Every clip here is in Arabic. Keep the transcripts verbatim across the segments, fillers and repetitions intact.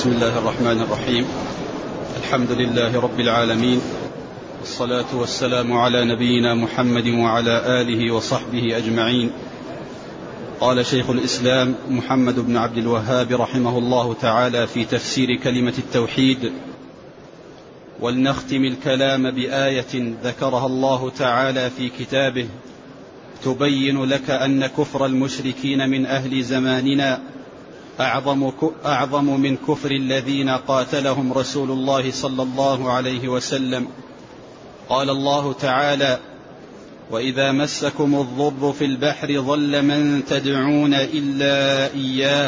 بسم الله الرحمن الرحيم. الحمد لله رب العالمين، والصلاة والسلام على نبينا محمد وعلى آله وصحبه أجمعين. قال شيخ الإسلام محمد بن عبد الوهاب رحمه الله تعالى في تفسير كلمة التوحيد: ولنختم الكلام بآية ذكرها الله تعالى في كتابه تبين لك أن كفر المشركين من أهل زماننا أعظم, أعظم من كفر الذين قاتلهم رسول الله صلى الله عليه وسلم. قال الله تعالى: وإذا مسكم الضر في البحر ضل من تدعون إلا إياه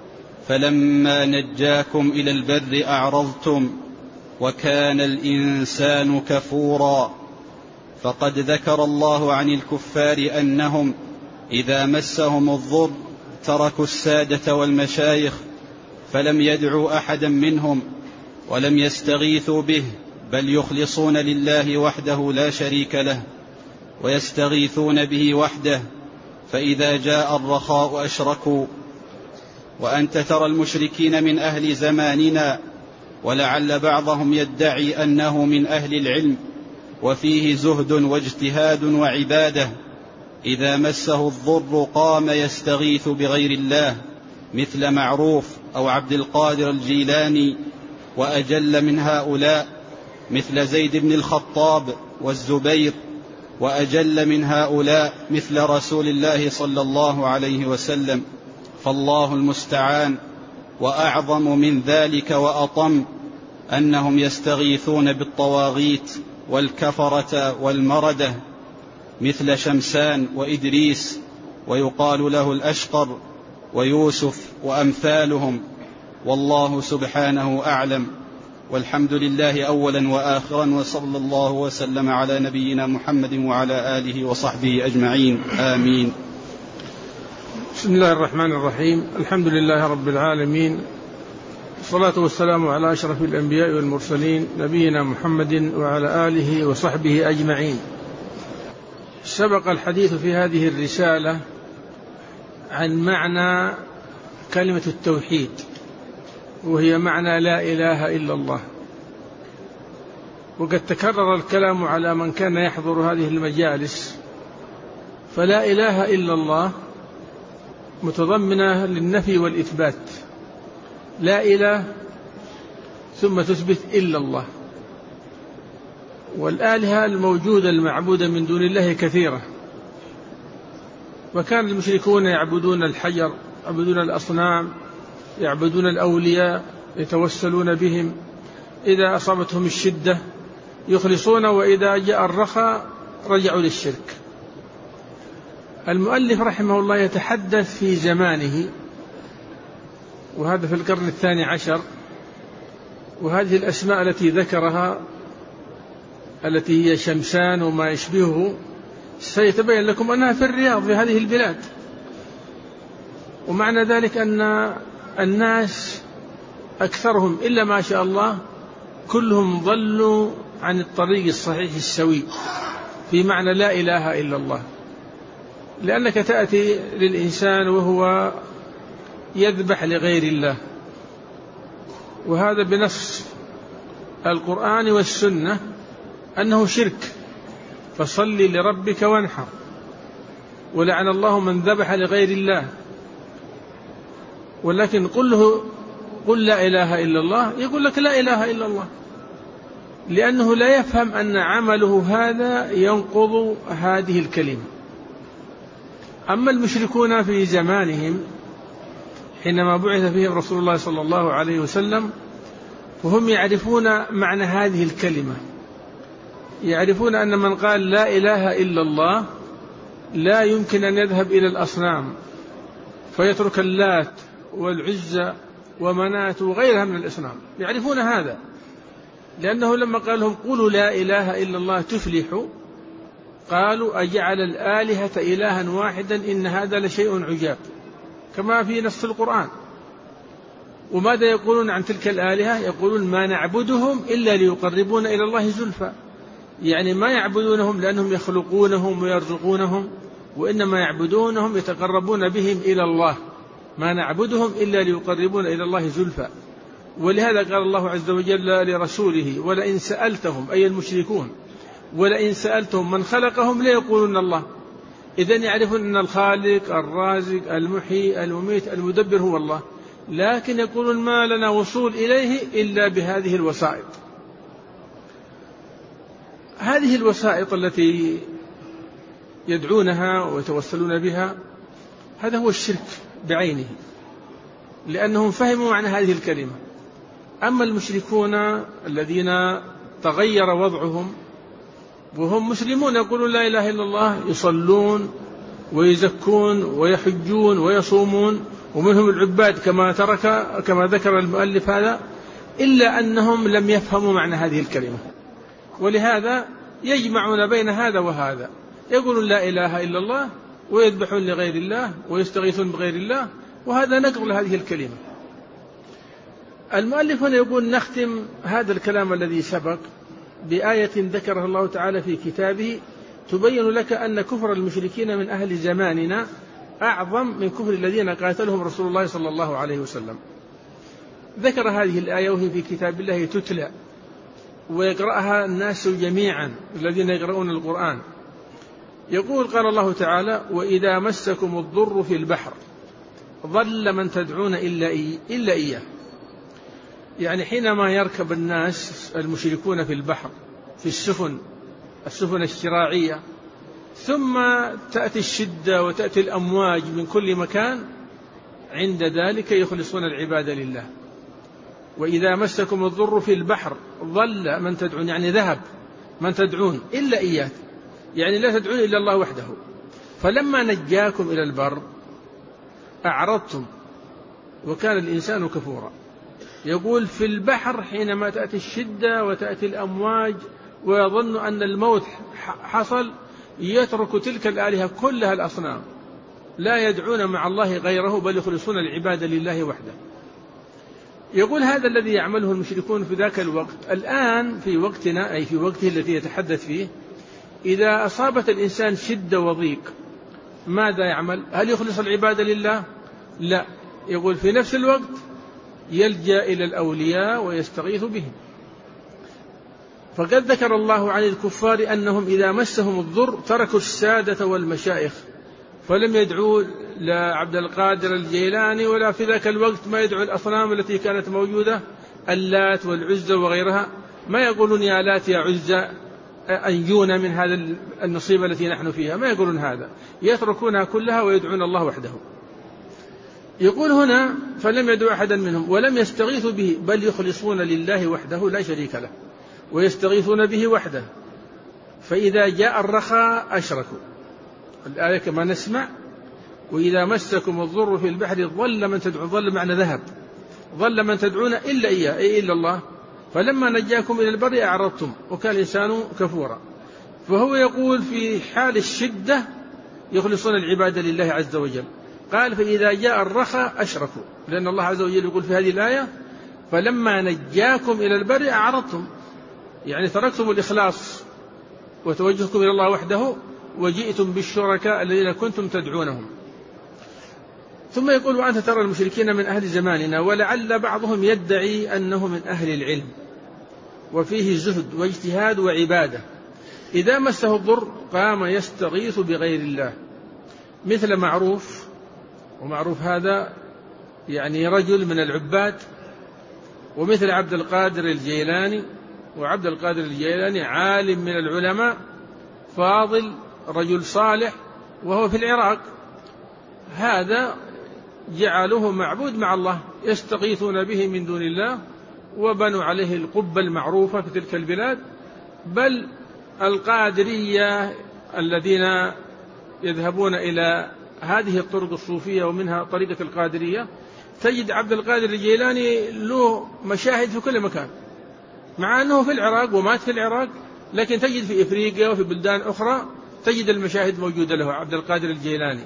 فلما نجاكم إلى البر أعرضتم وكان الإنسان كفورا. فقد ذكر الله عن الكفار أنهم إذا مسهم الضر تركوا السادة والمشايخ فلم يدعوا أحدا منهم ولم يستغيثوا به، بل يخلصون لله وحده لا شريك له ويستغيثون به وحده، فإذا جاء الرخاء أشركوا. وأنت ترى المشركين من أهل زماننا، ولعل بعضهم يدعي أنه من أهل العلم وفيه زهد واجتهاد وعبادة، إذا مسه الضر قام يستغيث بغير الله مثل معروف أو عبد القادر الجيلاني، وأجل من هؤلاء مثل زيد بن الخطاب والزبير، وأجل من هؤلاء مثل رسول الله صلى الله عليه وسلم، فالله المستعان. وأعظم من ذلك وأطم أنهم يستغيثون بالطواغيت والكفرة والمردة مثل شمسان وإدريس، ويقال له الأشقر ويوسف وأمثالهم، والله سبحانه أعلم. والحمد لله أولا وآخرا، وصلى الله وسلم على نبينا محمد وعلى آله وصحبه أجمعين، آمين. بسم الله الرحمن الرحيم. الحمد لله رب العالمين، الصلاة والسلام على أشرف الأنبياء والمرسلين نبينا محمد وعلى آله وصحبه أجمعين. سبق الحديث في هذه الرسالة عن معنى كلمة التوحيد، وهي معنى لا إله إلا الله. وقد تكرر الكلام على من كان يحضر هذه المجالس، فلا إله إلا الله متضمنة للنفي والإثبات، لا إله ثم تثبت إلا الله. والآلهة الموجودة المعبودة من دون الله كثيرة، وكان المشركون يعبدون الحجر، يعبدون الأصنام، يعبدون الأولياء، يتوسلون بهم، إذا أصابتهم الشدة يخلصون، وإذا جاء الرخاء رجعوا للشرك. المؤلف رحمه الله يتحدث في زمانه، وهذا في القرن الثاني عشر، وهذه الأسماء التي ذكرها التي هي شمسان وما يشبهه سيتبين لكم أنها في الرياض في هذه البلاد. ومعنى ذلك أن الناس أكثرهم إلا ما شاء الله كلهم ضلوا عن الطريق الصحيح السوي في معنى لا إله إلا الله. لأنك تأتي للإنسان وهو يذبح لغير الله، وهذا بنص القرآن والسنة أنه شرك، فصل لربك وانحر، ولعن الله من ذبح لغير الله. ولكن قل له قل لا إله إلا الله، يقول لك لا إله إلا الله، لأنه لا يفهم أن عمله هذا ينقض هذه الكلمة. أما المشركون في زمانهم حينما بعث فيهم رسول الله صلى الله عليه وسلم، وهم يعرفون معنى هذه الكلمة، يعرفون أن من قال لا إله إلا الله لا يمكن أن يذهب إلى الأصنام فيترك اللات والعزى ومناة وغيرها من الأصنام، يعرفون هذا، لأنه لما قال لهم قولوا لا إله إلا الله تفلحوا، قالوا أجعل الآلهة إلها واحدا إن هذا لشيء عجاب، كما في نص القرآن. وماذا يقولون عن تلك الآلهة؟ يقولون ما نعبدهم إلا ليقربون إلى الله زلفى، يعني ما يعبدونهم لأنهم يخلقونهم ويرزقونهم، وإنما يعبدونهم يتقربون بهم إلى الله، ما نعبدهم إلا ليقربون إلى الله زلفى. ولهذا قال الله عز وجل لرسوله: ولئن سألتهم أي المشركون ولئن سألتهم من خلقهم ليقولون الله. إذن يعرفون أن الخالق الرازق المحيي المميت المدبر هو الله، لكن يقولون ما لنا وصول إليه إلا بهذه الوسائط. هذه الوسائط التي يدعونها ويتوسلون بها هذا هو الشرك بعينه، لأنهم فهموا معنى هذه الكلمة. أما المشركون الذين تغير وضعهم وهم مسلمون يقولون لا إله إلا الله، يصلون ويزكون ويحجون ويصومون، ومنهم العباد كما ترك كما ذكر المؤلف هذا، إلا أنهم لم يفهموا معنى هذه الكلمة، ولهذا يجمعون بين هذا وهذا، يقولون لا إله إلا الله ويذبحون لغير الله ويستغيثون بغير الله، وهذا نقض لهذه الكلمة. المؤلف هنا يقول: نختم هذا الكلام الذي سبق بآية ذكرها الله تعالى في كتابه تبين لك أن كفر المشركين من أهل زماننا أعظم من كفر الذين قاتلهم رسول الله صلى الله عليه وسلم. ذكر هذه الآية وهي في كتاب الله تتلى ويقرأها الناس جميعا الذين يقرؤون القرآن. يقول: قال الله تعالى: وإذا مسكم الضر في البحر ضل من تدعون إلا إيه إلا إياه. يعني حينما يركب الناس المشركون في البحر في السفن السفن الشراعية، ثم تأتي الشدة وتأتي الأمواج من كل مكان، عند ذلك يخلصون العبادة لله. وإذا مسكم الضر في البحر ضل من تدعون، يعني ذهب من تدعون إلا إياه، يعني لا تدعون إلا الله وحده. فلما نجاكم إلى البر أعرضتم وكان الإنسان كفورا. يقول: في البحر حينما تأتي الشدة وتأتي الأمواج ويظن أن الموت حصل، يترك تلك الآلهة كلها الأصنام، لا يدعون مع الله غيره بل يخلصون العبادة لله وحده. يقول: هذا الذي يعمله المشركون في ذاك الوقت. الآن في وقتنا أي في وقته الذي يتحدث فيه، إذا أصابت الإنسان شدة وضيق ماذا يعمل؟ هل يخلص العبادة لله؟ لا. يقول في نفس الوقت يلجأ إلى الأولياء ويستغيث بهم. فقد ذكر الله عن الكفار أنهم إذا مسهم الضر تركوا السادة والمشايخ، فلم يدعوا لا عبد القادر الجيلاني ولا في ذاك الوقت ما يدعو الأصنام التي كانت موجودة، اللات والعزى وغيرها، ما يقولون يا لات يا عزى أنجونا من هذا النصيبة التي نحن فيها، ما يقولون هذا، يتركونها كلها ويدعون الله وحده. يقول هنا: فلم يدعو أحدا منهم ولم يستغيثوا به بل يخلصون لله وحده لا شريك له ويستغيثون به وحده، فإذا جاء الرخاء أشركوا. الآية كما نسمع: وإذا مسكم الضر في البحر ضل من تدعون، ضل معنى ذهب، ضل من تدعون إلا إياه أي إلا الله، فلما نجاكم إلى البر أعرضتم وكان الإنسان كفورا. فهو يقول في حال الشدة يخلصون العبادة لله عز وجل. قال: فإذا جاء الرخاء أشركوا، لأن الله عز وجل يقول في هذه الآية: فلما نجاكم إلى البر أعرضتم، يعني تركتم الإخلاص وتوجهكم إلى الله وحده وجئتم بالشركاء الذين كنتم تدعونهم. ثم يقول: وأنت ترى المشركين من أهل زماننا ولعل بعضهم يدعي أنه من أهل العلم وفيه زهد واجتهاد وعبادة، إذا مسه الضر قام يستغيث بغير الله، مثل معروف، ومعروف هذا يعني رجل من العباد، ومثل عبد القادر الجيلاني، وعبد القادر الجيلاني عالم من العلماء فاضل رجل صالح وهو في العراق، هذا جعلوه معبود مع الله يستغيثون به من دون الله، وبنوا عليه القبة المعروفة في تلك البلاد. بل القادرية الذين يذهبون إلى هذه الطرق الصوفية ومنها طريقة القادرية، تجد عبد القادر الجيلاني له مشاهد في كل مكان، مع أنه في العراق ومات في العراق، لكن تجد في إفريقيا وفي بلدان أخرى تجد المشاهد موجودة له عبد القادر الجيلاني.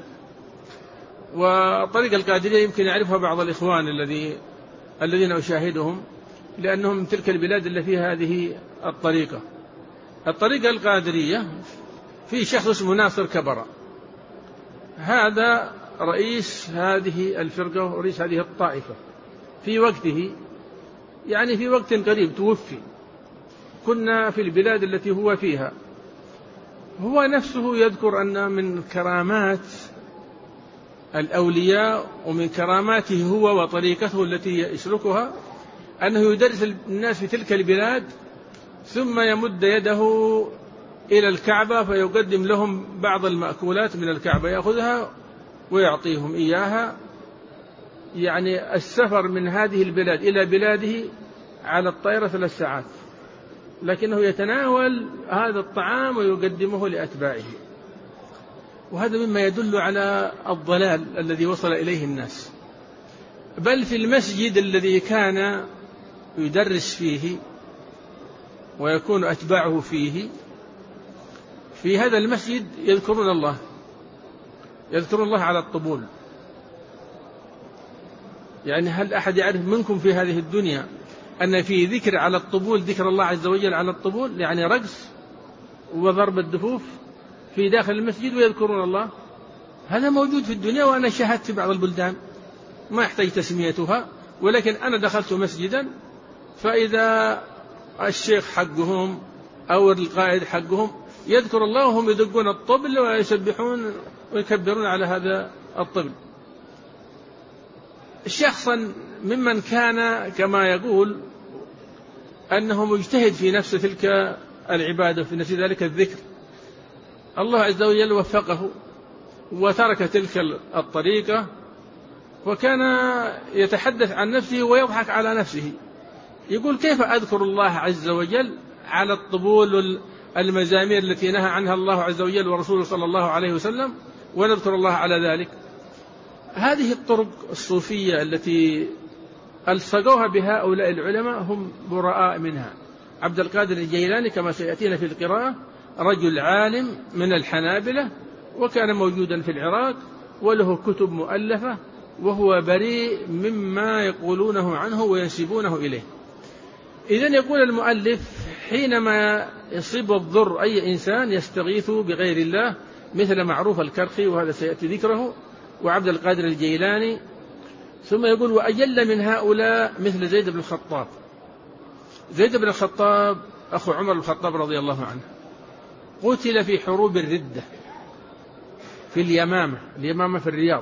وطريقة القادرية يمكن يعرفها بعض الإخوان الذي الذين أشاهدهم، لأنهم من تلك البلاد اللي فيها هذه الطريقة. الطريقة القادرية في شخص اسمه ناصر كبرى، هذا رئيس هذه الفرقة ورئيس هذه الطائفة في وقته، يعني في وقت قريب توفي، كنا في البلاد التي هو فيها. هو نفسه يذكر أن من كرامات الأولياء ومن كراماته هو وطريقته التي يسلكها أنه يدرس الناس في تلك البلاد ثم يمد يده إلى الكعبة فيقدم لهم بعض المأكولات من الكعبة، يأخذها ويعطيهم إياها. يعني السفر من هذه البلاد إلى بلاده على الطائرة ثلاث ساعات، لكنه يتناول هذا الطعام ويقدمه لأتباعه. وهذا مما يدل على الضلال الذي وصل إليه الناس. بل في المسجد الذي كان يدرس فيه ويكون أتباعه فيه، في هذا المسجد يذكرون الله، يذكرون الله على الطبول. يعني هل أحد يعرف منكم في هذه الدنيا أن في ذكر على الطبول ذكر الله عز وجل على الطبول، يعني رقص وضرب الدفوف في داخل المسجد ويذكرون الله؟ هذا موجود في الدنيا، وأنا شاهدت في بعض البلدان ما يحتاج تسميتها، ولكن أنا دخلت مسجدا فإذا الشيخ حقهم أو القائد حقهم يذكر الله وهم يدقون الطبل ويسبحون ويكبرون على هذا الطبل. شخصا ممن كان كما يقول أنه مجتهد في نفس تلك العبادة في نفس ذلك الذكر، الله عز وجل وفقه وترك تلك الطريقة، وكان يتحدث عن نفسه ويضحك على نفسه، يقول كيف أذكر الله عز وجل على الطبول والمزامير التي نهى عنها الله عز وجل ورسوله صلى الله عليه وسلم ونذكر الله على ذلك. هذه الطرق الصوفية التي ألصقوها بهؤلاء العلماء هم براء منها. عبد القادر الجيلاني كما سيأتينا في القراءة رجل عالم من الحنابلة، وكان موجودا في العراق وله كتب مؤلفة، وهو بريء مما يقولونه عنه وينسبونه إليه. إذن يقول المؤلف حينما يصيب الضر أي إنسان يستغيث بغير الله مثل معروف الكرخي، وهذا سيأتي ذكره، وعبد القادر الجيلاني. ثم يقول وأجل من هؤلاء مثل زيد بن الخطاب. زيد بن الخطاب أخو عمر بن الخطاب رضي الله عنه، قتل في حروب الردة في اليمامة، اليمامة في الرياض،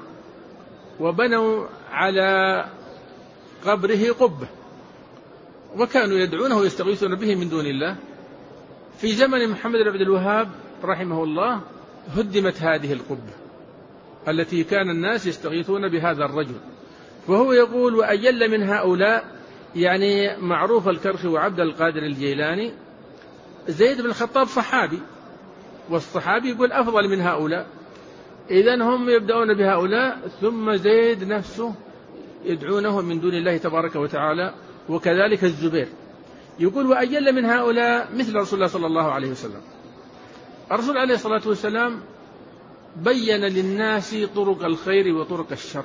وبنوا على قبره قبة وكانوا يدعونه ويستغيثون به من دون الله. في زمن محمد بن عبد الوهاب رحمه الله هدمت هذه القبة التي كان الناس يستغيثون بهذا الرجل. وهو يقول وأجل من هؤلاء يعني معروف الكرخي وعبد القادر الجيلاني. زيد بن الخطاب صحابي، والصحابي يقول أفضل من هؤلاء، إذن هم يبدأون بهؤلاء ثم زيد نفسه يدعونه من دون الله تبارك وتعالى، وكذلك الزبير. يقول وأجل من هؤلاء مثل رسول الله صلى الله عليه وسلم. الرسول عليه الصلاة والسلام بين للناس طرق الخير وطرق الشر،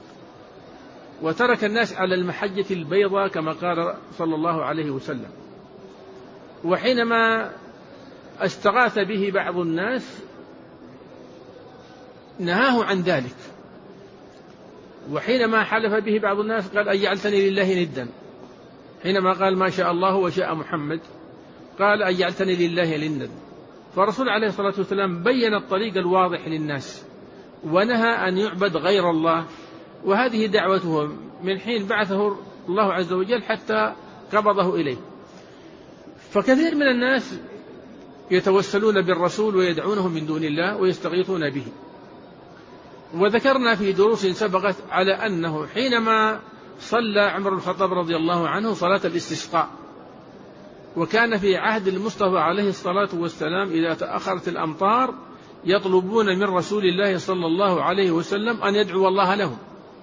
وترك الناس على المحجة البيضاء كما قال صلى الله عليه وسلم. وحينما استغاث به بعض الناس نهاه عن ذلك، وحينما حلف به بعض الناس قال أجعلتني لله ندا. حينما قال ما شاء الله وشاء محمد قال أجعلتني لله ندا. فالرسول عليه الصلاة والسلام بين الطريق الواضح للناس ونهى أن يعبد غير الله، وهذه دعوته من حين بعثه الله عز وجل حتى قبضه إليه. فكثير من الناس يتوسلون بالرسول ويدعونه من دون الله ويستغيثون به. وذكرنا في دروس سبقت على أنه حينما صلى عمر بن الخطاب رضي الله عنه صلاة الاستسقاء، وكان في عهد المصطفى عليه الصلاة والسلام إذا تأخرت الأمطار يطلبون من رسول الله صلى الله عليه وسلم أن يدعو الله لهم.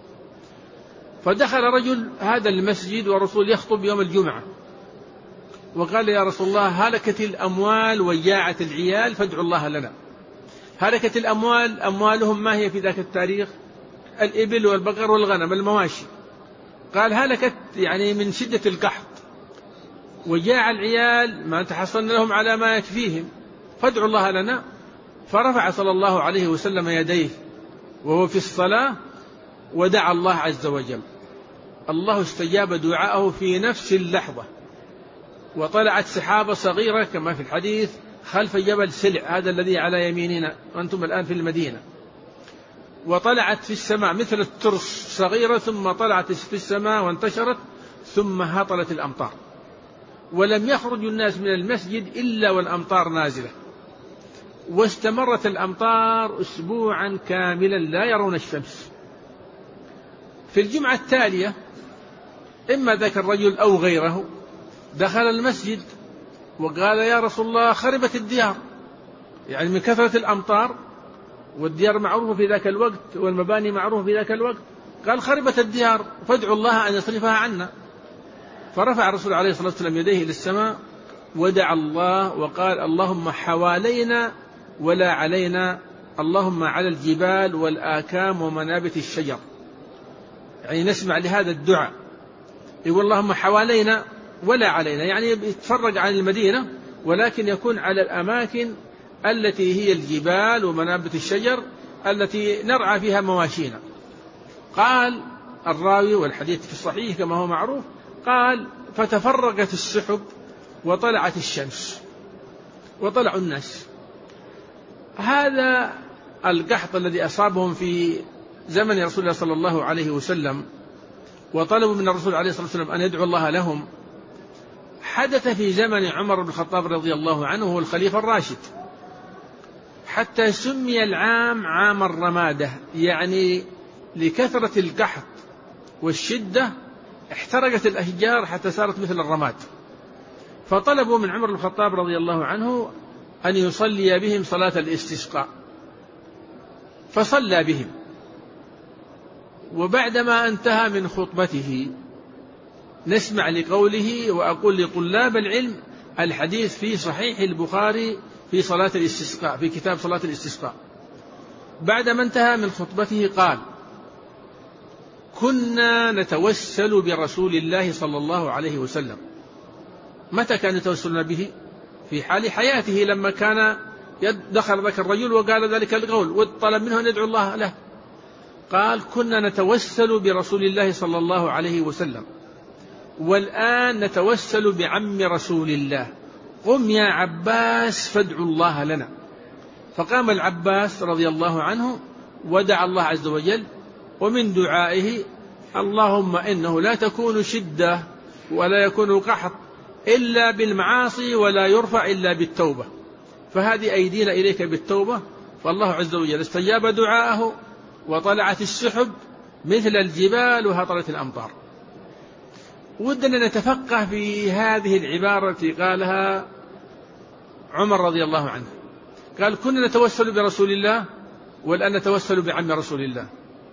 فدخل رجل هذا المسجد والرسول يخطب يوم الجمعة وقال يا رسول الله هلكت الأموال وجاعت العيال فادعوا الله لنا. هلكت الأموال، أموالهم ما هي في ذاك التاريخ؟ الإبل والبقر والغنم المواشي. قال هلكت يعني من شدة القحط، وجاع العيال ما تحصلن لهم على ما يكفيهم، فادعوا الله لنا. فرفع صلى الله عليه وسلم يديه وهو في الصلاة ودعا الله عز وجل. الله استجاب دعاءه في نفس اللحظة، وطلعت سحابة صغيرة كما في الحديث خلف جبل سلع هذا الذي على يميننا وأنتم الآن في المدينة، وطلعت في السماء مثل الترس صغيرة، ثم طلعت في السماء وانتشرت، ثم هطلت الأمطار، ولم يخرج الناس من المسجد إلا والأمطار نازلة، واستمرت الأمطار أسبوعا كاملا لا يرون الشمس. في الجمعة التالية إما ذاك الرجل أو غيره دخل المسجد وقال يا رسول الله خربت الديار، يعني من كثرة الأمطار، والديار معروفة في ذاك الوقت والمباني معروفة في ذاك الوقت، قال خربت الديار فادعوا الله أن يصرفها عنا. فرفع الرسول عليه الصلاة والسلام يديه إلى السماء ودعا الله وقال اللهم حوالينا ولا علينا، اللهم على الجبال والآكام ومنابت الشجر. يعني نسمع لهذا الدعاء، يقول اللهم حوالينا ولا علينا، يعني يتفرج عن المدينة ولكن يكون على الأماكن التي هي الجبال ومنابت الشجر التي نرعى فيها مواشينا. قال الراوي والحديث في الصحيح كما هو معروف، قال فتفرقت السحب وطلعت الشمس وطلعوا الناس. هذا القحط الذي أصابهم في زمن رسول الله صلى الله عليه وسلم وطلبوا من الرسول عليه الصلاة والسلام أن يدعو الله لهم حدث في زمن عمر بن الخطاب رضي الله عنه هو الخليفة الراشد، حتى سمي العام عام الرمادة، يعني لكثرة القحط والشدة احترقت الأشجار حتى صارت مثل الرماد. فطلبوا من عمر بن الخطاب رضي الله عنه أن يصلي بهم صلاة الاستسقاء، فصلى بهم، وبعدما انتهى من خطبته نسمع لقوله، وأقول لطلاب العلم الحديث في صحيح البخاري في صلاة الاستسقاء في كتاب صلاة الاستسقاء، بعدما انتهى من خطبته قال كنا نتوسل برسول الله صلى الله عليه وسلم. متى كان يتوسلنا به؟ في حال حياته لما كان دخل ذاك الرجل وقال ذلك القول وطلب منه أن يدعو الله له، قال كنا نتوسل برسول الله صلى الله عليه وسلم، والآن نتوسل بعم رسول الله، قم يا عباس فادعوا الله لنا. فقام العباس رضي الله عنه ودعا الله عز وجل، ومن دعائه اللهم إنه لا تكون شدة ولا يكون قحط إلا بالمعاصي ولا يرفع إلا بالتوبة، فهذه أيدينا إليك بالتوبة. فالله عز وجل استجاب دعاءه وطلعت السحب مثل الجبال وهطلت الأمطار. ودنا نتفقه في هذه العبارة التي قالها عمر رضي الله عنه، قال كنا نتوسل برسول الله والآن نتوسل بعم رسول الله.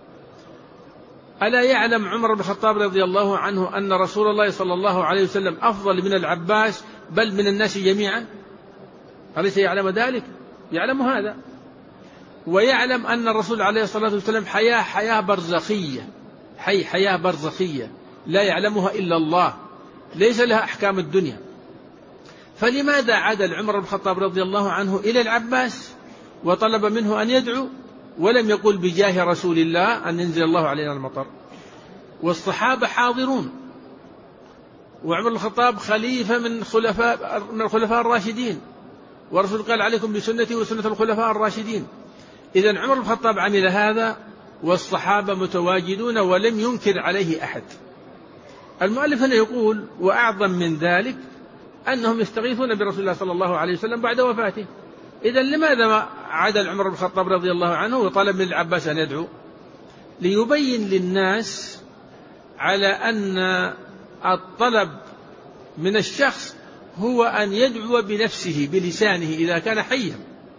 ألا يعلم عمر بن الخطاب رضي الله عنه أن رسول الله صلى الله عليه وسلم أفضل من العباس بل من الناس جميعا؟ أليس يعلم ذلك؟ يعلم هذا، ويعلم أن الرسول عليه الصلاة والسلام حياة حياة برزخية، حي حياة برزخية لا يعلمها إلا الله، ليس لها أحكام الدنيا. فلماذا عاد عمر بن الخطاب رضي الله عنه إلى العباس وطلب منه أن يدعو ولم يقل بجاه رسول الله أن ينزل الله علينا المطر؟ والصحابة حاضرون، وعمر بن الخطاب خليفة من خلفاء من الخلفاء الراشدين، والرسول قال عليكم بسنتي وسنة الخلفاء الراشدين. إذن عمر بن الخطاب عمل هذا والصحابة متواجدون ولم ينكر عليه أحد. المؤلف هنا يقول وأعظم من ذلك أنهم يستغيثون برسول الله صلى الله عليه وسلم بعد وفاته. إذن لماذا عدل عمر بن الخطاب رضي الله عنه وطلب من العباس أن يدعو؟ ليبين للناس على أن الطلب من الشخص هو أن يدعو بنفسه بلسانه إذا كان حيا،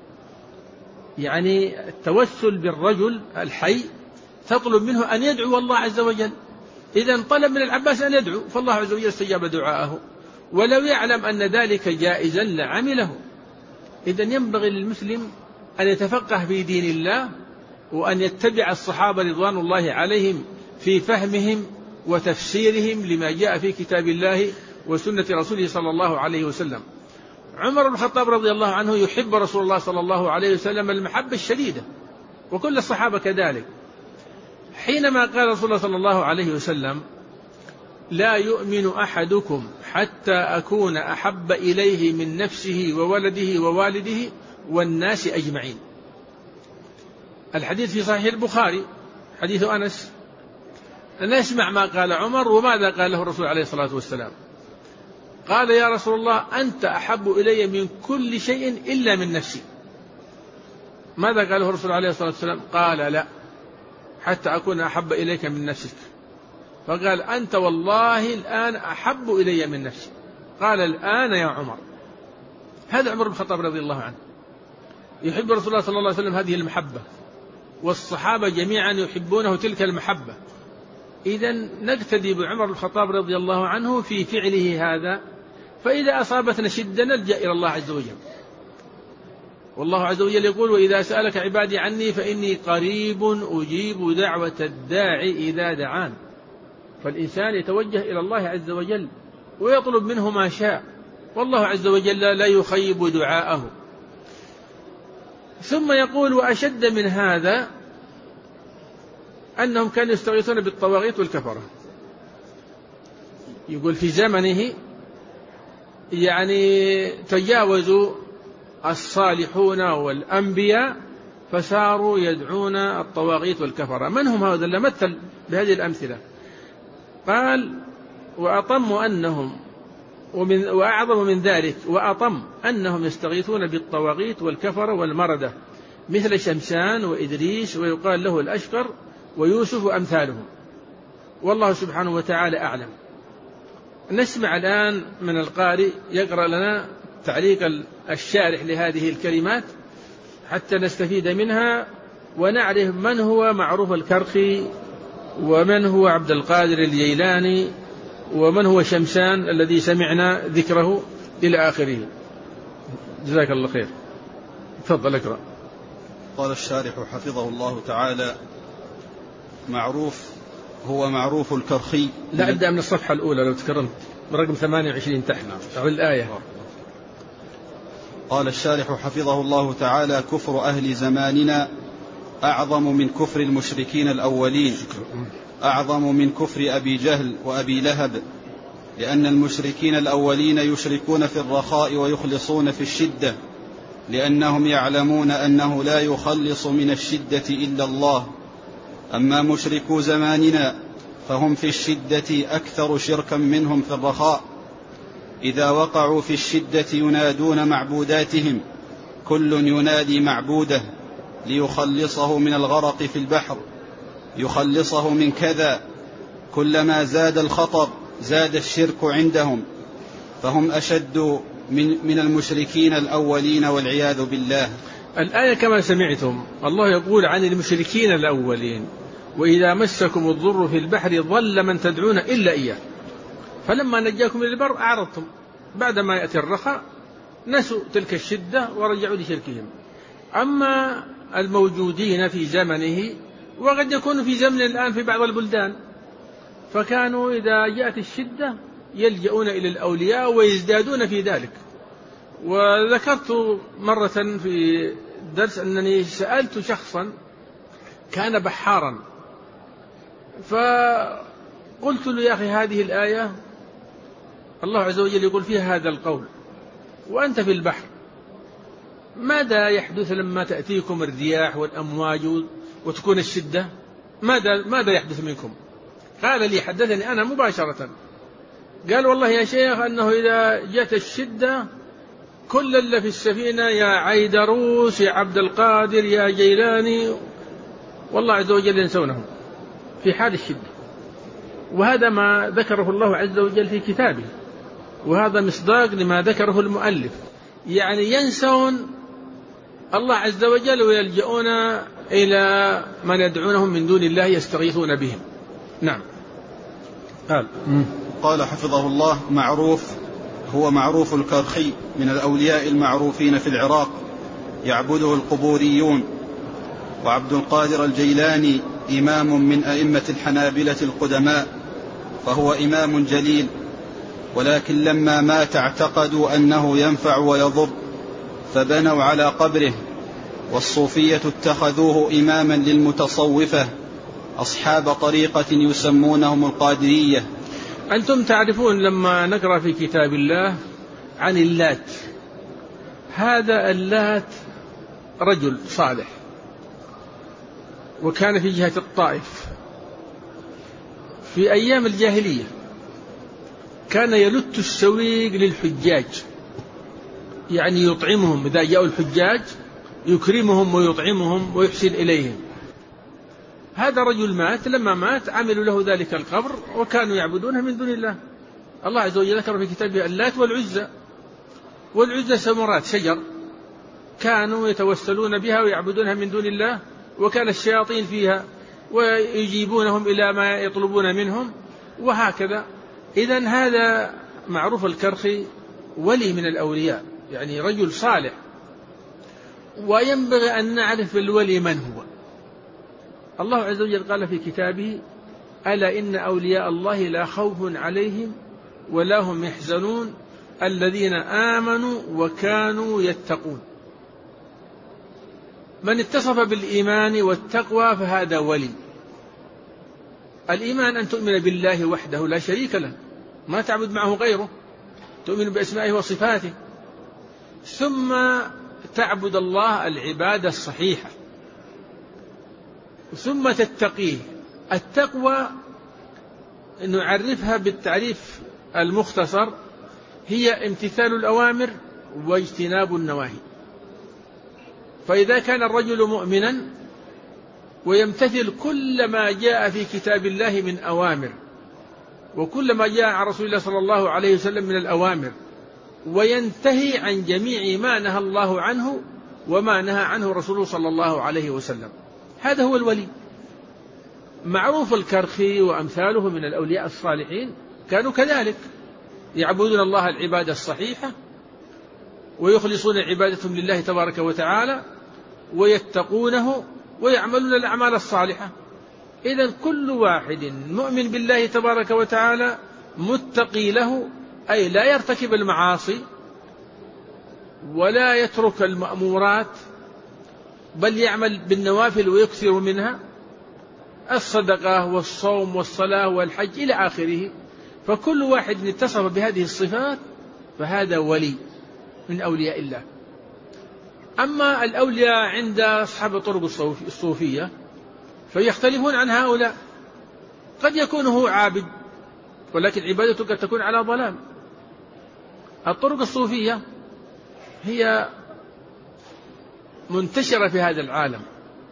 يعني التوسل بالرجل الحي تطلب منه أن يدعو الله عز وجل. إذن طلب من العباس أن يدعو فالله عز وجل استجاب دعاءه، ولو يعلم أن ذلك جائزا لعمله. إذن ينبغي للمسلم أن يتفقه في دين الله وأن يتبع الصحابة رضوان الله عليهم في فهمهم وتفسيرهم لما جاء في كتاب الله وسنة رسوله صلى الله عليه وسلم. عمر بن الخطاب رضي الله عنه يحب رسول الله صلى الله عليه وسلم المحبة الشديدة، وكل الصحابة كذلك. حينما قال رسول الله صلى الله عليه وسلم لا يؤمن أحدكم حتى أكون أحب إليه من نفسه وولده ووالده والناس أجمعين. الحديث في صحيح البخاري حديث أنس. نسمع ما قال عمر وماذا قال له الرسول عليه الصلاة والسلام. قال يا رسول الله أنت أحب إلي من كل شيء إلا من نفسي. ماذا قاله الرسول عليه الصلاة والسلام؟ قال لا، حتى أكون أحب إليك من نفسك. فقال أنت والله الآن أحب إلي من نفسي. قال الآن يا عمر. هذا عمر بن الخطاب رضي الله عنه يحب رسول الله صلى الله عليه وسلم هذه المحبة، والصحابة جميعا يحبونه تلك المحبة. إذن نقتدي بعمر بن الخطاب رضي الله عنه في فعله هذا. فإذا أصابتنا شدة نلجأ إلى الله عز وجل. والله عز وجل يقول وإذا سألك عبادي عني فإني قريب أجيب دعوة الداعي إذا دعان. فالإنسان يتوجه إلى الله عز وجل ويطلب منه ما شاء، والله عز وجل لا يخيب دعاءه. ثم يقول وأشد من هذا أنهم كانوا يستغيثون بالطواغيت والكفرة. يقول في زمنه يعني تجاوزوا الصالحون والأنبياء فصاروا يدعون الطواغيت والكفرة. من هم هؤلاء؟ مثل بهذه الأمثلة. قال وأطم أنهم ومن وأعظم من ذلك وأطم أنهم يستغيثون بالطواغيت والكفرة والمردة مثل شمسان وإدريس ويقال له الأشقر ويوسف وأمثالهم، والله سبحانه وتعالى أعلم. نسمع الآن من القارئ يقرأ لنا تعليق الشارح لهذه الكلمات حتى نستفيد منها ونعرف من هو معروف الكرخي ومن هو عبد القادر الجيلاني ومن هو شمسان الذي سمعنا ذكره إلى آخره. جزاك الله خير. تفضل اقرأ. قال الشارح حفظه الله تعالى معروف هو معروف الكرخي. لا أبدأ من الصفحة الأولى لو تكرمت برقم ثمانية وعشرين تحت أو الآية. قال الشارح حفظه الله تعالى كفر أهل زماننا أعظم من كفر المشركين الأولين، أعظم من كفر أبي جهل وأبي لهب، لأن المشركين الأولين يشركون في الرخاء ويخلصون في الشدة، لأنهم يعلمون أنه لا يخلص من الشدة إلا الله. أما مشركو زماننا فهم في الشدة أكثر شركا منهم في الرخاء. إذا وقعوا في الشدة ينادون معبوداتهم، كل ينادي معبوده ليخلصه من الغرق في البحر، يخلصه من كذا. كلما زاد الخطر زاد الشرك عندهم، فهم أشد من, من المشركين الأولين والعياذ بالله. الآية كما سمعتم الله يقول عن المشركين الأولين وإذا مسكم الضر في البحر ضل من تدعون إلا إياه فلما نجاكم إلى البر أعرضتم. بعدما يأتي الرخاء نسوا تلك الشدة ورجعوا لشركهم. أما الموجودين في زمنه وقد يكون في زمن الآن في بعض البلدان فكانوا إذا جاءت الشدة يلجؤون إلى الأولياء ويزدادون في ذلك. وذكرت مرة في درس أنني سألت شخصا كان بحارا فقلت له يا أخي هذه الآية الله عز وجل يقول فيها هذا القول وأنت في البحر، ماذا يحدث لما تأتيكم الرياح والأمواج وتكون الشدة؟ ماذا, ماذا يحدث منكم؟ قال لي حدثني أنا مباشرة قال والله يا شيخ أنه إذا جاءت الشدة كل اللي في السفينة يا عيدروس يا عبد القادر يا جيلاني والله عز وجل ينسونهم في حال الشدة. وهذا ما ذكره الله عز وجل في كتابه، وهذا مصداق لما ذكره المؤلف، يعني ينسون الله عز وجل ويلجؤون إلى من يدعونهم من دون الله يستغيثون بهم. نعم. قال قال حفظه الله معروف هو معروف الكرخي من الأولياء المعروفين في العراق يعبده القبوريون. وعبد القادر الجيلاني إمام من أئمة الحنابلة القدماء، فهو إمام جليل، ولكن لما مات اعتقدوا أنه ينفع ويضر فبنوا على قبره. والصوفية اتخذوه إماما للمتصوفة أصحاب طريقة يسمونهم القادرية. أنتم تعرفون لما نقرأ في كتاب الله عن اللات، هذا اللات رجل صالح وكان في جهة الطائف في أيام الجاهلية، كان يلت السويق للحجاج، يعني يطعمهم إذا جاءوا الحجاج يكرمهم ويطعمهم ويحسن إليهم. هذا رجل مات، لما مات عملوا له ذلك القبر وكانوا يعبدونه من دون الله. الله عز وجل ذكر في كتابه اللات والعزى، والعزى ثمرات شجر كانوا يتوسلون بها ويعبدونها من دون الله، وكان الشياطين فيها ويجيبونهم إلى ما يطلبون منهم وهكذا. إذن هذا معروف الكرخي ولي من الأولياء، يعني رجل صالح، وينبغي أن نعرف الولي من هو. الله عز وجل قال في كتابه: ألا إن أولياء الله لا خوف عليهم ولا هم يحزنون الذين آمنوا وكانوا يتقون. من اتصف بالإيمان والتقوى فهذا ولي. الإيمان أن تؤمن بالله وحده لا شريك له، ما تعبد معه غيره، تؤمن بأسمائه وصفاته، ثم تعبد الله العبادة الصحيحة، ثم تتقيه. التقوى نعرفها بالتعريف المختصر: هي امتثال الأوامر واجتناب النواهي. فإذا كان الرجل مؤمنا ويمتثل كل ما جاء في كتاب الله من أوامر، وكل ما جاء عن رسول الله صلى الله عليه وسلم من الأوامر، وينتهي عن جميع ما نهى الله عنه وما نهى عنه رسوله صلى الله عليه وسلم، هذا هو الولي. معروف الكرخي وأمثاله من الأولياء الصالحين كانوا كذلك، يعبدون الله العبادة الصحيحة ويخلصون عبادتهم لله تبارك وتعالى ويتقونه ويعملون الأعمال الصالحة. إذن كل واحد مؤمن بالله تبارك وتعالى متقي له، أي لا يرتكب المعاصي ولا يترك المأمورات، بل يعمل بالنوافل ويكثر منها، الصدقة والصوم والصلاة والحج إلى آخره. فكل واحد اتصف بهذه الصفات فهذا ولي من أولياء الله. أما الأولياء عند أصحاب الطرق الصوفية فيختلفون عن هؤلاء، قد يكون هو عابد ولكن عبادته قد تكون على ضلال. الطرق الصوفية هي منتشرة في هذا العالم.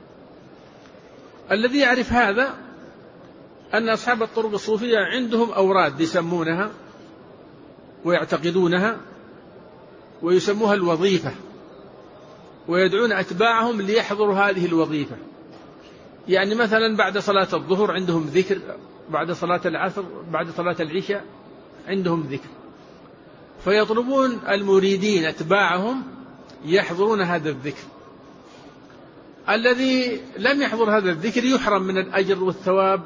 الذي يعرف هذا أن أصحاب الطرق الصوفية عندهم أوراد يسمونها ويعتقدونها ويسموها الوظيفة، ويدعون أتباعهم ليحضروا هذه الوظيفة. يعني مثلا بعد صلاة الظهر عندهم ذكر، بعد صلاة العصر، بعد صلاة العشاء عندهم ذكر، فيطلبون المريدين أتباعهم يحضرون هذا الذكر. الذي لم يحضر هذا الذكر يحرم من الأجر والثواب،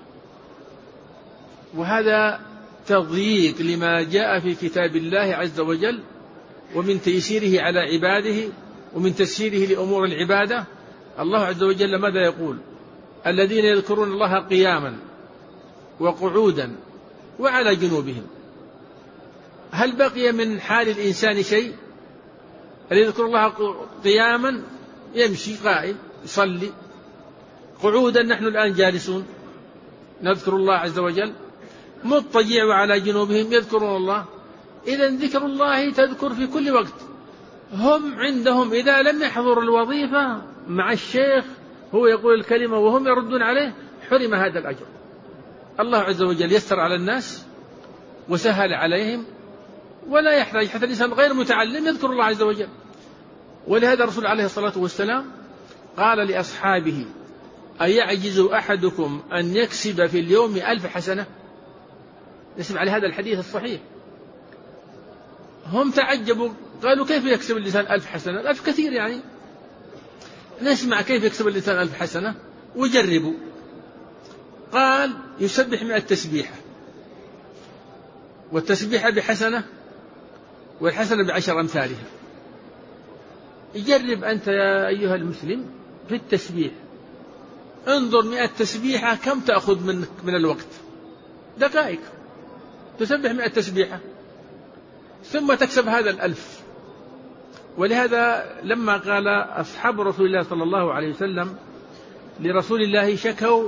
وهذا تضييق لما جاء في كتاب الله عز وجل ومن تيسيره على عباده ومن تسهيله لأمور العبادة. الله عز وجل ماذا يقول؟ الذين يذكرون الله قياما وقعودا وعلى جنوبهم. هل بقي من حال الإنسان شيء؟ الذي يذكر الله قياما يمشي قائم يصلي، قعودا نحن الآن جالسون نذكر الله عز وجل، مضطجع وعلى جنوبهم يذكرون الله. إذن ذكر الله تذكر في كل وقت. هم عندهم إذا لم يحضر الوظيفة مع الشيخ هو يقول الكلمة وهم يردون عليه حرم هذا الأجر. الله عز وجل يسر على الناس وسهل عليهم، ولا يحتاج حتى الإنسان غير متعلم يذكر الله عز وجل. ولهذا الرسول عليه الصلاة والسلام قال لأصحابه: أيعجز أحدكم أن يكسب في اليوم ألف حسنة؟ نسمع على هذا الحديث الصحيح. هم تعجبوا قالوا: كيف يكسب الإنسان ألف حسنة؟ ألف كثير يعني. نسمع كيف يكسب الإنسان ألف حسنة وجربوا. قال: يسبح مئة تسبيحة، والتسبيحة بحسنة والحسنة بعشر أمثالها. جرب أنت يا أيها المسلم في التسبيح، انظر مئة تسبيحة كم تأخذ من من الوقت؟ دقائق. تسبح مئة تسبيحة ثم تكسب هذا الألف. ولهذا لما قال أصحاب رسول الله صلى الله عليه وسلم لرسول الله شكوا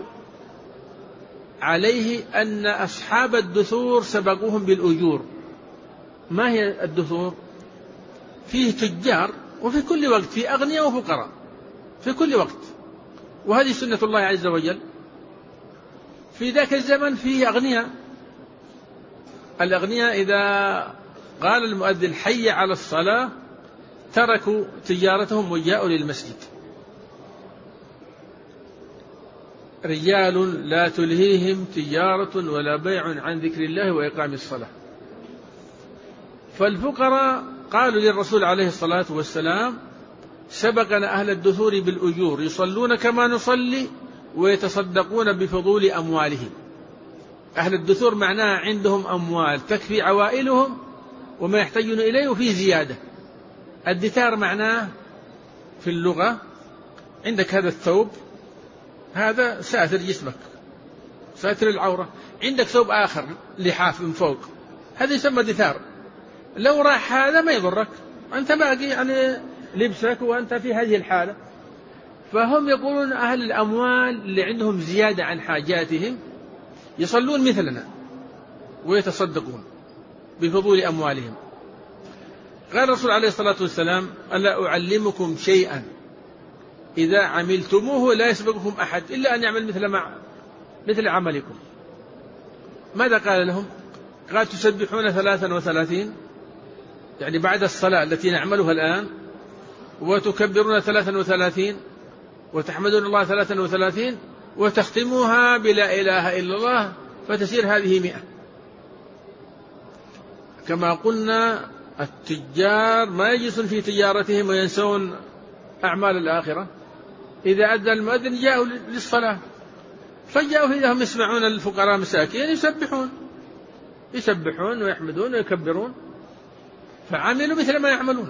عليه أن أصحاب الدثور سبقوهم بالأجور. ما هي الدثور؟ فيه تجار وفي كل وقت، في أغنياء وفقراء في كل وقت، وهذه سنة الله عز وجل. في ذاك الزمن فيه أغنياء، الأغنياء إذا قال المؤذن حي على الصلاة تركوا تجارتهم وجاءوا للمسجد. رجال لا تلهيهم تجارة ولا بيع عن ذكر الله وإقام الصلاة. فالفقراء قالوا للرسول عليه الصلاة والسلام سبقنا أهل الدثور بالأجور، يصلون كما نصلي ويتصدقون بفضول أموالهم. أهل الدثور معناها عندهم أموال تكفي عوائلهم وما يحتاجون إليه وفيه زيادة. الدثار معناه في اللغة عندك هذا الثوب، هذا ساتر جسمك، ساتر العورة، عندك ثوب آخر لحاف من فوق، هذا يسمى دثار. لو راح هذا ما يضرك، أنت باقي يعني لبسك وأنت في هذه الحالة. فهم يقولون أهل الأموال اللي عندهم زيادة عن حاجاتهم يصلون مثلنا ويتصدقون بفضول أموالهم. قال الرسول عليه الصلاة والسلام ألا أعلمكم شيئا إذا عملتموه لا يسبقكم أحد إلا أن يعمل مثل ما مثل عملكم. ماذا قال لهم؟ قال تسبحون ثلاثا وثلاثين، يعني بعد الصلاة التي نعملها الآن، وتكبرون ثلاثا وثلاثين، وتحمدون الله ثلاثا وثلاثين، وتختموها بلا إله إلا الله، فتسير هذه مئة. كما قلنا التجار ما يجلسون في تجارتهم وينسون أعمال الآخرة. إذا أذن المؤذن جاءوا للصلاة، فجاءوا إذا هم يسمعون الفقراء مساكين يسبحون يسبحون ويحمدون ويكبرون، فعملوا مثل ما يعملون.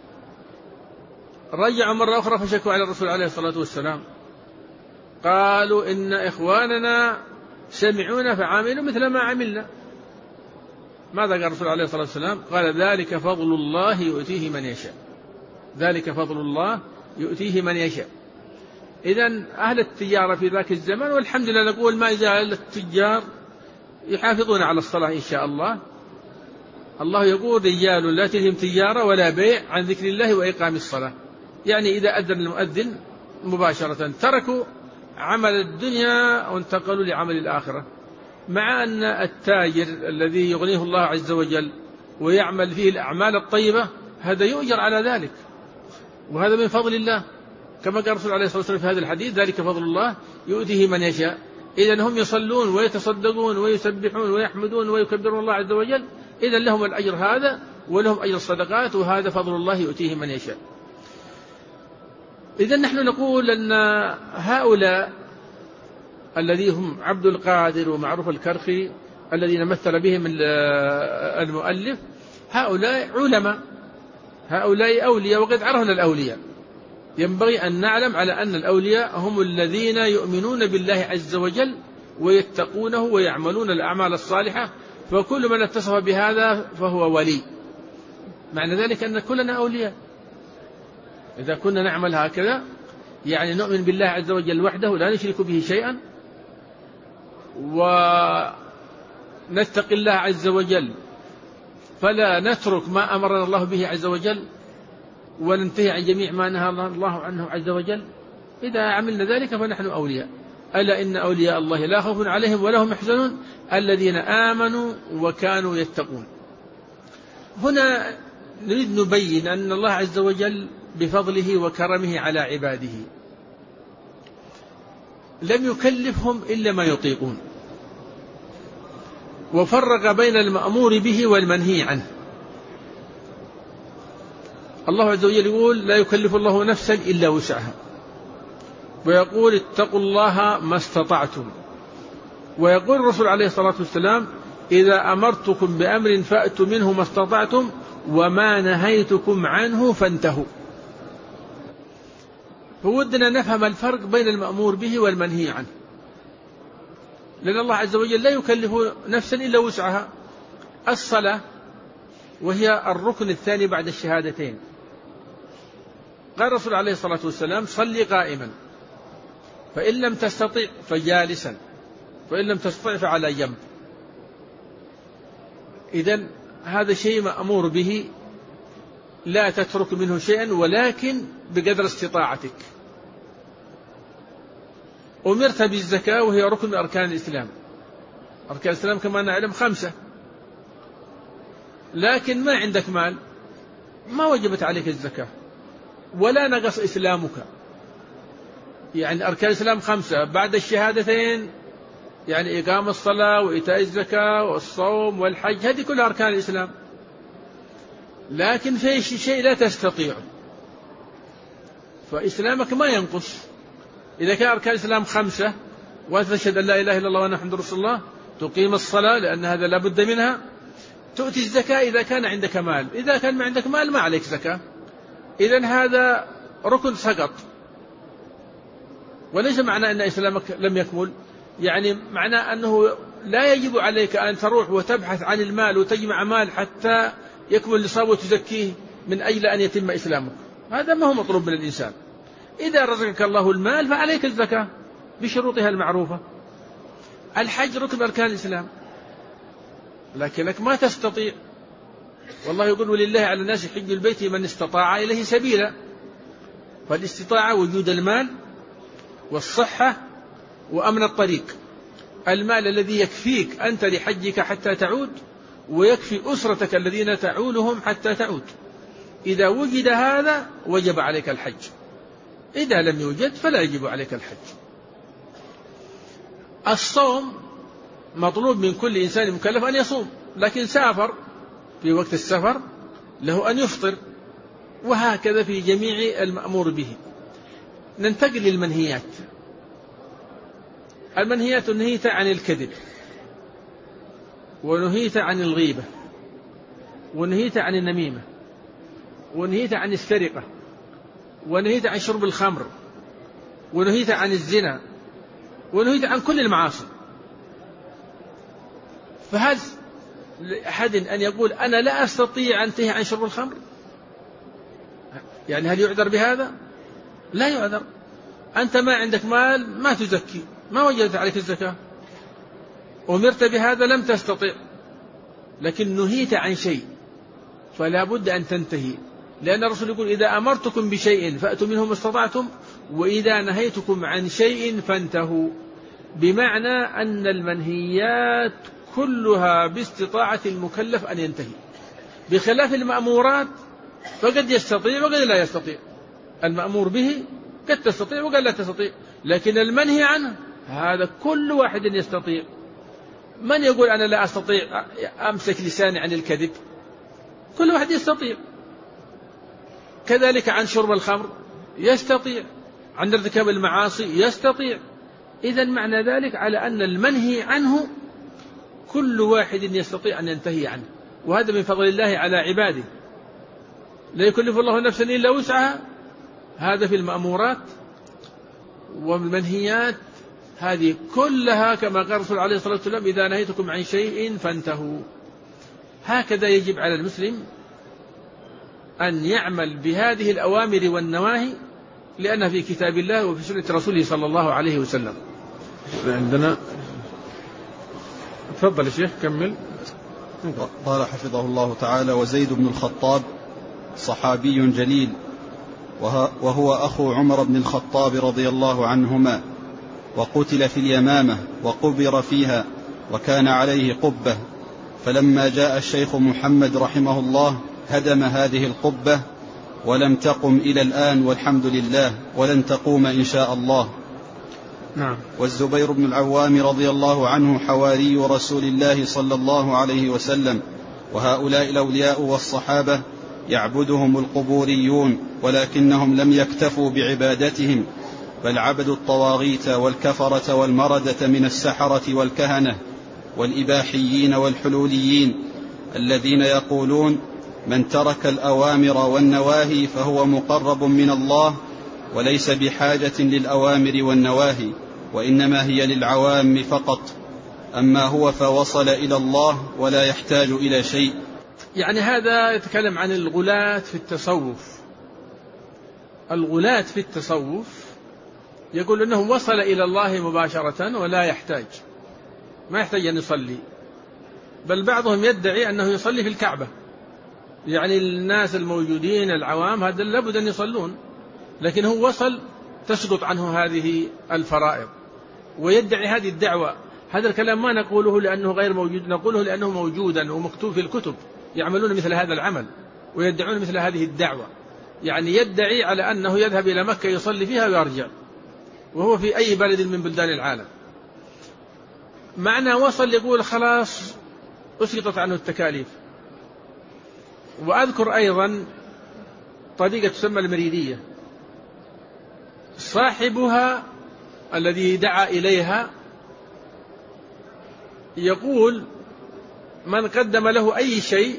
رجعوا مرة أخرى فشكوا على الرسول عليه الصلاة والسلام، قالوا إن إخواننا سمعونا فعملوا مثل ما عملنا. ماذا قال الرسول عليه الصلاة والسلام؟ قال ذلك فضل الله يؤتيه من يشاء، ذلك فضل الله يؤتيه من يشاء. إذن أهل التجارة في ذاك الزمن، والحمد لله نقول ما زال التجار يحافظون على الصلاة إن شاء الله. الله يقول رجال لا تلهم تجارة ولا بيع عن ذكر الله وإقام الصلاة، يعني إذا أذن المؤذن مباشرة تركوا عمل الدنيا وانتقلوا لعمل الآخرة. مع أن التاجر الذي يغنيه الله عز وجل ويعمل فيه الأعمال الطيبة هذا يؤجر على ذلك، وهذا من فضل الله، كما قال الرسول عليه الصلاة والسلام في هذا الحديث ذلك فضل الله يؤتيه من يشاء. إذن هم يصلون ويتصدقون ويسبحون ويحمدون ويكبرون الله عز وجل، إذن لهم الأجر هذا ولهم أجر الصدقات، وهذا فضل الله يؤتيه من يشاء. إذن نحن نقول أن هؤلاء الذين هم عبد القادر ومعروف الكرخي الذين مثل بهم المؤلف، هؤلاء علماء، هؤلاء أولياء، وقد عرفنا الأولياء. ينبغي أن نعلم على أن الأولياء هم الذين يؤمنون بالله عز وجل ويتقونه ويعملون الأعمال الصالحة، فكل من اتصف بهذا فهو ولي. معنى ذلك أن كلنا أولياء إذا كنا نعمل هكذا، يعني نؤمن بالله عز وجل وحده لا نشرك به شيئا، ونتقي الله عز وجل فلا نترك ما أمرنا الله به عز وجل، وننتهي عن جميع ما نهى الله عنه عز وجل. إذا عملنا ذلك فنحن أولياء. ألا إن أولياء الله لا خوف عليهم ولا هم يحزنون الذين آمنوا وكانوا يتقون. هنا نريد نبين أن الله عز وجل بفضله وكرمه على عباده لم يكلفهم إلا ما يطيقون، وفرق بين المأمور به والمنهي عنه. الله عز وجل يقول لا يكلف الله نفسا إلا وسعها، ويقول اتقوا الله ما استطعتم، ويقول الرسول عليه الصلاة والسلام إذا أمرتكم بأمر فأتوا منه ما استطعتم وما نهيتكم عنه فانتهوا. فودنا نفهم الفرق بين المأمور به والمنهي عنه، لأن الله عز وجل لا يكلف نفسا إلا وسعها، الصلاة وهي الركن الثاني بعد الشهادتين. قال الرسول عليه الصلاة والسلام: صل قائما، فإن لم تستطع فجالسا، فإن لم تستطع فعلى جنب. إذن هذا شيء مأمور به، لا تترك منه شيئا ولكن بقدر استطاعتك. أمرت بالزكاة وهي ركن من أركان الإسلام. أركان الإسلام كما نعلم خمسة، لكن ما عندك مال ما وجبت عليك الزكاة ولا نقص إسلامك. يعني أركان الإسلام خمسة بعد الشهادتين، يعني إقام الصلاة وإيتاء الزكاة والصوم والحج، هذه كلها أركان الإسلام. لكن في شيء لا تستطيع فإسلامك ما ينقص. إذا كان أركان الإسلام خمسة وأنت تشهد أن لا إله إلا الله وأن محمد رسول الله، تقيم الصلاة لأن هذا لا بد منها، تؤتي الزكاة إذا كان عندك مال، إذا كان ما عندك مال ما عليك زكاة. إذن هذا ركن سقط. وليس معنى أن إسلامك لم يكمل، يعني معنى أنه لا يجب عليك أن تروح وتبحث عن المال وتجمع مال حتى يكمل نصاب وتزكيه من أجل أن يتم إسلامك. هذا ما هو مطلوب من الإنسان. إذا رزقك الله المال فعليك الزكاة بشروطها المعروفة. الحج ركن أركان الإسلام، لكنك ما تستطيع. والله يقول: ولله على الناس حج البيت من استطاع إليه سبيلا. فالاستطاعة وجود المال والصحة وأمن الطريق. المال الذي يكفيك أنت لحجك حتى تعود، ويكفي أسرتك الذين تعولهم حتى تعود. إذا وجد هذا وجب عليك الحج، إذا لم يوجد فلا يجب عليك الحج. الصوم مطلوب من كل إنسان مكلف أن يصوم، لكن سافر في وقت السفر له أن يفطر، وهكذا في جميع المأمور به. ننتقل للمنهيات. المنهيات: نهيت عن الكذب، ونهيت عن الغيبة، ونهيت عن النميمة، ونهيت عن السرقة، ونهيت عن شرب الخمر، ونهيت عن الزنا، ونهيت عن كل المعاصي. فهل لأحد أن يقول: أنا لا أستطيع أن أنتهي عن شرب الخمر؟ يعني هل يعذر بهذا؟ لا يعذر. أنت ما عندك مال ما تزكي، ما وجدت عليك الزكاة. أمرت بهذا لم تستطيع، لكن نهيت عن شيء فلا بد أن تنتهي، لأن الرسول يقول: إذا أمرتكم بشيء فأتوا منه ما استطعتم، وإذا نهيتكم عن شيء فانتهوا. بمعنى أن المنهيات كلها باستطاعة المكلف أن ينتهي، بخلاف المأمورات فقد يستطيع وقد لا يستطيع. المأمور به قد تستطيع وقد لا تستطيع، لكن المنهي عنه هذا كل واحد يستطيع. من يقول أنا لا أستطيع أمسك لساني عن الكذب؟ كل واحد يستطيع. كذلك عن شرب الخمر يستطيع، عن ارتكاب المعاصي يستطيع. إذن معنى ذلك على أن المنهي عنه كل واحد يستطيع أن ينتهي عنه، وهذا من فضل الله على عباده. لا يكلف الله نفسا إلا وسعها، هذا في المأمورات. والمنهيات هذه كلها كما قال الرسول عليه الصلاة والسلام: إذا نهيتكم عن شيء فانتهوا. هكذا يجب على المسلم أن يعمل بهذه الأوامر والنواهي، لأنها في كتاب الله وفي سنة رسوله صلى الله عليه وسلم. عندنا تفضل يا شيخ كمل. قال حفظه الله تعالى: وزيد بن الخطاب صحابي جليل، وهو أخو عمر بن الخطاب رضي الله عنهما، وقتل في اليمامة وقبر فيها، وكان عليه قبة، فلما جاء الشيخ محمد رحمه الله هدم هذه القبة، ولم تقم إلى الآن والحمد لله، ولن تقوم إن شاء الله. نعم. والزبير بن العوام رضي الله عنه حواري رسول الله صلى الله عليه وسلم، وهؤلاء الأولياء والصحابة يعبدهم القبوريون، ولكنهم لم يكتفوا بعبادتهم، بل عبدوا الطواغيت والكفرة والمردة من السحرة والكهنة والإباحيين والحلوليين، الذين يقولون: من ترك الأوامر والنواهي فهو مقرب من الله، وليس بحاجة للأوامر والنواهي، وإنما هي للعوام فقط. أما هو فوصل إلى الله ولا يحتاج إلى شيء. يعني هذا يتكلم عن الغلاة في التصوف. الغلاة في التصوف يقول أنه وصل إلى الله مباشرة ولا يحتاج، ما يحتاج أن يصلي، بل بعضهم يدعي أنه يصلي في الكعبة. يعني الناس الموجودين العوام هذا لابد أن يصلون، لكن هو وصل تسقط عنه هذه الفرائض، ويدعي هذه الدعوة. هذا الكلام ما نقوله لأنه غير موجود، نقوله لأنه موجودا ومكتوب في الكتب. يعملون مثل هذا العمل ويدعون مثل هذه الدعوة، يعني يدعي على أنه يذهب إلى مكة يصلي فيها ويرجع، وهو في أي بلد من بلدان العالم. معنى وصل يقول خلاص أسقطت عنه التكاليف. وأذكر أيضا طريقة تسمى المريدية، صاحبها الذي دعا إليها يقول من قدم له أي شيء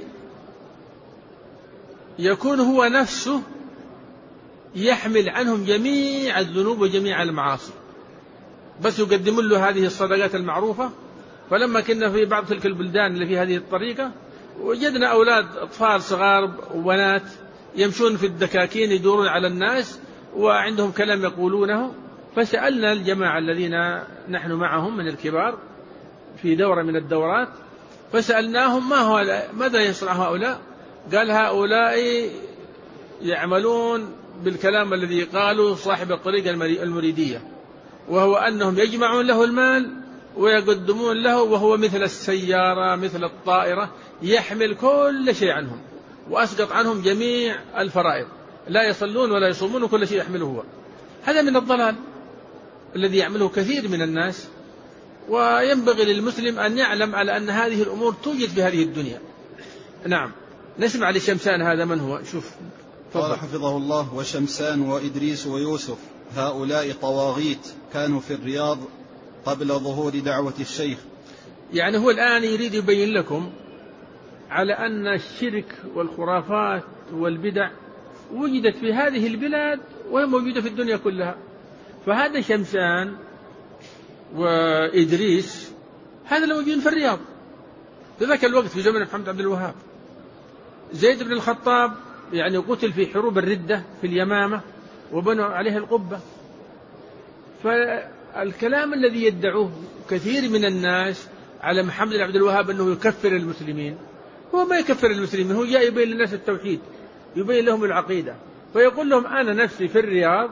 يكون هو نفسه يحمل عنهم جميع الذنوب وجميع المعاصي، بس يقدمون له هذه الصدقات المعروفة. فلما كنا في بعض تلك البلدان اللي في هذه الطريقة وجدنا أولاد أطفال صغار وبنات يمشون في الدكاكين يدورون على الناس وعندهم كلام يقولونه، فسألنا الجماعة الذين نحن معهم من الكبار في دورة من الدورات، فسألناهم ما هو ماذا يصنع هؤلاء؟ قال هؤلاء يعملون بالكلام الذي قالوا صاحب الطريقة المريدية، وهو أنهم يجمعون له المال ويقدمون له، وهو مثل السيارة مثل الطائرة يحمل كل شيء عنهم وأسقط عنهم جميع الفرائض، لا يصلون ولا يصومون وكل شيء يحمله هو. هذا من الضلال الذي يعمله كثير من الناس، وينبغي للمسلم أن يعلم على أن هذه الأمور توجد في هذه الدنيا. نعم، نسمع لشمسان هذا من هو؟ شوف قال حفظه الله: وشمسان وإدريس ويوسف هؤلاء طواغيت كانوا في الرياض قبل ظهور دعوة الشيخ. يعني هو الآن يريد يبين لكم على أن الشرك والخرافات والبدع وجدت في هذه البلاد وهي موجودة في الدنيا كلها. فهذا شمسان وإدريس هذا الموجودين في الرياض في ذاك الوقت في زمن محمد عبد الوهاب. زيد بن الخطاب يعني قتل في حروب الردة في اليمامة وبنوا عليه القبة. فالكلام الذي يدعوه كثير من الناس على محمد عبد الوهاب أنه يكفر المسلمين، هو ما يكفر المسلمين، هو جاء يبين للناس التوحيد، يبين لهم العقيدة، فيقول لهم أنا نفسي في الرياض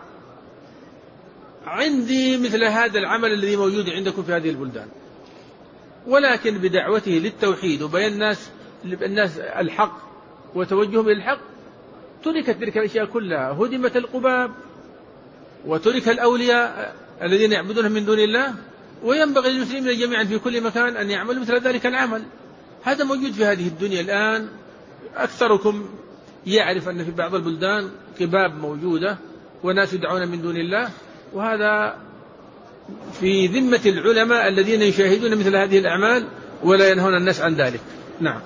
عندي مثل هذا العمل الذي موجود عندكم في هذه البلدان، ولكن بدعوته للتوحيد وبين الناس الناس الحق وتوجههم للحق تركت تلك الأشياء كلها، هدمت القباب وترك الأولياء الذين يعبدونهم من دون الله، وينبغي للمسلمين جميعا في كل مكان أن يعملوا مثل ذلك العمل. هذا موجود في هذه الدنيا الآن. أكثركم يعرف أن في بعض البلدان قباب موجودة وناس يدعون من دون الله، وهذا في ذمة العلماء الذين يشاهدون مثل هذه الأعمال ولا ينهون الناس عن ذلك. نعم.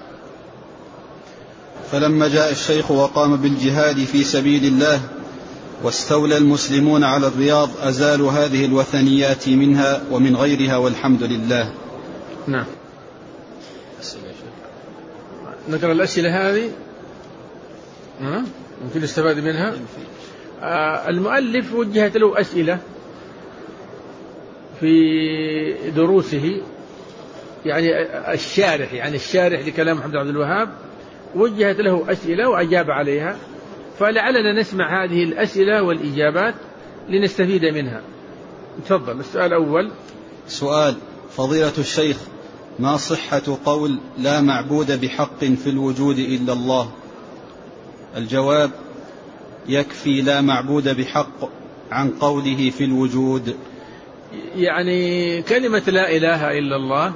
فلما جاء الشيخ وقام بالجهاد في سبيل الله واستولى المسلمون على الرياض أزالوا هذه الوثنيات منها ومن غيرها والحمد لله. نعم. نقرأ الأسئلة هذه ممكن نستفاد منها. آه المؤلف وجهت له أسئلة في دروسه، يعني الشارح يعني الشارح لكلام محمد عبد الوهاب وجهت له أسئلة وأجاب عليها، فلعلنا نسمع هذه الأسئلة والإجابات لنستفيد منها. تفضل. السؤال الأول: سؤال فضيلة الشيخ، ما صحة قول لا معبود بحق في الوجود إلا الله؟ الجواب: يكفي لا معبود بحق عن قوله في الوجود. يعني كلمة لا إله إلا الله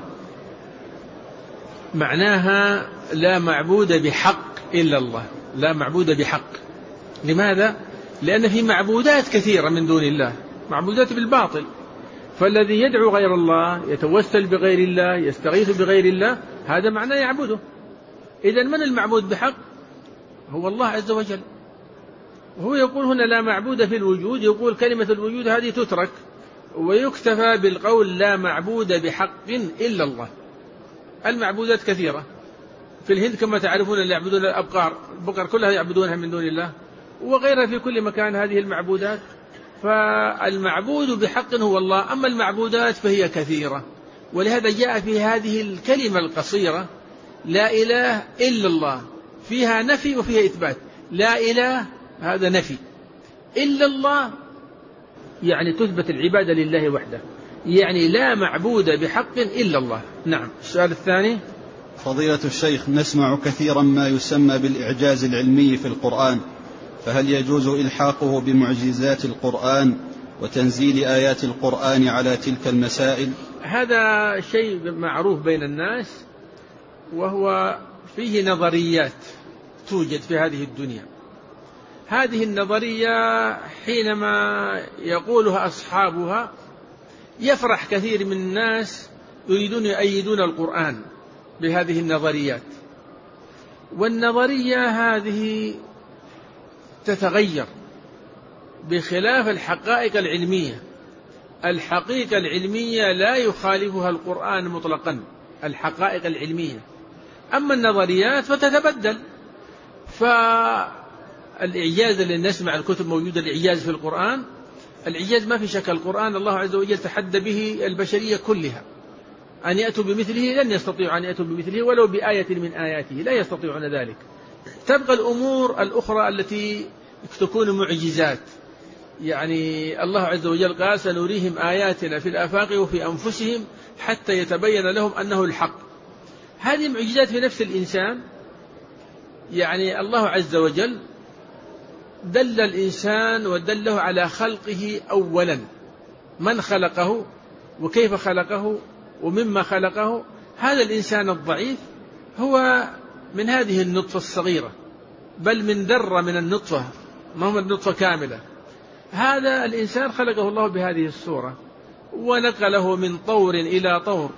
معناها لا معبود بحق إلا الله، لا معبود بحق. لماذا؟ لأن في معبودات كثيرة من دون الله، معبودات بالباطل، فالذي يدعو غير الله يتوسل بغير الله يستغيث بغير الله هذا معناه يعبده. إذن من المعبود بحق؟ هو الله عز وجل. هو يقول هنا لا معبود في الوجود، يقول كلمة الوجود هذه تترك ويكتفى بالقول لا معبود بحق إلا الله. المعبودات كثيرة في الهند كما تعرفون اللي يعبدون الأبقار، البقر كلها يعبدونها من دون الله، وغيرها في كل مكان هذه المعبودات. فالمعبود بحق هو الله، أما المعبودات فهي كثيرة، ولهذا جاء في هذه الكلمة القصيرة لا إله إلا الله، فيها نفي وفيها إثبات. لا إله هذا نفي، إلا الله يعني تثبت العبادة لله وحده، يعني لا معبود بحق إلا الله. نعم. السؤال الثاني. فضيلة الشيخ، نسمع كثيرا ما يسمى بالإعجاز العلمي في القرآن، فهل يجوز إلحاقه بمعجزات القرآن وتنزيل آيات القرآن على تلك المسائل؟ هذا شيء معروف بين الناس، وهو فيه نظريات توجد في هذه الدنيا. هذه النظرية حينما يقولها أصحابها يفرح كثير من الناس يريدون يؤيدون القرآن بهذه النظريات، والنظرية هذه تتغير بخلاف الحقائق العلمية. الحقيقة العلمية لا يخالفها القرآن مطلقا، الحقائق العلمية. أما النظريات فتتبدل. فالإعجاز اللي نسمع الكتب موجودة، الإعجاز في القرآن، الإعجاز ما في شك القرآن الله عز وجل تحدى به البشرية كلها، أن يأتوا بمثله لن يستطيعوا أن يأتوا بمثله ولو بآية من آياته، لا يستطيعون ذلك. تبقى الأمور الأخرى التي تكون معجزات، يعني الله عز وجل قال سنريهم آياتنا في الآفاق وفي أنفسهم حتى يتبين لهم أنه الحق. هذه معجزات في نفس الإنسان. يعني الله عز وجل دل الإنسان ودله على خلقه أولا، من خلقه وكيف خلقه ومما خلقه. هذا الإنسان الضعيف هو من هذه النطفة الصغيرة، بل من ذرة من النطفة، ما هو النطفة كاملة. هذا الإنسان خلقه الله بهذه الصورة، ونقله من طور إلى طور،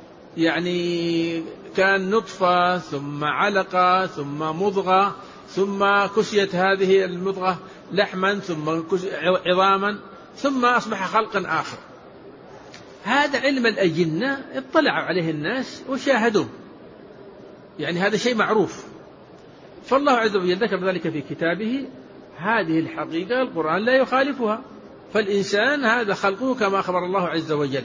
يعني كان نطفة ثم علقة ثم مضغة، ثم كسيت هذه المضغة لحما ثم عظاما، ثم أصبح خلقا آخر. هذا علم الأجنة اطلع عليه الناس وشاهدوه، يعني هذا شيء معروف. فالله عز وجل ذكر ذلك في كتابه. هذه الحقيقة القرآن لا يخالفها، فالإنسان هذا خلقه كما أخبر الله عز وجل.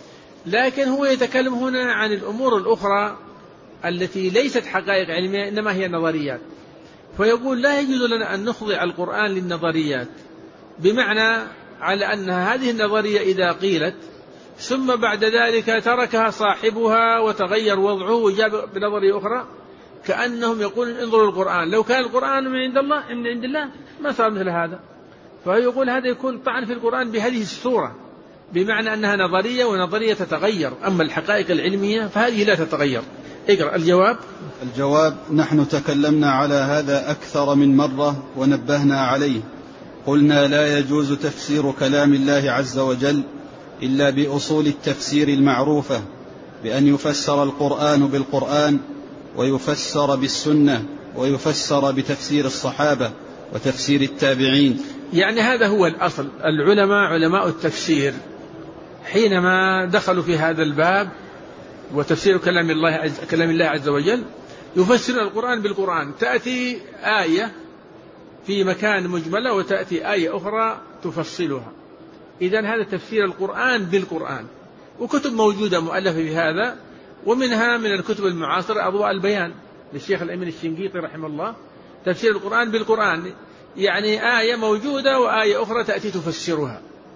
لكن هو يتكلم هنا عن الأمور الأخرى التي ليست حقائق علمية، إنما هي نظريات. فيقول لا يجوز لنا أن نخضع القرآن للنظريات، بمعنى على أن هذه النظرية إذا قيلت ثم بعد ذلك تركها صاحبها وتغير وضعه وجاء بنظرية أخرى، كأنهم يقولون انظروا القرآن، لو كان القرآن من عند الله من عند الله ما صار مثل هذا. فيقول هذا يكون طعن في القرآن بهذه الصورة، بمعنى أنها نظرية، ونظرية تتغير. أما الحقائق العلمية فهذه لا تتغير. اقرأ الجواب. الجواب: نحن تكلمنا على هذا أكثر من مرة ونبهنا عليه. قلنا لا يجوز تفسير كلام الله عز وجل إلا بأصول التفسير المعروفة، بأن يفسر القرآن بالقرآن، ويفسر بالسنة، ويفسر بتفسير الصحابة وتفسير التابعين. يعني هذا هو الأصل. العلماء علماء التفسير حينما دخلوا في هذا الباب وتفسير كلام الله عز, كلام الله عز وجل يفسر القرآن بالقرآن. تأتي آية في مكان مجملة وتأتي آية أخرى تفصلها. إذن هذا تفسير القرآن بالقرآن، وكتب موجودة مؤلفة في هذا، ومنها من الكتب المعاصرة أضواء البيان للشيخ الأمين الشنقيطي رحمه الله، تفسير القرآن بالقرآن، يعني آية موجودة وآية أخرى تأتي تفسرها،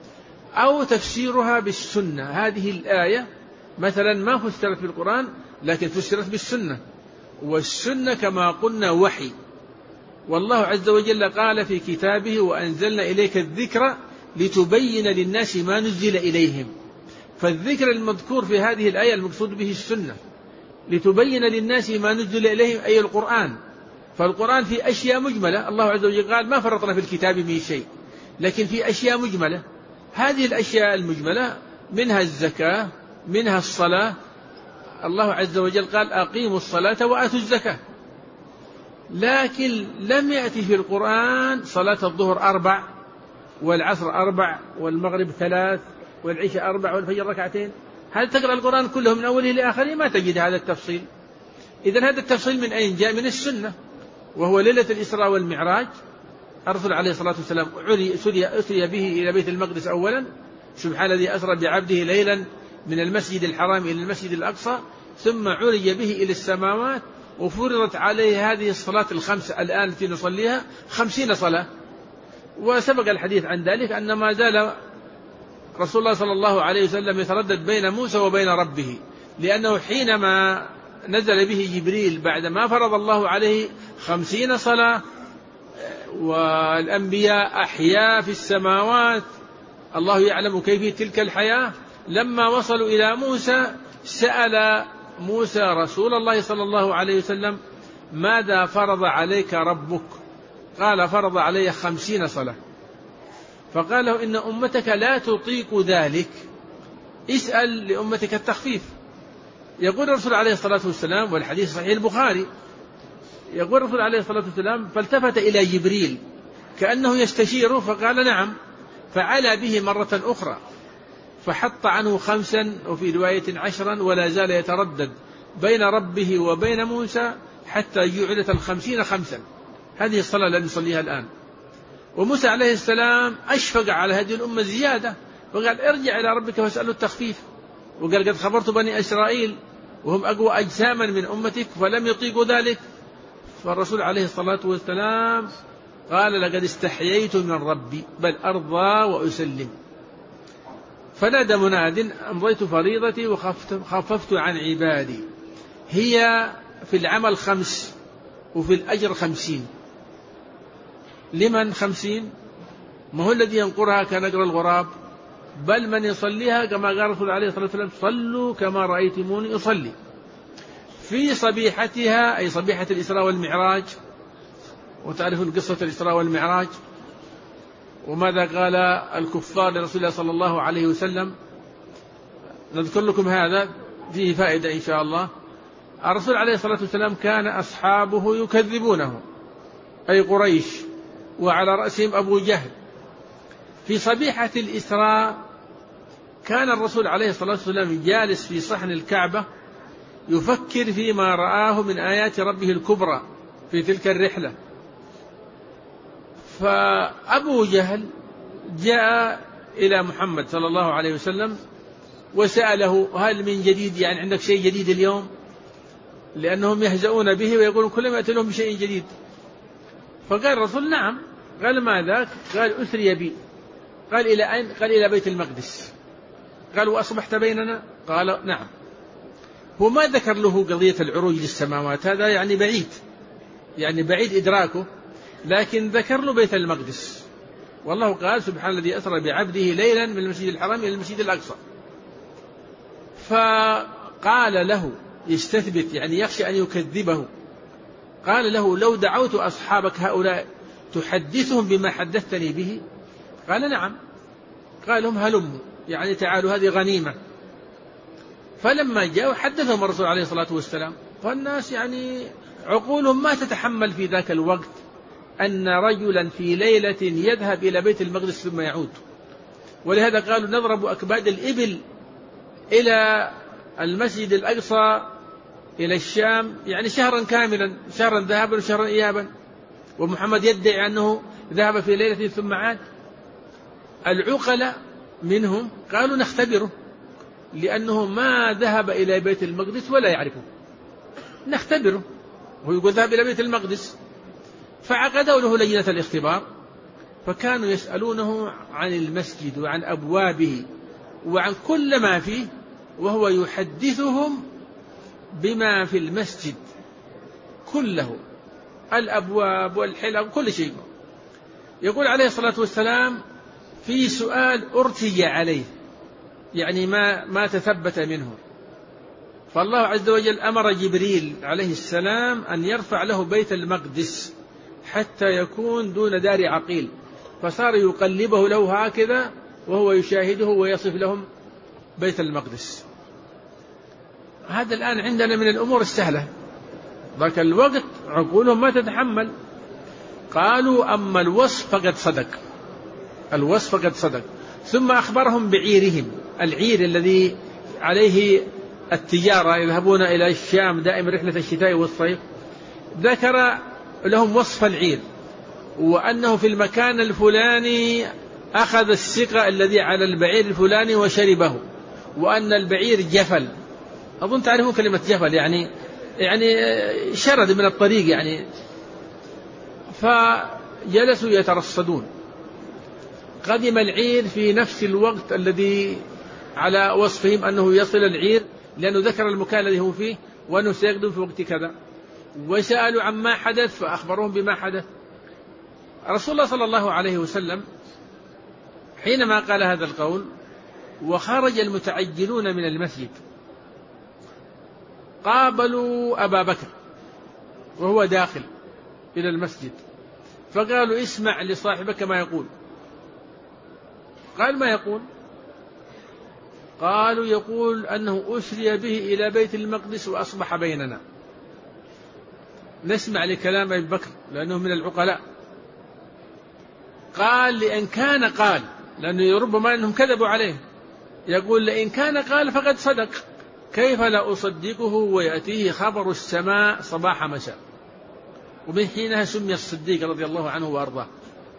أو تفسيرها بالسنة. هذه الآية مثلا ما فسرت بالقرآن لكن فسرت بالسنة، والسنة كما قلنا وحي، والله عز وجل قال في كتابه وأنزلنا إليك الذكر لتبين للناس ما نزل إليهم. فالذكر المذكور في هذه الآية المقصود به السنة، لتبين للناس ما نزل إليهم أي القرآن. فالقرآن في أشياء مجملة، الله عز وجل قال ما فرطنا في الكتاب من شيء، لكن في أشياء مجملة. هذه الأشياء المجملة منها الزكاة، منها الصلاة. الله عز وجل قال أقيموا الصلاة وآتوا الزكاة، لكن لم يأتي في القرآن صلاة الظهر أربع والعصر أربع والمغرب ثلاث والعشاء أربع والفجر ركعتين. هل تقرأ القرآن كله من أوله لآخره؟ ما تجد هذا التفصيل. إذن هذا التفصيل من أين جاء؟ من السنة، وهو ليلة الإسراء والمعراج. الرسول عليه الصلاة والسلام أسري به إلى بيت المقدس أولا، سبحان الذي أسرى بعبده ليلا من المسجد الحرام إلى المسجد الأقصى، ثم عرج به إلى السماوات، وفرضت عليه هذه الصلاة الخمس الآن التي نصليها خمسين صلاة. وسبق الحديث عن ذلك أن ما زال رسول الله صلى الله عليه وسلم يتردد بين موسى وبين ربه، لأنه حينما نزل به جبريل بعد ما فرض الله عليه خمسين صلاة والأنبياء أحياء في السماوات، الله يعلم كيفية تلك الحياة، لما وصلوا إلى موسى سأل موسى رسول الله صلى الله عليه وسلم: ماذا فرض عليك ربك؟ قال: فرض علي خمسين صلاة. فقال له: إن أمتك لا تطيق ذلك، اسأل لأمتك التخفيف. يقول الرسول عليه الصلاة والسلام، والحديث صحيح البخاري، يقول الرسول عليه الصلاة والسلام: فالتفت إلى جبريل كأنه يستشيره فقال: نعم. فعلى به مرة أخرى فحط عنه خمسا، وفي رواية عشرا، ولا زال يتردد بين ربه وبين موسى حتى جعلت الخمسين خمسا. هذه الصلاة التي نصليها الآن. وموسى عليه السلام أشفق على هذه الأمة زيادة، وقال: ارجع إلى ربك واسأله التخفيف. وقال: قد خبرت بني إسرائيل وهم أقوى أجساما من أمتك فلم يطيقوا ذلك. فالرسول عليه الصلاة والسلام قال: لقد استحييت من ربي بل أرضى وأسلم. فنادى مناد: أمضيت فريضتي وخففت عن عبادي. هي في العمل خمس وفي الأجر خمسين. لمن خمسين؟ ما هو الذي ينقرها كنقر الغراب، بل من يصليها كما قال الرسول عليه الصلاة والسلام: صلوا كما رأيتموني أصلي. في صبيحتها، أي صبيحة الإسراء والمعراج، وتعرفون قصة الإسراء والمعراج وماذا قال الكفار لرسول الله صلى الله عليه وسلم. نذكر لكم هذا، فيه فائدة إن شاء الله. الرسول عليه الصلاة والسلام كان أصحابه يكذبونه، أي قريش، وعلى رأسهم أبو جهل. في صبيحة الإسراء كان الرسول عليه الصلاة والسلام جالس في صحن الكعبة يفكر فيما رآه من آيات ربه الكبرى في تلك الرحلة. فأبو جهل جاء إلى محمد صلى الله عليه وسلم وسأله: هل من جديد؟ يعني عندك شيء جديد اليوم؟ لأنهم يهزؤون به ويقولون كل ما يأتي لهم بشيء جديد. فقال الرسول: نعم. قال: ماذا؟ قال: أسري بي. قال: إلى أين؟ قال: إلى بيت المقدس. قال: وأصبحت بيننا؟ قال: نعم. هو ما ذكر له قضية العروج للسماوات، هذا يعني بعيد، يعني بعيد إدراكه، لكن ذكر له بيت المقدس. والله قال: سبحان الذي أسرى بعبده ليلا من المسجد الحرام إلى المسجد الأقصى. فقال له يستثبت، يعني يخشى أن يكذبه، قال له: لو دعوت أصحابك هؤلاء تحدثهم بما حدثتني به؟ قال: نعم. قال لهم: هلموا، يعني تعالوا، هذه غنيمة. فلما جاءوا حدثهم الرسول عليه الصلاة والسلام، فالناس يعني عقولهم ما تتحمل في ذاك الوقت أن رجلا في ليلة يذهب إلى بيت المقدس ثم يعود. ولهذا قالوا: نضرب أكباد الإبل إلى المسجد الأقصى إلى الشام، يعني شهرا كاملا، شهرا ذهابا وشهرا إيابا، ومحمد يدعي أنه ذهب في ليلة ثم عاد. العقلاء منهم قالوا: نختبره، لأنه ما ذهب إلى بيت المقدس ولا يعرفه، نختبره. هو يقول ذهب إلى بيت المقدس. فعقدوا له لجنة الاختبار، فكانوا يسألونه عن المسجد وعن أبوابه وعن كل ما فيه، وهو يحدثهم بما في المسجد كله، الأبواب والحلق كل شيء. يقول عليه الصلاة والسلام: في سؤال أرتي عليه، يعني ما ما تثبت منه. فالله عز وجل أمر جبريل عليه السلام أن يرفع له بيت المقدس حتى يكون دون دار عقيل، فصار يقلبه له هكذا وهو يشاهده ويصف لهم بيت المقدس. هذا الآن عندنا من الأمور السهلة، ذاك الوقت عقولهم ما تتحمل. قالوا: أما الوصف فقد صدق، الوصف فقد صدق. ثم أخبرهم بعيرهم، العير الذي عليه التجارة يذهبون إلى الشام دائما رحلة الشتاء والصيف، ذكر لهم وصف العير وأنه في المكان الفلاني أخذ السقى الذي على البعير الفلاني وشربه، وأن البعير جفل. أظن تعرفون كلمة جفل، يعني يعني شرد من الطريق يعني. فجلسوا يترصدون. قدم العير في نفس الوقت الذي على وصفهم أنه يصل العير، لأنه ذكر المكان الذي هم فيه وأنه سيقدم في وقت كذا، وسألوا عما حدث فأخبروهم بما حدث. رسول الله صلى الله عليه وسلم حينما قال هذا القول وخرج المتعجلون من المسجد قابلوا أبا بكر وهو داخل إلى المسجد، فقالوا اسمع لصاحبك ما يقول. قال ما يقول؟ قالوا يقول أنه أسري به إلى بيت المقدس وأصبح بيننا. نسمع لكلام أبي بكر لأنه من العقلاء. قال لأن كان قال، لأنه ربما أنهم كذبوا عليه، يقول لئن كان قال فقد صدق، كيف لا أصدقه ويأتيه خبر السماء صباح مساء. ومن حينها سمي الصديق رضي الله عنه وأرضاه.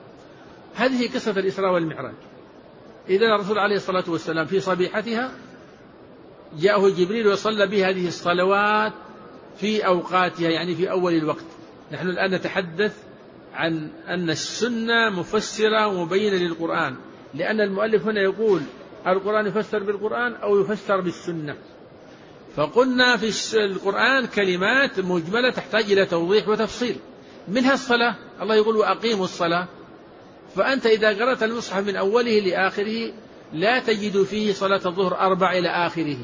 هذه قصة الإسراء والمعراج. إذا الرسول عليه الصلاة والسلام في صبيحتها جاءه جبريل وصلى به هذه الصلوات في أوقاتها، يعني في أول الوقت. نحن الآن نتحدث عن أن السنة مفسرة ومبينة للقرآن، لأن المؤلف هنا يقول القرآن يفسر بالقرآن أو يفسر بالسنة. فقلنا في القرآن كلمات مجملة تحتاج إلى توضيح وتفصيل، منها الصلاة. الله يقول وأقيموا الصلاة، فأنت إذا قرأت المصحف من أوله لآخره لا تجد فيه صلاة الظهر أربع إلى آخره،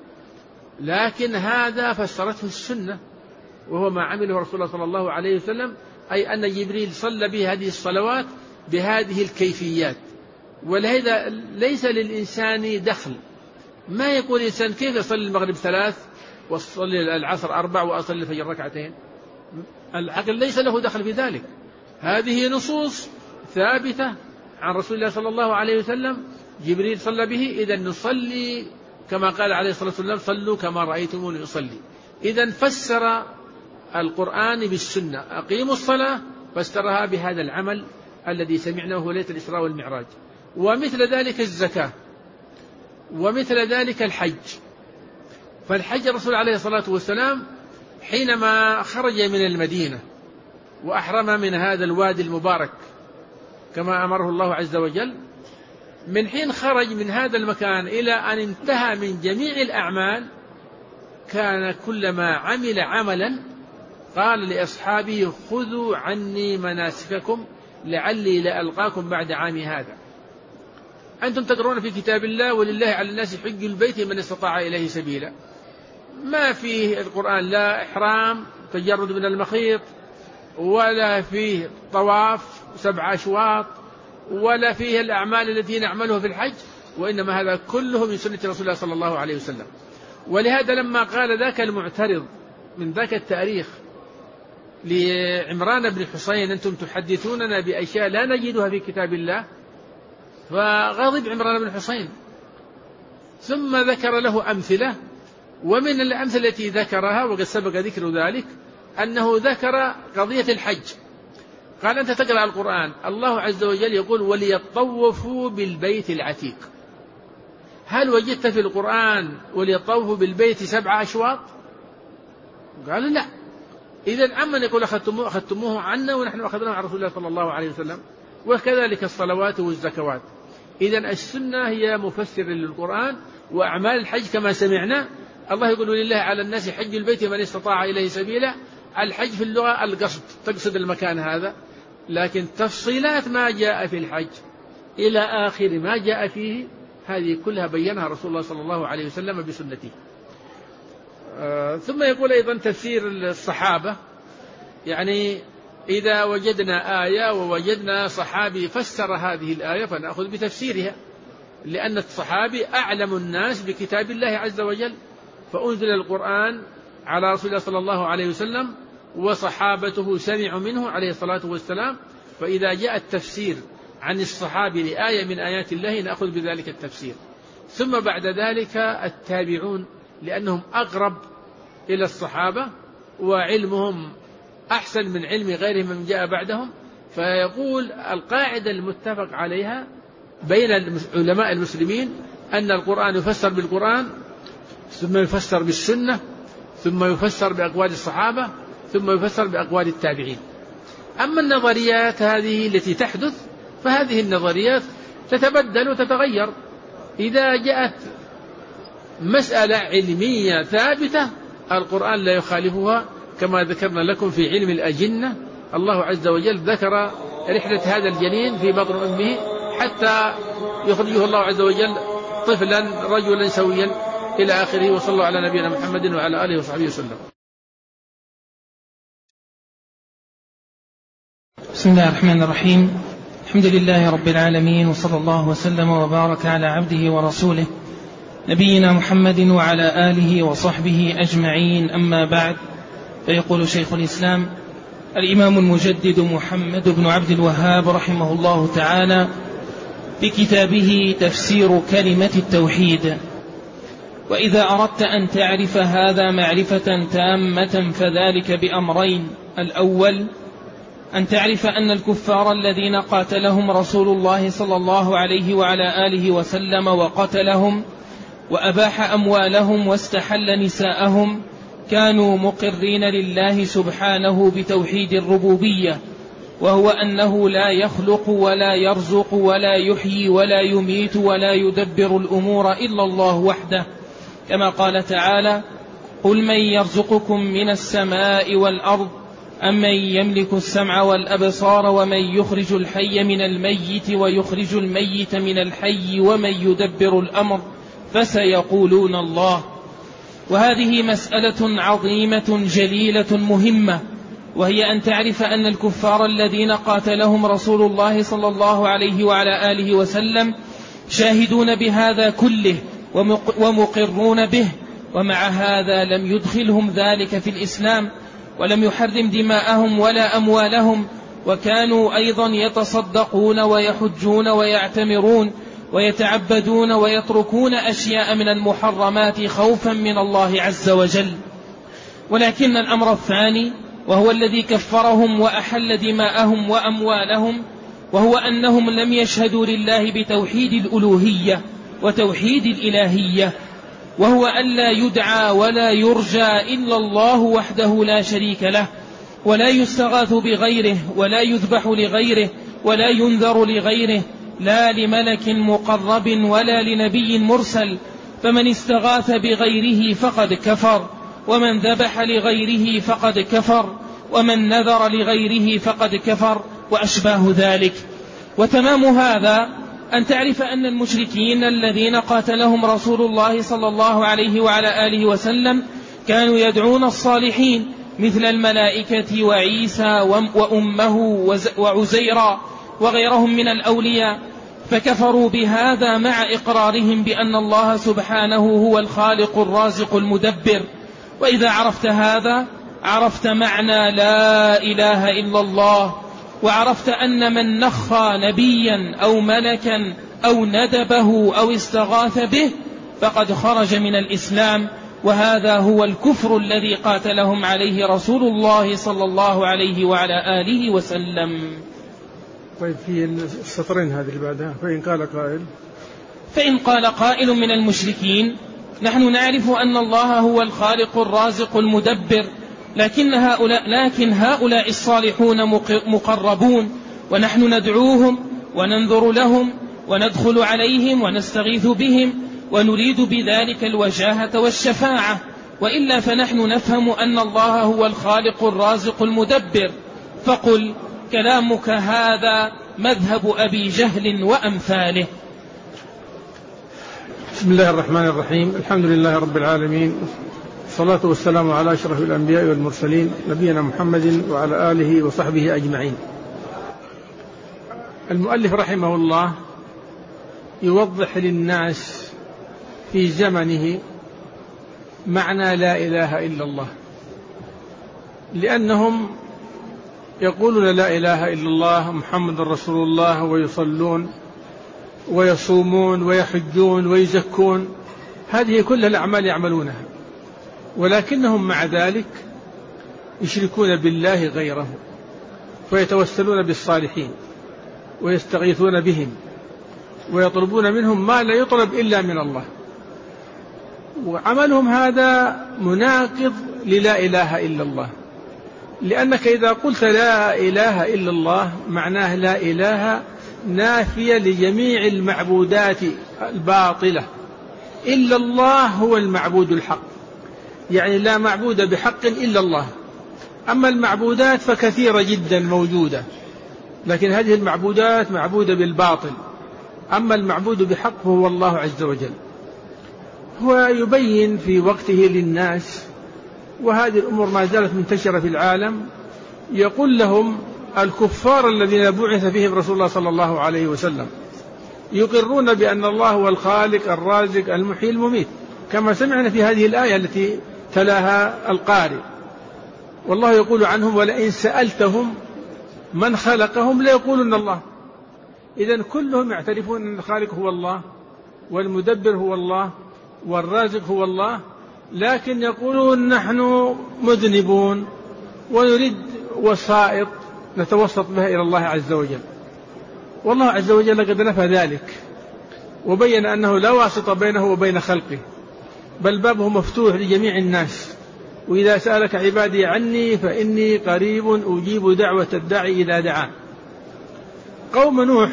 لكن هذا فسرته السنة وهو ما عمله رسول الله صلى الله عليه وسلم، أي أن جبريل صلى به هذه الصلوات بهذه الكيفيات. ولهذا ليس للإنسان دخل، ما يقول الإنسان كيف يصلي المغرب ثلاث وصلي العصر أربع وأصلي الفجر ركعتين. العقل ليس له دخل في ذلك. هذه نصوص ثابتة عن رسول الله صلى الله عليه وسلم، جبريل صلى به، إذا نصلي كما قال عليه الصلاة والسلام صلوا كما رأيتموني أصلي. إذا فسر القرآن بالسنة، أقيموا الصلاة فسرها بهذا العمل الذي سمعناه ليلة الإسراء والمعراج. ومثل ذلك الزكاة، ومثل ذلك الحج. فالحج الرسول عليه الصلاة والسلام حينما خرج من المدينة وأحرم من هذا الوادي المبارك كما أمره الله عز وجل، من حين خرج من هذا المكان إلى أن انتهى من جميع الأعمال كان كلما عمل عملا قال لأصحابه خذوا عني مناسككم لعلي لألقاكم بعد عامي هذا. أنتم تقرؤون في كتاب الله ولله على الناس حج البيت من استطاع إليه سبيلا. ما فيه القرآن لا إحرام تجرد من المخيط، ولا فيه طواف سبع أشواط، ولا فيه الأعمال التي نعملها في الحج، وإنما هذا كله من سنة رسول الله صلى الله عليه وسلم. ولهذا لما قال ذاك المعترض من ذاك التاريخ لعمران بن حسين أنتم تحدثوننا بأشياء لا نجدها في كتاب الله، فغضب عمران بن حسين، ثم ذكر له أمثلة. ومن الأمثلة التي ذكرها وقد سبق ذكر ذلك أنه ذكر قضية الحج. قال أنت تقرأ القرآن الله عز وجل يقول وليطوفوا بالبيت العتيق، هل وجدت في القرآن وليطوفوا بالبيت سبع أشواط؟ قال لا. إذن عمن يقول أخذتموه, أخذتموه عنا ونحن أخذناه عن رسول الله صلى الله عليه وسلم. وكذلك الصلوات والزكوات. إذن السنة هي مفسر للقرآن. وأعمال الحج كما سمعنا الله يقول لله على الناس حج البيت من استطاع إليه سبيلا. الحج في اللغة القصد، تقصد المكان هذا، لكن تفصيلات ما جاء في الحج إلى آخر ما جاء فيه هذه كلها بينها رسول الله صلى الله عليه وسلم بسنته. آه ثم يقول أيضا تفسير الصحابة، يعني إذا وجدنا آية ووجدنا صحابي فسر هذه الآية فنأخذ بتفسيرها، لأن الصحابي أعلم الناس بكتاب الله عز وجل، فأنزل القرآن على رسول الله صلى الله عليه وسلم وصحابته سمعوا منه عليه الصلاة والسلام. فإذا جاء التفسير عن الصحابي لآية من آيات الله نأخذ بذلك التفسير. ثم بعد ذلك التابعون، لأنهم أقرب إلى الصحابة وعلمهم أحسن من علم غيرهم من جاء بعدهم. فيقول القاعدة المتفق عليها بين علماء المسلمين أن القرآن يفسر بالقرآن، ثم يفسر بالسنة، ثم يفسر بأقوال الصحابة، ثم يفسر بأقوال التابعين. أما النظريات هذه التي تحدث فهذه النظريات تتبدل وتتغير. إذا جاءت مسألة علمية ثابتة القرآن لا يخالفها، كما ذكرنا لكم في علم الأجنة الله عز وجل ذكر رحلة هذا الجنين في بطن أمه حتى يخرجه الله عز وجل طفلا رجلا سويا إلى آخره. وصلى الله على نبينا محمد وعلى آله وصحبه وسلم. بسم الله الرحمن الرحيم. الحمد لله رب العالمين، وصلى الله وسلم وبارك على عبده ورسوله نبينا محمد وعلى آله وصحبه أجمعين. أما بعد، فيقول شيخ الإسلام الإمام المجدد محمد بن عبد الوهاب رحمه الله تعالى في كتابه تفسير كلمة التوحيد: وإذا أردت أن تعرف هذا معرفة تامة فذلك بأمرين: الأول أن تعرف أن الكفار الذين قاتلهم رسول الله صلى الله عليه وعلى آله وسلم وقتلهم وأباح أموالهم واستحل نساءهم كانوا مقرين لله سبحانه بتوحيد الربوبية، وهو أنه لا يخلق ولا يرزق ولا يحيي ولا يميت ولا يدبر الأمور إلا الله وحده، كما قال تعالى: قل من يرزقكم من السماء والأرض أمن يملك السمع والأبصار ومن يخرج الحي من الميت ويخرج الميت من الحي ومن يدبر الأمر فسيقولون الله. وهذه مسألة عظيمة جليلة مهمة، وهي أن تعرف أن الكفار الذين قاتلهم رسول الله صلى الله عليه وعلى آله وسلم شاهدون بهذا كله ومقرون به، ومع هذا لم يدخلهم ذلك في الإسلام ولم يحرم دماءهم ولا أموالهم، وكانوا أيضا يتصدقون ويحجون ويعتمرون ويتعبدون ويتركون أشياء من المحرمات خوفا من الله عز وجل. ولكن الأمر الثاني، وهو الذي كفرهم وأحل دماءهم وأموالهم، وهو أنهم لم يشهدوا لله بتوحيد الألوهية وتوحيد الإلهية، وهو ألا يدعى ولا يرجى إلا الله وحده لا شريك له، ولا يستغاث بغيره ولا يذبح لغيره ولا ينذر لغيره، لا لملك مقرب ولا لنبي مرسل، فمن استغاث بغيره فقد كفر، ومن ذبح لغيره فقد كفر، ومن نذر لغيره فقد كفر، وأشباه ذلك. وتمام هذا أن تعرف أن المشركين الذين قاتلهم رسول الله صلى الله عليه وعلى آله وسلم كانوا يدعون الصالحين مثل الملائكة وعيسى وأمه وعزيرا وغيرهم من الأولياء، فكفروا بهذا مع إقرارهم بأن الله سبحانه هو الخالق الرازق المدبر. وإذا عرفت هذا عرفت معنى لا إله إلا الله، وعرفت أن من نخى نبيا أو ملكا أو ندبه أو استغاث به فقد خرج من الإسلام، وهذا هو الكفر الذي قاتلهم عليه رسول الله صلى الله عليه وعلى آله وسلم. طيب، في السطرين هذه اللي بعدها: فإن قال قائل فإن قال قائل من المشركين: نحن نعرف أن الله هو الخالق الرازق المدبر، لكن هؤلاء, لكن هؤلاء الصالحون مقربون، ونحن ندعوهم وننظر لهم وندخل عليهم ونستغيث بهم ونريد بذلك الوجاهة والشفاعة، وإلا فنحن نفهم أن الله هو الخالق الرازق المدبر. فقل: كلامك هذا مذهب أبي جهل وأمثاله. بسم الله الرحمن الرحيم. الحمد لله رب العالمين، الصلاة والسلام على أشرف الأنبياء والمرسلين نبينا محمد وعلى آله وصحبه أجمعين. المؤلف رحمه الله يوضح للناس في زمنه معنى لا إله إلا الله، لأنهم يقولون لا إله إلا الله محمد رسول الله ويصلون ويصومون ويحجون ويزكون، هذه كل الأعمال يعملونها، ولكنهم مع ذلك يشركون بالله غيره، فيتوسلون بالصالحين ويستغيثون بهم ويطلبون منهم ما لا يطلب إلا من الله. وعملهم هذا مناقض للا إله إلا الله، لأنك إذا قلت لا إله إلا الله معناه لا إله نافية لجميع المعبودات الباطلة، إلا الله هو المعبود الحق، يعني لا معبود بحق إلا الله. أما المعبودات فكثيرة جدا موجودة، لكن هذه المعبودات معبودة بالباطل، أما المعبود بحق هو الله عز وجل. هو يبين في وقته للناس، وهذه الأمور ما زالت منتشرة في العالم، يقول لهم الكفار الذين بعث فيهم رسول الله صلى الله عليه وسلم يقرون بأن الله هو الخالق الرازق المحيي المميت، كما سمعنا في هذه الآية التي تلاها القارئ. والله يقول عنهم ولئن سألتهم من خلقهم ليقولن الله. إذن كلهم يعترفون أن الخالق هو الله والمدبر هو الله والرازق هو الله، لكن يقولون نحن مذنبون ونريد وسائط نتوسط بها إلى الله عز وجل. والله عز وجل قد نفى ذلك وبين أنه لا واسطة بينه وبين خلقه، بل بابه مفتوح لجميع الناس. وإذا سألك عبادي عني فإني قريب أجيب دعوة الداعي إذا دعان. قوم نوح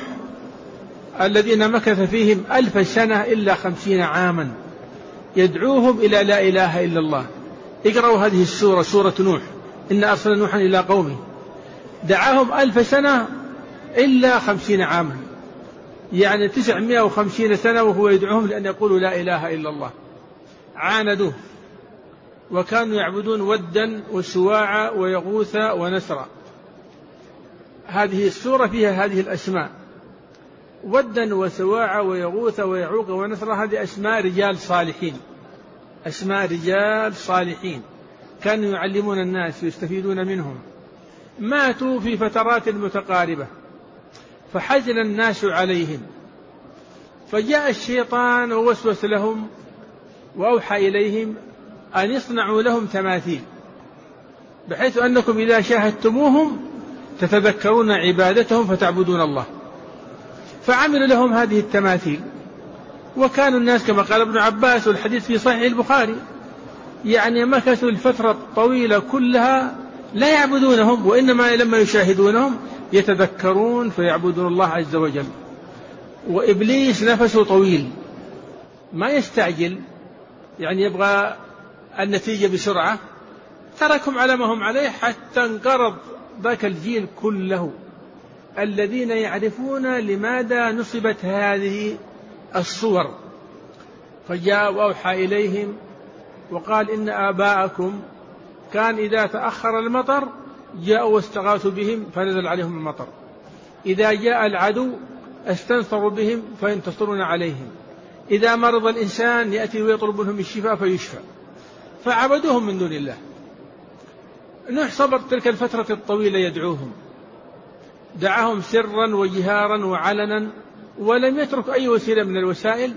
الذين مكث فيهم ألف سنة إلا خمسين عاما يدعوهم إلى لا إله إلا الله. اقرأوا هذه السورة، سورة نوح، إن أرسل نوحا إلى قومه، دعاهم ألف سنة إلا خمسين عاما، يعني تسعمائة وخمسين سنة وهو يدعوهم لأن يقولوا لا إله إلا الله. عاندوه وكانوا يعبدون ودا وسواعا ويغوث ونسرا. هذه السورة فيها هذه الأسماء، ودا وسواعا ويغوث ويعوق ونسرا، هذه أسماء رجال صالحين، أسماء رجال صالحين كانوا يعلمون الناس ويستفيدون منهم. ماتوا في فترات متقاربة فحزن الناس عليهم، فجاء الشيطان ووسوس لهم وأوحى إليهم أن يصنعوا لهم تماثيل، بحيث أنكم إذا شاهدتموهم تتذكرون عبادتهم فتعبدون الله. فعملوا لهم هذه التماثيل، وكانوا الناس كما قال ابن عباس والحديث في صحيح البخاري، يعني مكثوا الفترة الطويلة كلها لا يعبدونهم، وإنما لما يشاهدونهم يتذكرون فيعبدون الله عز وجل. وإبليس نفسه طويل ما يستعجل، يعني يبغى النتيجة بسرعة، تركهم على ما هم عليه حتى انقرض ذاك الجيل كله الذين يعرفون لماذا نصبت هذه الصور. فجاء وأوحى إليهم وقال إن آباءكم كان إذا تأخر المطر جاءوا واستغاثوا بهم فنزل عليهم المطر، إذا جاء العدو استنصروا بهم فينتصرون عليهم، إذا مرض الإنسان يأتي ويطلب منهم الشفاء فيشفى، فعبدوهم من دون الله. نوح صبر تلك الفترة الطويلة يدعوهم، دعاهم سرا وجهارا وعلنا، ولم يترك أي وسيلة من الوسائل،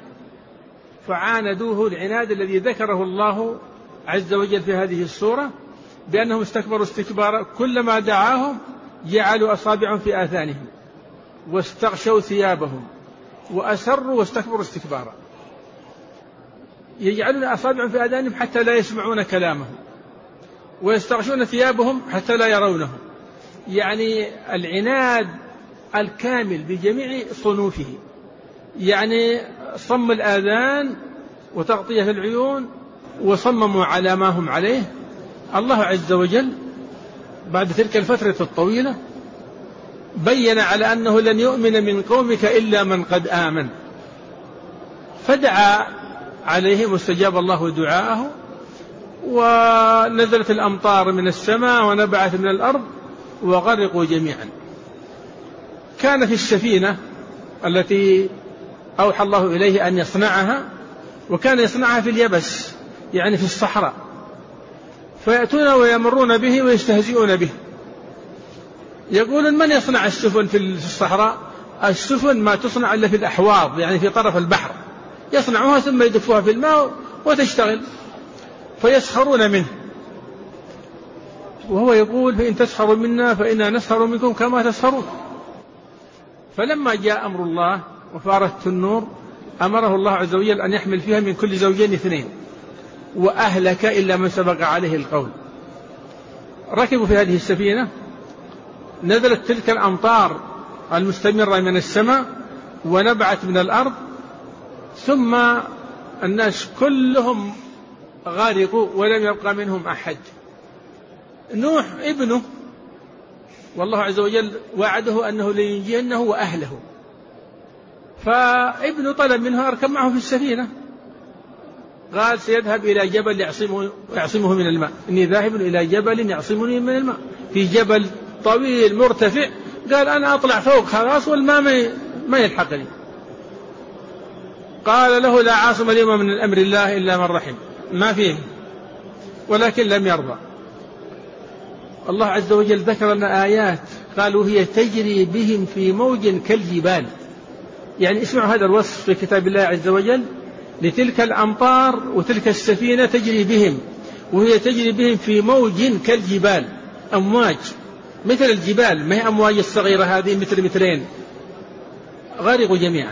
فعاندوه العناد الذي ذكره الله عز وجل في هذه السورة، بأنهم استكبروا استكبارا، كلما دعاهم جعلوا أصابعهم في آذانهم واستغشوا ثيابهم وأسروا واستكبروا استكبارا. يجعلون أصابعهم في آذانهم حتى لا يسمعون كلامهم، ويستغشون ثيابهم حتى لا يرونه، يعني العناد الكامل بجميع صنوفه، يعني صم الآذان وتغطية العيون، وصمموا على ما هم عليه. الله عز وجل بعد تلك الفترة الطويلة بين على أنه لن يؤمن من قومك إلا من قد آمن، فدعا عليهم واستجاب الله دعاءه، ونزلت الأمطار من السماء ونبعت من الأرض وغرقوا جميعا. كان في السفينة التي أوحى الله إليه أن يصنعها، وكان يصنعها في اليبس يعني في الصحراء، فيأتون ويمرون به ويستهزئون به، يقولون من يصنع السفن في الصحراء؟ السفن ما تصنع إلا في الأحواض، يعني في طرف البحر، يصنعوها ثم يدفوها في الماء وتشتغل، فيسخرون منه، وهو يقول فإن تسخروا منا فإنا نسخر منكم كما تسخرون. فلما جاء أمر الله وفارت النور أمره الله عز وجل أن يحمل فيها من كل زوجين اثنين، وأهلك إلا من سبق عليه القول. ركبوا في هذه السفينة، نزلت تلك الأمطار المستمرة من السماء ونبعت من الأرض، ثم الناس كلهم غارقوا ولم يبقى منهم أحد. نوح ابنه والله عز وجل وعده أنه لينجينه وأهله، فابنه طلب منه أركب معه في السفينة، قال سيذهب إلى جبل يعصمه, يعصمه من الماء، إني ذاهب إلى جبل يعصمني من الماء، في جبل طويل مرتفع، قال أنا أطلع فوق خلاص والماء ما يلحقني. قال له لا عاصم اليوم من الأمر الله إلا من رحم، ما فيه، ولكن لم يرضى. الله عز وجل ذكر لنا آيات قالوا هي تجري بهم في موج كالجبال، يعني اسمعوا هذا الوصف في كتاب الله عز وجل لتلك الأمطار وتلك السفينة تجري بهم، وهي تجري بهم في موج كالجبال، أمواج مثل الجبال، ما هي أمواج الصغيرة هذه مثل مترين، غرقوا جميعا.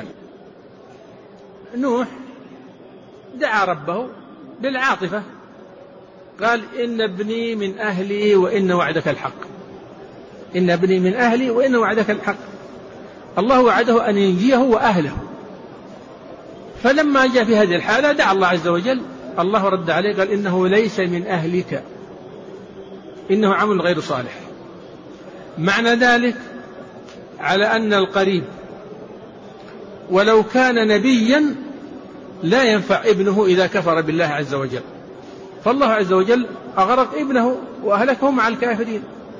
نوح دعا ربه بالعاطفة، قال إن ابني من أهلي وإن وعدك الحق، إن ابني من أهلي وإن وعدك الحق. الله وعده أن ينجيه وأهله، فلما جاء في هذه الحالة دعا الله عز وجل، الله رد عليه قال إنه ليس من أهلك، إنه عمل غير صالح. معنى ذلك على أن القريب ولو كان نبيا لا ينفع ابنه إذا كفر بالله عز وجل، فالله عز وجل أغرق ابنه وأهلكه مع الكافرين.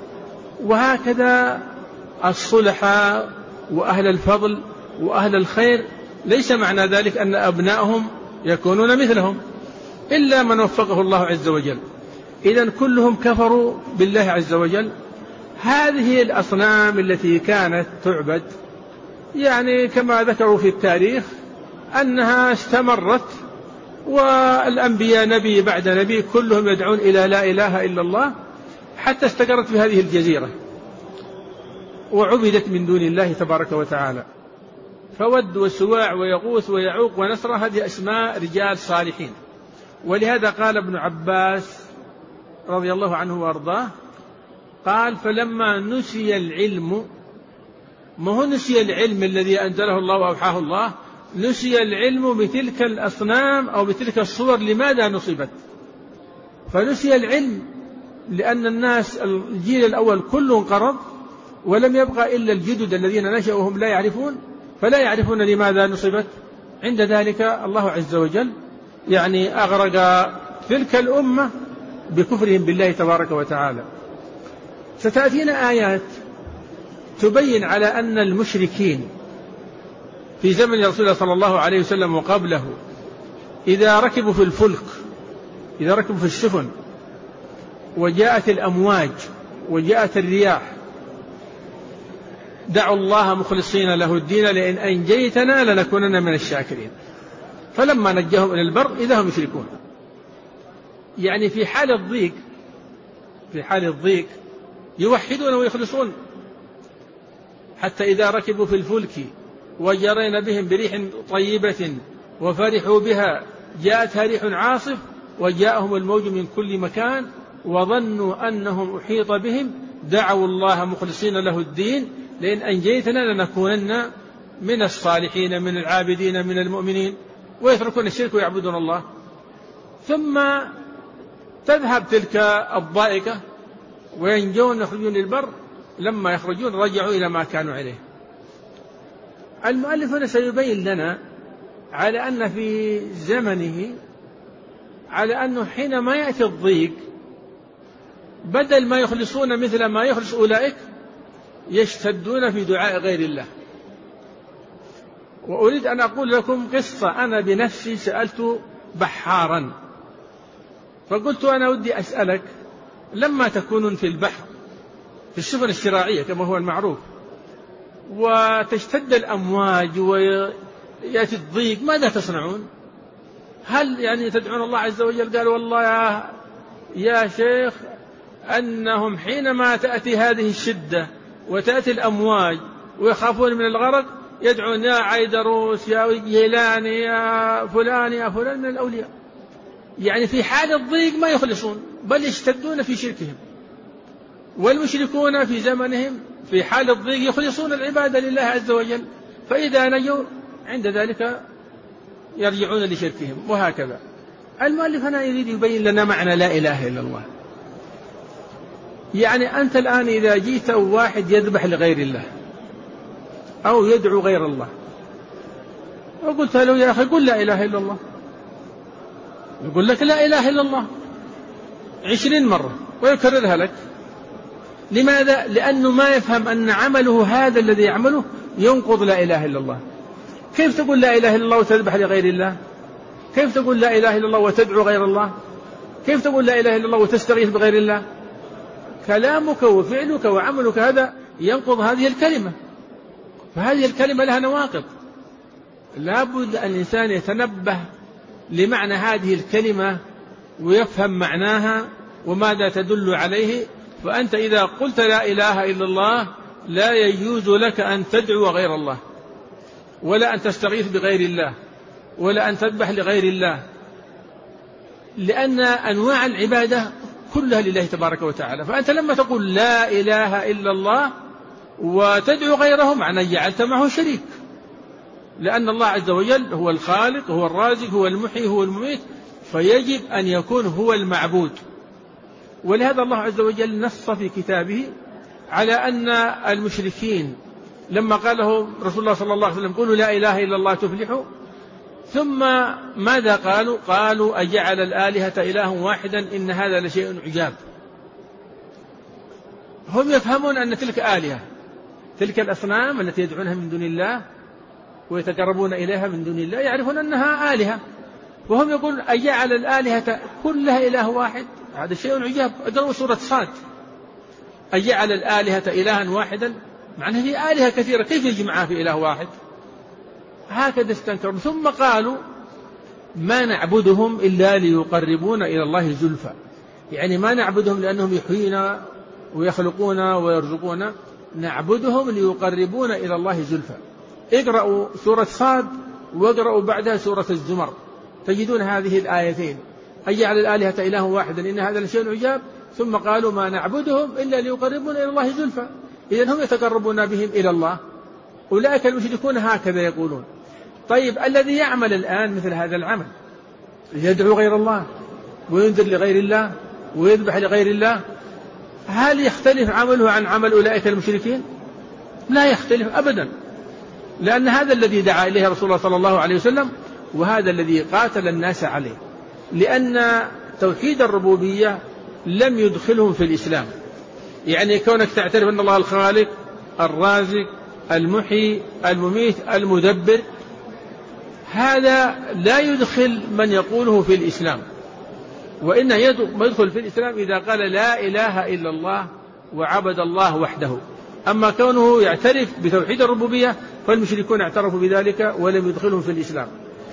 وهكذا الصلحاء وأهل الفضل وأهل الخير ليس معنى ذلك أن أبنائهم يكونون مثلهم إلا من وفقه الله عز وجل. إذن كلهم كفروا بالله عز وجل. هذه الأصنام التي كانت تعبد يعني كما ذكروا في التاريخ أنها استمرت، والأنبياء نبي بعد نبي كلهم يدعون إلى لا إله إلا الله حتى استقرت في هذه الجزيرة وعبدت من دون الله تبارك وتعالى. فود وسواع ويغوث ويعوق ونسر هذه أسماء رجال صالحين. ولهذا قال ابن عباس رضي الله عنه وارضاه قال فلما نسي العلم، ما هو نسي العلم الذي أنزله الله وأوحاه الله، نسي العلم بتلك الأصنام أو بتلك الصور. لماذا نصبت؟ فنسي العلم لأن الناس الجيل الأول كله انقرض ولم يبقى إلا الجدد الذين نشأوا وهم لا يعرفون، فلا يعرفون لماذا نصبت. عند ذلك الله عز وجل يعني أغرق تلك الأمة بكفرهم بالله تبارك وتعالى. ستأتينا آيات تبين على أن المشركين في زمن رسول الله صلى الله عليه وسلم وقبله إذا ركبوا في الفلك، إذا ركبوا في السفن وجاءت الأمواج وجاءت الرياح دعوا الله مخلصين له الدين لئن أنجيتنا لنكونن من الشاكرين. فلما نجاهم إلى البر إذا هم يشركون. يعني في حال الضيق، في حال الضيق يوحدون ويخلصون. حتى إذا ركبوا في الفلك وجرين بهم بريح طيبة وفرحوا بها جاءتها ريح عاصف وجاءهم الموج من كل مكان وظنوا أنهم أحيط بهم دعوا الله مخلصين له الدين لئن أنجيتنا لنكونن من الصالحين من العابدين من المؤمنين، ويتركون الشرك ويعبدون الله. ثم تذهب تلك الضائقة وينجون يخرجون للبر، لما يخرجون رجعوا إلى ما كانوا عليه. المؤلف هنا سيبين لنا على أن في زمنه على أنه حينما يأتي الضيق بدل ما يخلصون مثل ما يخلص أولئك يشتدون في دعاء غير الله. وأريد أن أقول لكم قصة. أنا بنفسي سألت بحارا فقلت أنا ودي أسألك لما تكونون في البحر في السفن الشراعية كما هو المعروف وتشتد الأمواج ويأتي الضيق، ماذا تصنعون؟ هل يعني تدعون الله عز وجل؟ قال والله يا, يا شيخ أنهم حينما تأتي هذه الشدة وتأتي الأمواج ويخافون من الغرق يدعون يا عيدروس يا جيلاني يا فلان يا فلان من الأولياء. يعني في حال الضيق ما يخلصون بل يشتدون في شركهم. والمشركون في زمنهم في حال الضيق يخلصون العبادة لله عز وجل، فإذا نجوا عند ذلك يرجعون لشركهم. وهكذا المؤلف هنا يريد يبين لنا معنى لا إله إلا الله. يعني أنت الآن إذا جيت واحد يذبح لغير الله أو يدعو غير الله وقلت له يا أخي قل لا إله إلا الله، يقول لك لا إله إلا الله عشرين مرة ويكررها لك. لماذا؟ لأنه ما يفهم أن عمله هذا الذي يعمله ينقض لا إله إلا الله. كيف تقول لا إله إلا الله وتذبح لغير الله؟ كيف تقول لا إله إلا الله وتدعو غير الله؟ كيف تقول لا إله إلا الله وتستغيث بغير الله؟ كلامك وفعلك وعملك هذا ينقض هذه الكلمة. فهذه الكلمة لها نواقض. لابد أن الإنسان يتنبه لمعنى هذه الكلمة ويفهم معناها وماذا تدل عليه. فأنت إذا قلت لا إله إلا الله لا يجوز لك أن تدعو غير الله، ولا أن تستغيث بغير الله، ولا أن تذبح لغير الله، لأن أنواع العبادة كلها لله تبارك وتعالى. فأنت لما تقول لا إله إلا الله وتدعو غيره معنى جعلت معه شريك، لأن الله عز وجل هو الخالق هو الرازق هو المحيي هو المميت، فيجب أن يكون هو المعبود. ولهذا الله عز وجل نص في كتابه على أن المشركين لما قال لهم رسول الله صلى الله عليه وسلم قولوا لا إله إلا الله تفلحوا، ثم ماذا قالوا؟ قالوا أجعل الآلهة إله واحدا إن هذا لشيء عجاب. هم يفهمون أن تلك آلهة، تلك الأصنام التي يدعونها من دون الله ويتقربون إليها من دون الله يعرفون أنها آلهة، وهم يقول أجعل الآلهة كلها إله واحد، هذا شيء عجاب. اقرأوا سورة صاد، أجعل الآلهة إلها واحدا، معنى في آلهة كثيرة كيف يجمعها في إله واحد؟ هكذا استنكروا. ثم قالوا ما نعبدهم إلا ليقربونا إلى الله زلفى، يعني ما نعبدهم لأنهم يحيينا ويخلقونا ويرزقونا، نعبدهم ليقربونا إلى الله زلفى. اقرأوا سورة صاد واقرأوا بعدها سورة الزمر تجدون هذه الآيتين، أجعل الآلهة إله واحدا إن هذا لشيء عجاب، ثم قالوا ما نعبدهم إلا ليقربونا إلى الله زلفى. إذن هم يتقربون بهم إلى الله. أولئك المشركون هكذا يقولون. طيب الذي يعمل الآن مثل هذا العمل يدعو غير الله وينذر لغير الله ويذبح لغير الله، هل يختلف عمله عن عمل أولئك المشركين؟ لا يختلف أبدا، لأن هذا الذي دعا إليه رسول الله صلى الله عليه وسلم وهذا الذي قاتل الناس عليه، لأن توحيد الربوبية لم يدخلهم في الإسلام. يعني كونك تعترف أن الله الخالق الرازق المحيي المميت المدبر، هذا لا يدخل من يقوله في الإسلام، وإنه يدخل في الإسلام إذا قال لا إله إلا الله وعبد الله وحده. أما كونه يعترف بتوحيد الربوبية فالمشركون اعترفوا بذلك ولم يدخلهم في الإسلام.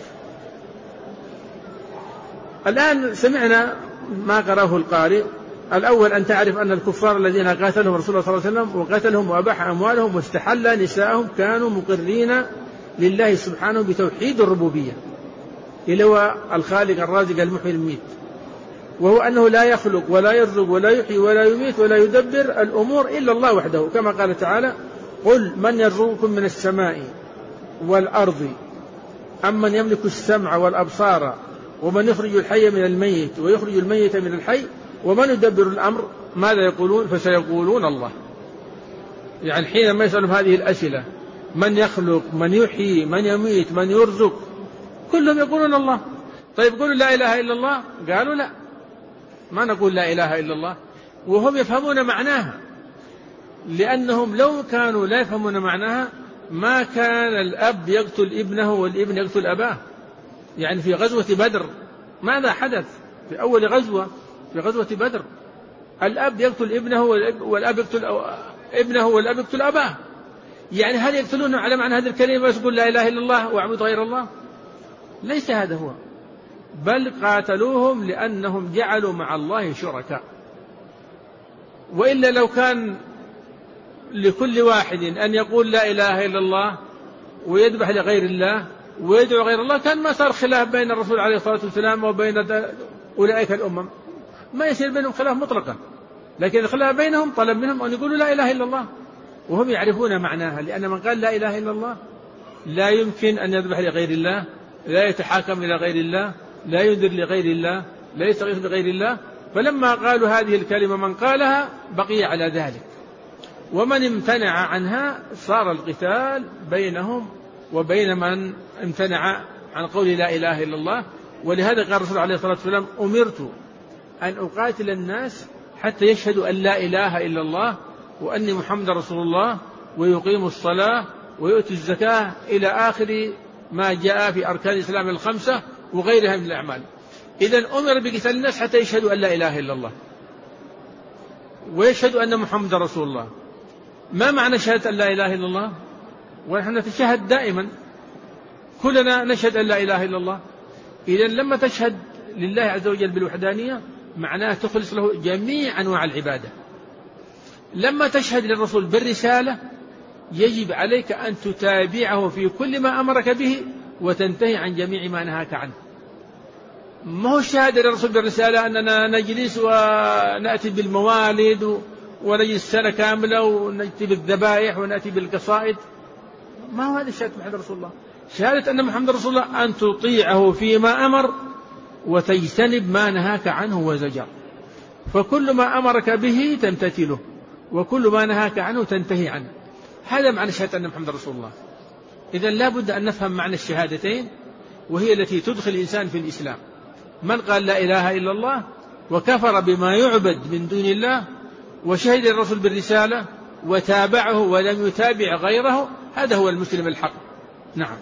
الآن سمعنا ما قرأه القارئ. الأول أن تعرف أن الكفار الذين قاتلهم رسول الله صلى الله عليه وسلم وقتلهم وأباح أموالهم واستحل نساءهم كانوا مقرين لله سبحانه بتوحيد الربوبية، اللي هو الخالق الرازق المحيي المميت، وهو أنه لا يخلق ولا يرزق ولا يحيي ولا يميت ولا يدبر الأمور إلا الله وحده، كما قال تعالى قل من يرزقكم من السماء والأرض أمن يملك السمع والأبصار ومن يخرج الحي من الميت ويخرج الميت من الحي ومن يدبر الأمر. ماذا يقولون؟ فسيقولون الله. يعني حينما يسألهم هذه الأسئلة من يخلق من يحيي من يميت من يرزق كلهم يقولون الله. طيب قولوا لا إله إلا الله، قالوا لا ما نقول لا إله إلا الله، وهم يفهمون معناها، لأنهم لو كانوا لا يفهمون معناها ما كان الأب يقتل ابنه والابن يقتل أباه. يعني في غزوة بدر ماذا حدث؟ في أول غزوة في غزوة بدر الأب يقتل ابنه والأب يقتل ابنه والأب يقتل أباه. يعني هل يقتلونه على معنى هذه الكلمة ويقول لا إله إلا الله وأعبد غير الله؟ ليس هذا هو، بل قاتلوهم لأنهم جعلوا مع الله شركاء. وإلا لو كان لكل واحد أن يقول لا إله إلا الله ويذبح لغير الله ويدعو غير الله كان ما صار خلاف بين الرسول عليه الصلاة والسلام وبين أولئك الأمم، ما يصير بينهم خلاف مطلقا. لكن الخلاف بينهم طلب منهم أن يقولوا لا إله إلا الله، وهم يعرفون معناها، لأن من قال لا إله إلا الله لا يمكن أن يذبح لغير الله، لا يتحاكم إلى غير الله، لا ينذر لغير الله، لا يستغيث بغير الله. فلما قالوا هذه الكلمة من قالها بقي على ذلك، ومن امتنع عنها صار القتال بينهم وبين من امتنع عن قول لا إله إلا الله. ولهذا قال الرسول عليه الصلاة والسلام أمرت أن أقاتل الناس حتى يشهدوا أن لا إله إلا الله وأني محمد رسول الله ويقيموا الصلاة ويؤتوا الزكاة إلى آخر ما جاء في أركان الإسلام الخمسة وغيرها من الأعمال. إذن أمر بقتال الناس حتى يشهدوا أن لا إله إلا الله ويشهدوا أن محمد رسول الله. ما معنى شهادة أن لا إله إلا الله؟ ونحن نتشهد دائما، كلنا نشهد أن لا إله إلا الله. إذن لما تشهد لله عز وجل بالوحدانية معناه تخلص له جميع أنواع العبادة. لما تشهد للرسول بالرسالة يجب عليك أن تتابعه في كل ما أمرك به وتنتهي عن جميع ما نهاك عنه. ما هو الشهادة للرسول بالرسالة أننا نجلس ونأتي بالموالد ونجلس سنة كاملة ونأتي بالذبائح ونأتي بالقصائد، ما هو هذا شهادة محمد رسول الله. شهادة أن محمد رسول الله أن تطيعه فيما أمر وتجتنب ما نهاك عنه وزجر، فكل ما أمرك به تمتثله وكل ما نهاك عنه تنتهي عنه. هذا معنى شهادة أن محمد رسول الله. إذن لا بد أن نفهم معنى الشهادتين، وهي التي تدخل الإنسان في الإسلام. من قال لا إله إلا الله وكفر بما يعبد من دون الله وشهد الرسول بالرسالة وتابعه ولم يتابع غيره، هذا هو المسلم الحق. نعم.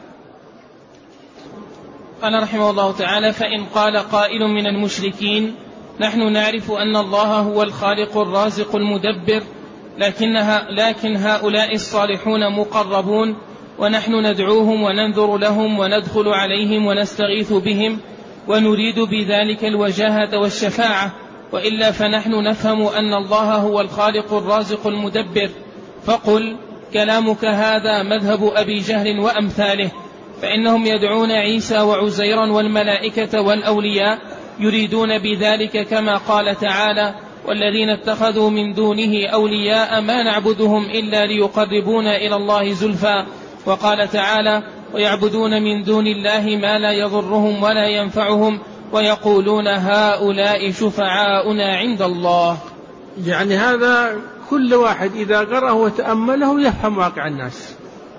قال رحمه الله تعالى: فإن قال قائل من المشركين نحن نعرف أن الله هو الخالق الرازق المدبر، لكنها لكن هؤلاء الصالحون مقربون ونحن ندعوهم وننذر لهم وندخل عليهم ونستغيث بهم ونريد بذلك الوجاهة والشفاعة، وإلا فنحن نفهم أن الله هو الخالق الرازق المدبر. فقل كلامك هذا مذهب أبي جهل وأمثاله، فإنهم يدعون عيسى وعزيرا والملائكة والأولياء يريدون بذلك كما قال تعالى: والذين اتخذوا من دونه أولياء ما نعبدهم إلا ليقربونا إلى الله زلفى. وقال تعالى: ويعبدون من دون الله ما لا يضرهم ولا ينفعهم ويقولون هؤلاء شفعاؤنا عند الله. يعني هذا كل واحد إذا قرأه وتأمله يفهم واقع الناس.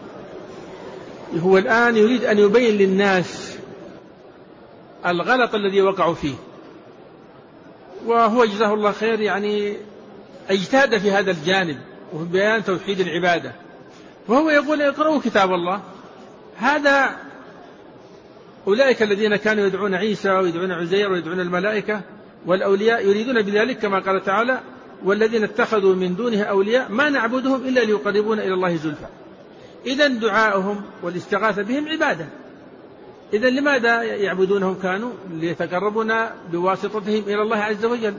هو الآن يريد أن يبين للناس الغلط الذي وقعوا فيه، وهو جزاه الله خير يعني اجتهد في هذا الجانب وفي بيان توحيد العبادة. وهو يقول اقرأوا كتاب الله. هذا أولئك الذين كانوا يدعون عيسى ويدعون عزير ويدعون الملائكة والأولياء يريدون بذلك كما قال تعالى: والذين اتخذوا من دونه أولياء ما نعبدهم إلا ليقربونا إلى الله زلفى. إذن دعاؤهم والاستغاثة بهم عبادة. إذن لماذا يعبدونهم؟ كانوا ليتقربونا بواسطتهم إلى الله عز وجل.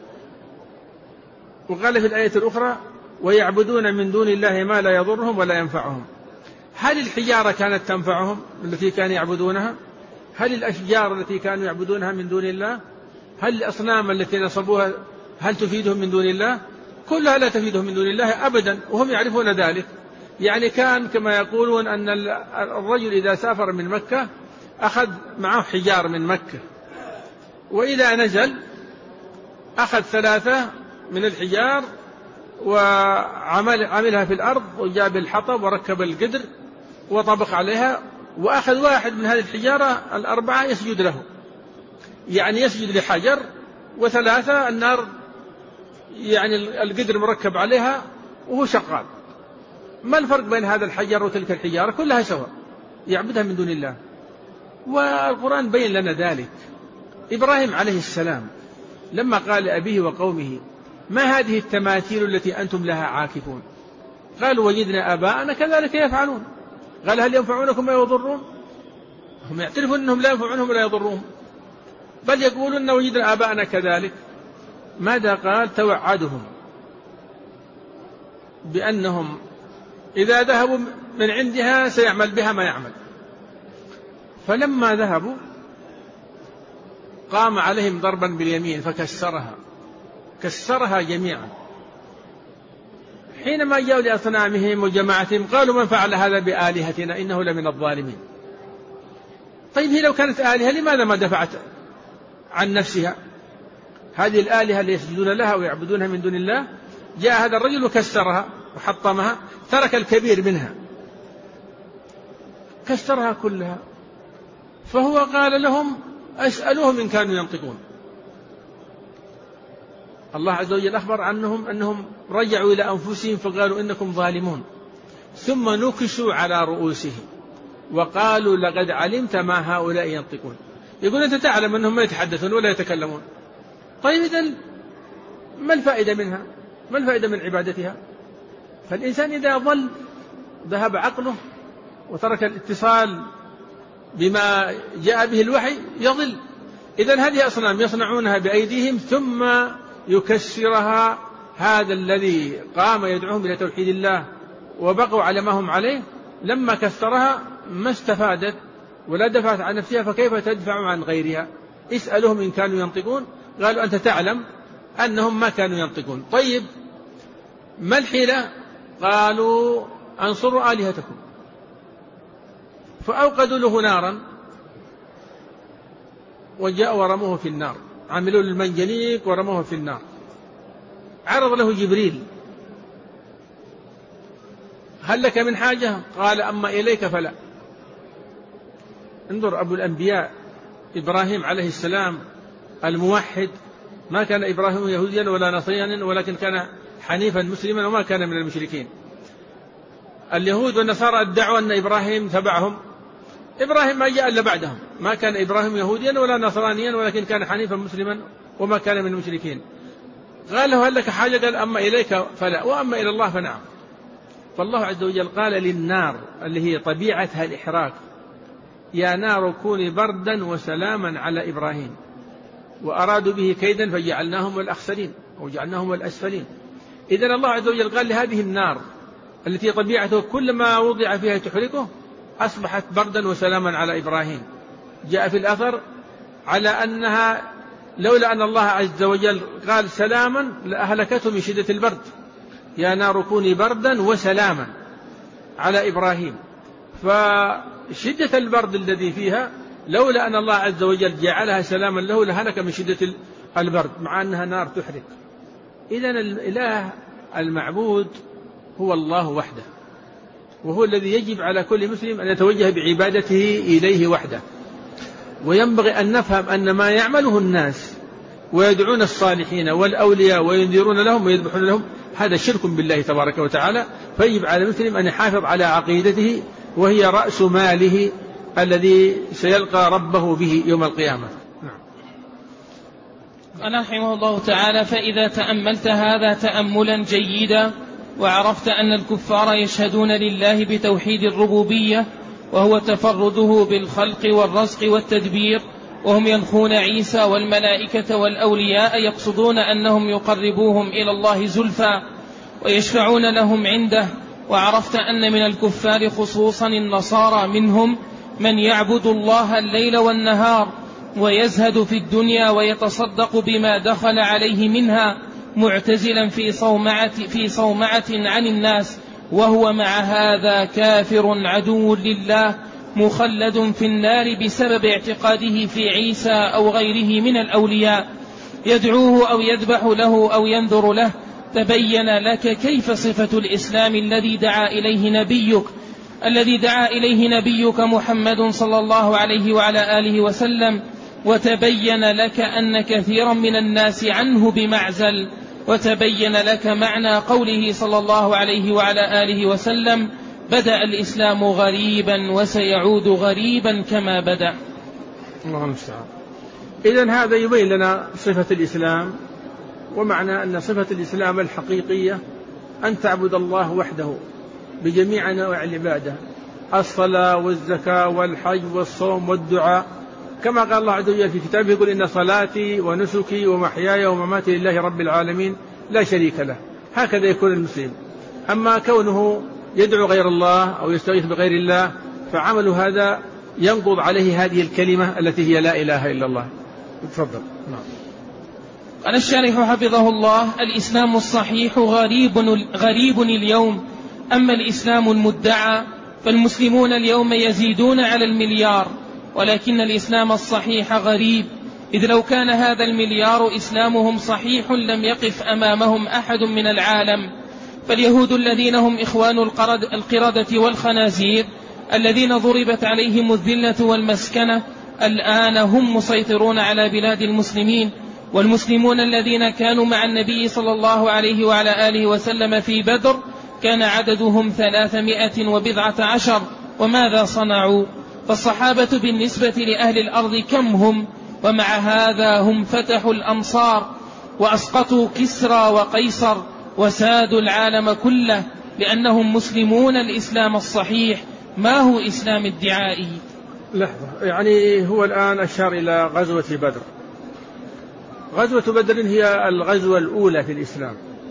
وقال في الآية الأخرى: ويعبدون من دون الله ما لا يضرهم ولا ينفعهم. هل الحجارة كانت تنفعهم التي كانوا يعبدونها؟ هل الأشجار التي كانوا يعبدونها من دون الله؟ هل الأصنام التي نصبوها هل تفيدهم من دون الله؟ كلها لا تفيدهم من دون الله أبدا، وهم يعرفون ذلك. يعني كان كما يقولون أن الرجل إذا سافر من مكة أخذ معه حجار من مكة، وإذا نزل أخذ ثلاثة من الحجار وعملها في الأرض وجاب الحطب وركب القدر وطبق عليها، وأخذ واحد من هذه الحجارة الأربعة يسجد له، يعني يسجد لحجر، وثلاثة النار يعني القدر مركب عليها وهو شغال. ما الفرق بين هذا الحجر وتلك الحجارة؟ كلها سواء، يعبدها من دون الله. والقرآن بين لنا ذلك. إبراهيم عليه السلام لما قال لأبيه وقومه: ما هذه التماثيل التي أنتم لها عاكفون؟ قالوا وجدنا آباءنا كذلك يفعلون. قال هل ينفعونكم أو يضرون؟ هم يعترفون أنهم لا ينفعونهم ولا يضرون، بل يقولون وجدنا آباءنا كذلك. ماذا قال؟ توعدهم بأنهم إذا ذهبوا من عندها سيعمل بها ما يعمل. فلما ذهبوا قام عليهم ضربا باليمين فكسرها، كسرها جميعا. حينما جاءوا لأصنامهم وجماعتهم قالوا من فعل هذا بآلهتنا إنه لمن الظالمين. طيب هي لو كانت آلهة لماذا ما دفعت عن نفسها؟ هذه الآلهة اللي يسجدون لها ويعبدونها من دون الله، جاء هذا الرجل وكسرها وحطمها، ترك الكبير منها، كسرها كلها. فهو قال لهم أسألوهم إن كانوا ينطقون. الله عز وجل أخبر عنهم أنهم رجعوا إلى أنفسهم فقالوا إنكم ظالمون، ثم نكشوا على رؤوسهم وقالوا لقد علمت ما هؤلاء ينطقون. يقول أنت تعلم أنهم ما يتحدثون ولا يتكلمون. طيب إذن ما الفائدة منها؟ ما الفائدة من عبادتها؟ فالإنسان إذا ضل ذهب عقله وترك الاتصال بما جاء به الوحي يضل. إذن هذه أصنام يصنعونها بأيديهم ثم يكسرها هذا الذي قام يدعوهم إلى توحيد الله وبقوا على ما هم عليه. لما كسرها ما استفادت ولا دفعت عن نفسها، فكيف تدفع عن غيرها؟ اسألهم إن كانوا ينطقون. قالوا أنت تعلم أنهم ما كانوا ينطقون. طيب ما الحيلة؟ قالوا أنصروا آلهتكم. فأوقدوا له نارا وجاءوا ورموه في النار، عملوا المنجنيق ورموه في النار. عرض له جبريل هل لك من حاجة؟ قال أما إليك فلا. انظر أبو الأنبياء إبراهيم عليه السلام الموحد، ما كان إبراهيم يهوديا ولا نصرانيا ولكن كان حنيفا مسلما وما كان من المشركين. اليهود والنصارى ادعوا أن إبراهيم تبعهم، إبراهيم ما جاء إلا بعدهم. ما كان إبراهيم يهوديا ولا نصرانيا ولكن كان حنيفا مسلما وما كان من المشركين. قال له هل لك حاجة؟ قال أما إليك فلا وأما إلى الله فنعم. فالله عز وجل قال للنار اللي هي طبيعتها الإحراق يا نار كوني بردا وسلاما على إبراهيم، وأرادوا به كيدا فجعلناهم الأخسرين أو جعلناهم الأسفلين. إذن الله عز وجل قال لهذه النار التي طبيعته كل ما وضع فيها تحرقه أصبحت بردا وسلاما على إبراهيم. جاء في الأثر على أنها لولا أن الله عز وجل قال سلاما لأهلكته من شدة البرد. يا نار كوني بردا وسلاما على إبراهيم. فشدة البرد الذي فيها لولا أن الله عز وجل جعلها سلاما له لهلك من شدة البرد، مع أنها نار تحرق. إذن الإله المعبود هو الله وحده، وهو الذي يجب على كل مسلم أن يتوجه بعبادته إليه وحده. وينبغي أن نفهم أن ما يعمله الناس ويدعون الصالحين والأولياء وينذرون لهم ويذبحون لهم هذا شرك بالله تبارك وتعالى. فيجب على المسلم أن يحافظ على عقيدته وهي رأس ماله الذي سيلقى ربه به يوم القيامة. قال رحمه الله تعالى: فإذا تأملت هذا تأملا جيدا وعرفت أن الكفار يشهدون لله بتوحيد الربوبية وهو تفرده بالخلق والرزق والتدبير، وهم ينخون عيسى والملائكة والأولياء يقصدون أنهم يقربوهم إلى الله زلفى ويشفعون لهم عنده، وعرفت أن من الكفار خصوصا النصارى منهم من يعبد الله الليل والنهار ويزهد في الدنيا ويتصدق بما دخل عليه منها معتزلا في صومعة, في صومعة عن الناس، وهو مع هذا كافر عدو لله مخلد في النار بسبب اعتقاده في عيسى أو غيره من الأولياء، يدعوه أو يذبح له أو ينذر له. تبين لك كيف صفة الإسلام الذي دعا إليه نبيك الذي دعا إليه نبيك محمد صلى الله عليه وعلى آله وسلم، وتبين لك أن كثيرا من الناس عنه بمعزل، وتبين لك معنى قوله صلى الله عليه وعلى آله وسلم: بدأ الإسلام غريبا وسيعود غريبا كما بدأ. الله المستعان. إذن هذا يبين لنا صفة الإسلام، ومعنى أن صفة الإسلام الحقيقية أن تعبد الله وحده بجميع أنواع العبادة، الصلاة والزكاة والحج والصوم والدعاء، كما قال الله عز وجل في كتابه يقول إن صلاتي ونسكي ومحياي ومماتي لله رب العالمين لا شريك له. هكذا يكون المسلم. أما كونه يدعو غير الله أو يستغيث بغير الله فعمل هذا ينقض عليه هذه الكلمة التي هي لا إله إلا الله. تفضل. نعم. قال الشارح حفظه الله: الإسلام الصحيح غريب, غريب اليوم. أما الإسلام المدعى فالمسلمون اليوم يزيدون على المليار، ولكن الإسلام الصحيح غريب، إذ لو كان هذا المليار إسلامهم صحيح لم يقف أمامهم أحد من العالم. فاليهود الذين هم إخوان القردة والخنازير الذين ضربت عليهم الذلة والمسكنة الآن هم مسيطرون على بلاد المسلمين، والمسلمون الذين كانوا مع النبي صلى الله عليه وعلى آله وسلم في بدر كان عددهم ثلاثمائة وبضعة عشر، وماذا صنعوا؟ فالصحابة بالنسبة لأهل الأرض كم هم؟ ومع هذا هم فتحوا الأمصار وأسقطوا كسرى وقيصر وسادوا العالم كله، لأنهم مسلمون الإسلام الصحيح ما هو إسلام الدعائي. لحظة، يعني هو الآن أشار إلى غزوة بدر. غزوة بدر هي الغزوة الأولى في الإسلام،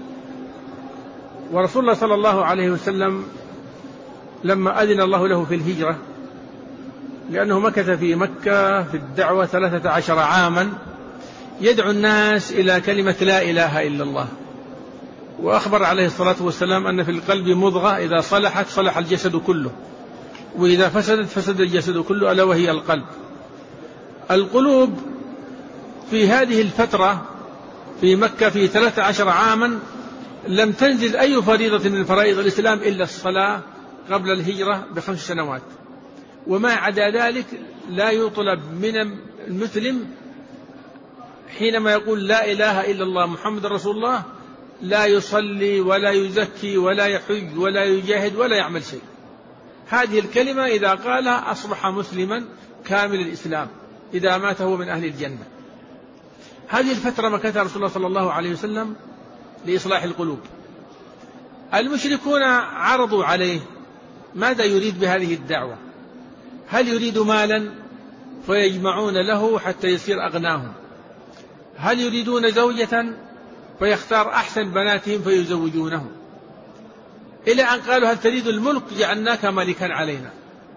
ورسول الله صلى الله عليه وسلم لما أذن الله له في الهجرة، لأنه مكث في مكة في الدعوة ثلاثة عشر عاما يدعو الناس إلى كلمة لا إله إلا الله، وأخبر عليه الصلاة والسلام أن في القلب مضغة إذا صلحت صلح الجسد كله، وإذا فسدت فسد الجسد كله، ألا وهي القلب. القلوب في هذه الفترة في مكة في ثلاثة عشر عاما لم تنزل أي فريضة من فرائض الإسلام إلا الصلاة قبل الهجرة بخمس سنوات، وما عدا ذلك لا يطلب من المسلم حينما يقول لا إله إلا الله محمد رسول الله لا يصلي ولا يزكي ولا يحج ولا يجاهد ولا يعمل شيء. هذه الكلمة إذا قالها أصبح مسلما كامل الإسلام، إذا مات هو من أهل الجنة. هذه الفترة مكثها رسول الله صلى الله عليه وسلم لإصلاح القلوب. المشركون عرضوا عليه ماذا يريد بهذه الدعوة، هل يريد مالا فيجمعون له حتى يصير أغناهم، هل يريدون زوجة فيختار أحسن بناتهم فيزوجونهم، إلى أن قالوا هل تريد الملك جعلناك ملكا علينا.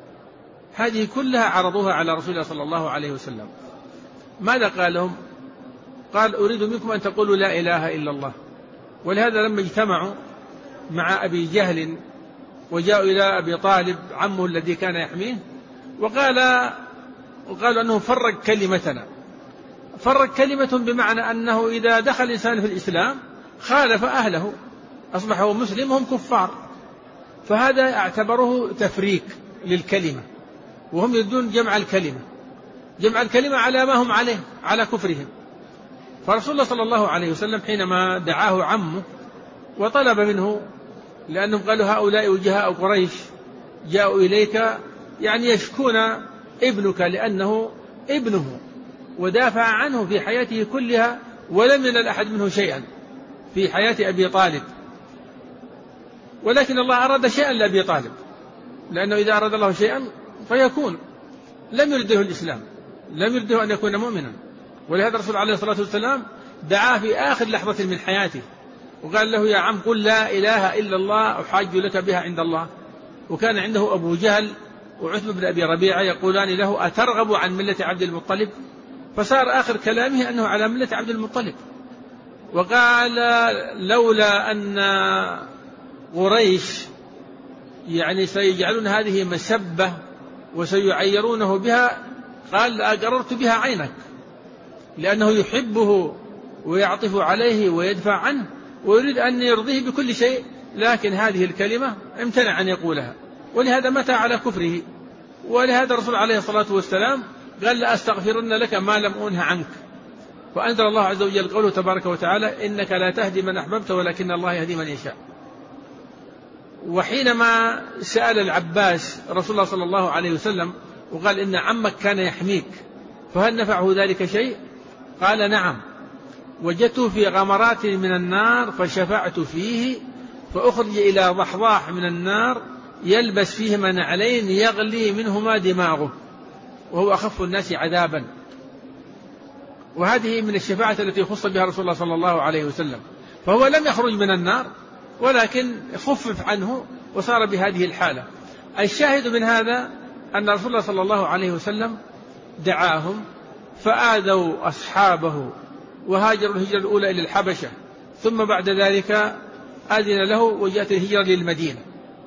هذه كلها عرضوها على رسول الله صلى الله عليه وسلم. ماذا قال لهم؟ قال أريد منكم أن تقولوا لا إله إلا الله. ولهذا لما اجتمعوا مع أبي جهل وجاءوا إلى أبي طالب عمه الذي كان يحميه وقال وقالوا أنه فرق كلمتنا. فرق كلمة بمعنى أنه إذا دخل الإنسان في الإسلام خالف أهله أصبح هو مسلم وهم كفار، فهذا اعتبره تفريق للكلمة، وهم يريدون جمع الكلمة جمع الكلمة على ما هم عليه على كفرهم. فرسول الله صلى الله عليه وسلم حينما دعاه عمه وطلب منه، لأنهم قالوا هؤلاء وجهاء قريش جاءوا إليك يعني يشكون ابنك لأنه ابنه ودافع عنه في حياته كلها ولم ينل أحد منه شيئا في حياة أبي طالب، ولكن الله أراد شيئا لأبي طالب، لأنه إذا أراد الله شيئا فيكون. لم يرده الإسلام، لم يرده أن يكون مؤمنا. ولهذا الرسول عليه الصلاة والسلام دعاه في آخر لحظة من حياته وقال له يا عم قل لا إله إلا الله أحاج لك بها عند الله. وكان عنده أبو جهل وعتبة بن أبي ربيعة يقولان له أترغب عن ملة عبد المطلب؟ فصار آخر كلامه أنه على ملة عبد المطلب. وقال لولا أن قريش يعني سيجعلون هذه مسبة وسيعيرونه بها قال لأقررت بها عينك، لأنه يحبه ويعطف عليه ويدفع عنه ويريد أن يرضيه بكل شيء، لكن هذه الكلمة امتنع أن يقولها، ولهذا متى على كفره. ولهذا الرسول عليه الصلاة والسلام قال لأستغفرن لك ما لم أنه عنك. وأنزل الله عز وجل قوله تبارك وتعالى إنك لا تهدي من أحببت ولكن الله يهدي من يشاء. وحينما سأل العباس رسول الله صلى الله عليه وسلم وقال إن عمك كان يحميك فهل نفعه ذلك شيء؟ قال نعم، وجدته في غمرات من النار فشفعت فيه فأخرج إلى ضحضاح من النار يلبس فيهما نعلين يغلي منهما دماغه وهو أخف الناس عذابا. وهذه من الشفاعة التي خص بها رسول الله صلى الله عليه وسلم. فهو لم يخرج من النار ولكن خفف عنه وصار بهذه الحالة. الشاهد من هذا أن رسول الله صلى الله عليه وسلم دعاهم فآذوا أصحابه وهاجروا الهجرة الأولى إلى الحبشة، ثم بعد ذلك آذن له وجاءت الهجرة للمدينة.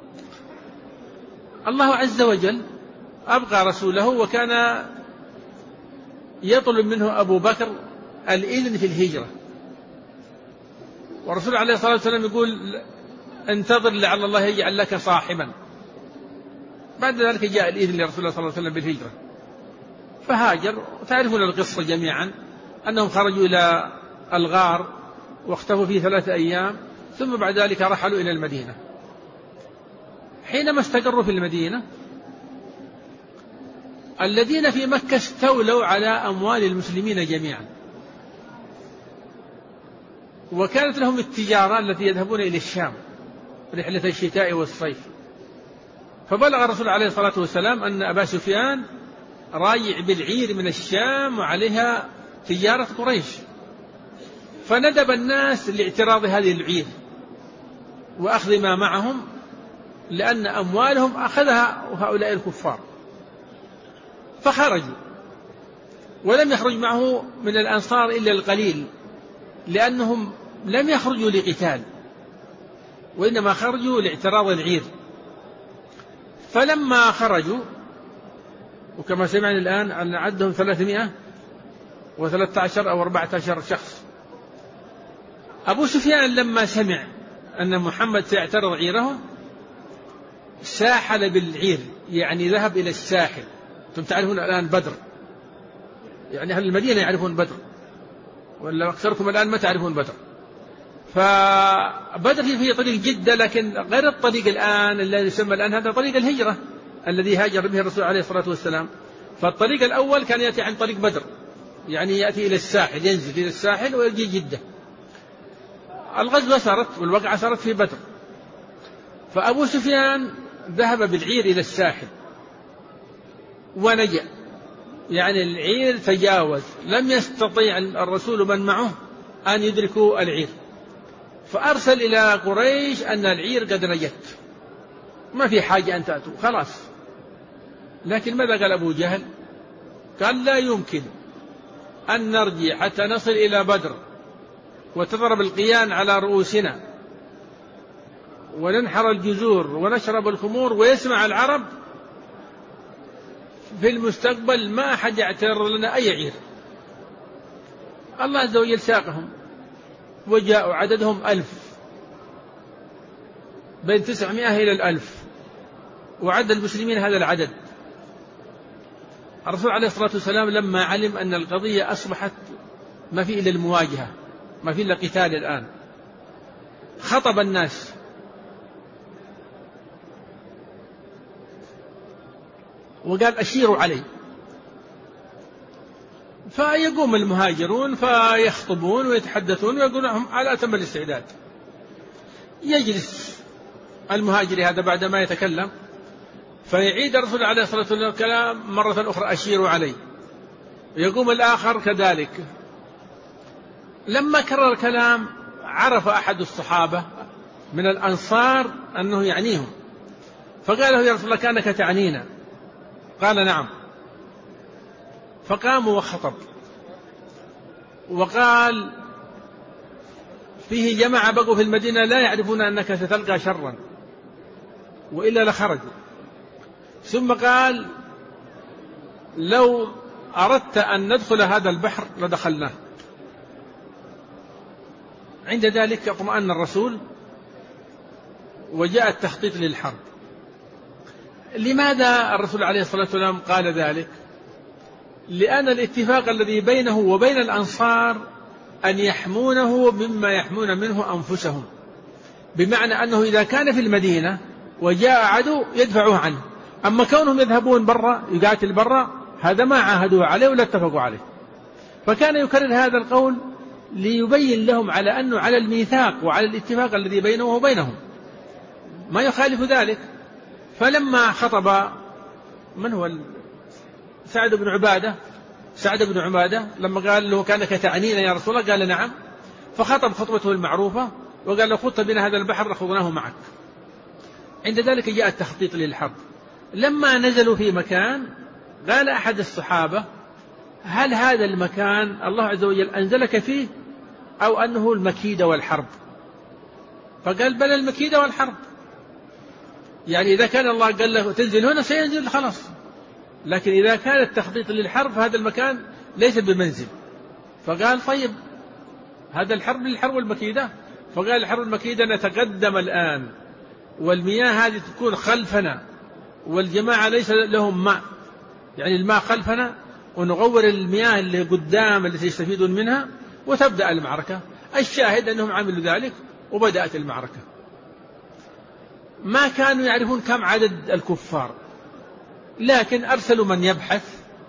الله عز وجل أبقى رسوله، وكان يطلب منه أبو بكر الإذن في الهجرة، ورسول عليه الصلاة والسلام يقول انتظر لعل الله يجعل لك صاحبا. بعد ذلك جاء الإذن لرسول الله صلى الله عليه وسلم بالهجرة فهاجر. وتعرفون القصة جميعا أنهم خرجوا إلى الغار واختفوا فيه ثلاثة أيام، ثم بعد ذلك رحلوا إلى المدينة. حينما استقروا في المدينة الذين في مكة استولوا على أموال المسلمين جميعا، وكانت لهم التجارة التي يذهبون إلى الشام رحلة الشتاء والصيف. فبلغ الرسول عليه الصلاة والسلام أن أبا سفيان راجع بالعير من الشام وعليها تجارة قريش، فندب الناس لاعتراض هذه العير وأخذ ما معهم، لأن أموالهم أخذها هؤلاء الكفار. فخرجوا، ولم يخرج معه من الأنصار إلا القليل، لأنهم لم يخرجوا لقتال وإنما خرجوا لاعتراض العير. فلما خرجوا، وكما سمعنا الآن أن عدهم ثلاثمائة وثلاثة عشر أو أربعة عشر شخص، أبو سفيان لما سمع أن محمد سيعترض عيره ساحل بالعير، يعني ذهب إلى الساحل. أنتم تعرفون الآن بدر، يعني أهل المدينة يعرفون بدر، ولا أكثركم الآن ما تعرفون بدر. فبدر فيه طريق جدة، لكن غير الطريق الآن الذي يسمى الآن، هذا طريق الهجرة الذي هاجر به الرسول عليه الصلاة والسلام. فالطريق الأول كان يأتي عن طريق بدر، يعني يأتي إلى الساحل، ينزل إلى الساحل ويجي جدة. الغزوة صارت والوقعة صارت في بدر. فأبو سفيان ذهب بالعير إلى الساحل ونجا، يعني العير تجاوز، لم يستطيع الرسول من معه أن يدركوا العير، فأرسل إلى قريش أن العير قد نجت، ما في حاجة أن تأتوا خلاص. لكن ماذا قال أبو جهل؟ قال لا يمكن أن نرجع حتى نصل إلى بدر وتضرب القيان على رؤوسنا وننحر الجزور ونشرب الخمور ويسمع العرب في المستقبل ما أحد يعترض لنا أي عير. الله عز وجل ساقهم وجاءوا عددهم ألف، بين تسعمائة إلى الألف، وعد المسلمين هذا العدد. الرسول عليه الصلاة والسلام لما علم أن القضية أصبحت ما في إلا المواجهة، ما في إلا قتال الآن، خطب الناس وقال أشيروا علي. فيقوم المهاجرون فيخطبون ويتحدثون ويقولون لهم على أتم الاستعداد. يجلس المهاجر هذا بعد ما يتكلم فيعيد الرسول عليه الصلاة والسلام الكلام مرة أخرى أشيروا علي، ويقوم الآخر كذلك. لما كرر الكلام عرف أحد الصحابة من الأنصار أنه يعنيهم، فقال له يا رسول الله كأنك تعنينا. قال نعم. فقاموا وخطب وقال فيه جماعة بقوا في المدينة لا يعرفون أنك ستلقى شرا وإلا لخرجوا. ثم قال لو أردت أن ندخل هذا البحر لدخلناه. عند ذلك اطمأن الرسول وجاء التخطيط للحرب. لماذا الرسول عليه الصلاة والسلام قال ذلك؟ لأن الاتفاق الذي بينه وبين الأنصار أن يحمونه مما يحمون منه أنفسهم، بمعنى أنه إذا كان في المدينة وجاء عدو يدفعوه عنه، أما كونهم يذهبون برا يقاتل برا هذا ما عاهدوا عليه ولا اتفقوا عليه. فكان يكرر هذا القول ليبين لهم على أنه على الميثاق وعلى الاتفاق الذي بينه وبينهم، ما يخالف ذلك. فلما خطب من هو سعد بن عبادة سعد بن عبادة لما قال له كانك تعنينا يا رسول الله، قال نعم، فخطب خطبته المعروفة وقال لو خضت بنا هذا البحر لخضناه معك. عند ذلك جاء التخطيط للحرب. لما نزلوا في مكان قال أحد الصحابة هل هذا المكان الله عز وجل أنزلك فيه أو أنه المكيدة والحرب؟ فقال بل المكيدة والحرب، يعني إذا كان الله قال له تنزل هنا سينزل خلاص، لكن إذا كان التخطيط للحرب فهذا المكان ليس بمنزل. فقال طيب هذا الحرب للحرب والمكيدة. فقال الحرب المكيدة نتقدم الآن والمياه هذه تكون خلفنا والجماعة ليس لهم ماء، يعني الماء خلفنا، ونغور المياه اللي قدام اللي سيستفيدون منها وتبدأ المعركة. الشاهد أنهم عملوا ذلك وبدأت المعركة. ما كانوا يعرفون كم عدد الكفار، لكن أرسلوا من يبحث،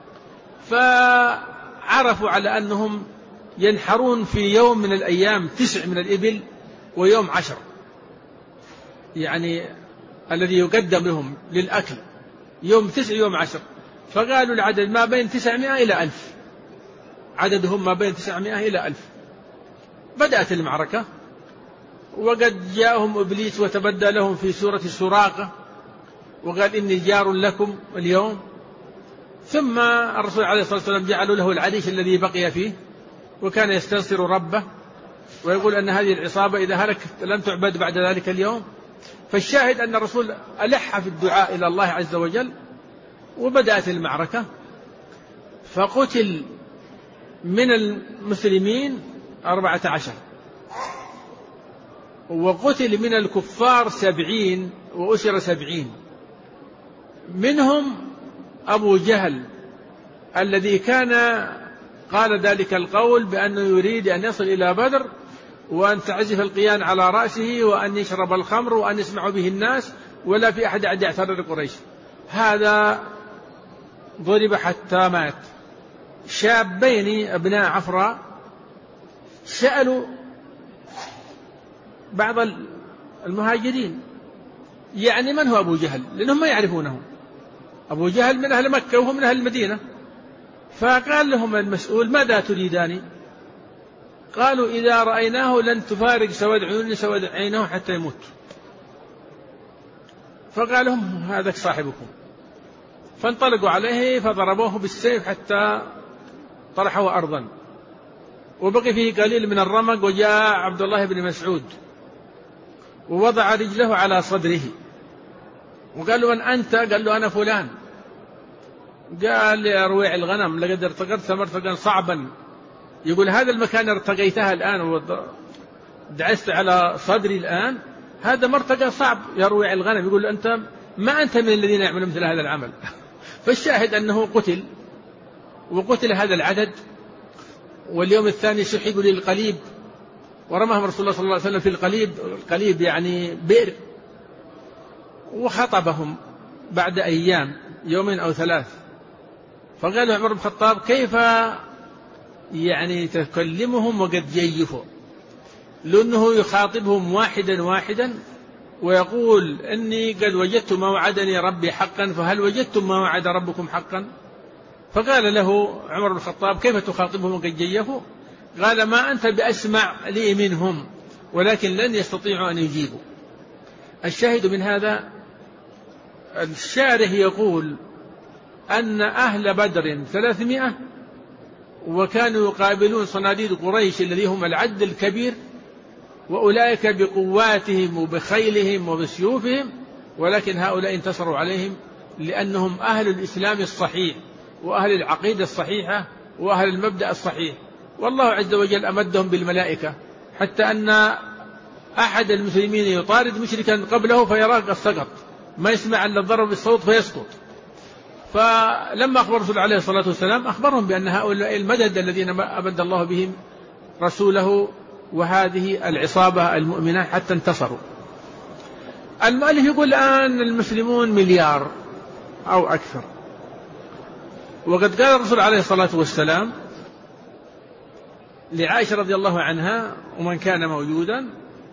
فعرفوا على أنهم ينحرون في يوم من الأيام تسع من الإبل ويوم عشر، يعني الذي يقدم لهم للأكل يوم تسع يوم عشر. فقالوا العدد ما بين تسعمائة إلى ألف، عددهم ما بين تسعمائة إلى ألف. بدأت المعركة وقد جاءهم إبليس وتبدى لهم في سورة السراقة وقال إني جار لكم اليوم. ثم الرسول عليه الصلاة والسلام جعلوا له العريش الذي بقي فيه وكان يستنصر ربه ويقول أن هذه العصابة إذا هلكت لم تعبد بعد ذلك اليوم. فالشاهد أن الرسول ألح في الدعاء إلى الله عز وجل. وبدأت المعركة، فقتل من المسلمين أربعة عشر، وقتل من الكفار سبعين، وأسر سبعين. منهم أبو جهل الذي كان قال ذلك القول بأنه يريد أن يصل إلى بدر وأن تعزف القيان على رأسه وأن يشرب الخمر وأن يسمع به الناس ولا في أحد عد يعترض قريش. هذا ضرب حتى مات. شابين أبناء عفراء سألوا بعض المهاجرين يعني من هو أبو جهل، لأنهم ما يعرفونه. أبو جهل من أهل مكة وهم من أهل المدينة. فقال لهم المسؤول ماذا تريدان؟ قالوا إذا رأيناه لن تفارق سواد عيوننا سواد عينه حتى يموت. فقال لهم هذا صاحبكم. فانطلقوا عليه فضربوه بالسيف حتى طرحه أرضا، وبقي فيه قليل من الرمق. وجاء عبد الله بن مسعود ووضع رجله على صدره وقال له من أنت؟ قال له أنا فلان. قال لي أرويع الغنم لقد ارتقيت مرتقا صعبا. يقول هذا المكان ارتقيتها الآن ودعست على صدري الآن، هذا مرتقى صعب يرويع الغنم. يقول أنت ما أنت من الذين يعملون مثل هذا العمل. فالشاهد أنه قتل، وقتل هذا العدد. واليوم الثاني سحبوا للقليب ورماهم رسول الله صلى الله عليه وسلم في القليب. القليب يعني بئر. وخطبهم بعد أيام يومين أو ثلاث. فقال عمر بن الخطاب كيف يعني تكلمهم وقد جيفوا، لأنه يخاطبهم واحدا واحدا ويقول إني قد وجدت ما وعدني ربي حقا، فهل وجدتم ما وعد ربكم حقا؟ فقال له عمر بن الخطاب كيف تخاطبهم وقد جيفوا؟ قال ما أنت بأسمع لي منهم ولكن لن يستطيعوا أن يجيبوا. الشاهد من هذا الشارح يقول أن أهل بدر ثلاثمائة وكانوا يقابلون صناديد قريش الذي هم العد الكبير، وأولئك بقواتهم وبخيلهم وبسيوفهم، ولكن هؤلاء انتصروا عليهم لأنهم أهل الإسلام الصحيح وأهل العقيدة الصحيحة وأهل المبدأ الصحيح. والله عز وجل أمدهم بالملائكة حتى أن أحد المسلمين يطارد مشركا قبله فيراه قد سقط، ما يسمع إلا الضرب بالصوت فيسقط. فلما أخبر الرسول عليه الصلاة والسلام أخبرهم بأن هؤلاء المدد الذين أمد الله بهم رسوله وهذه العصابة المؤمنة حتى انتصروا. المؤلف يقول الآن المسلمون مليار أو أكثر، وقد قال الرسول عليه الصلاة والسلام لعائشة رضي الله عنها ومن كان موجودا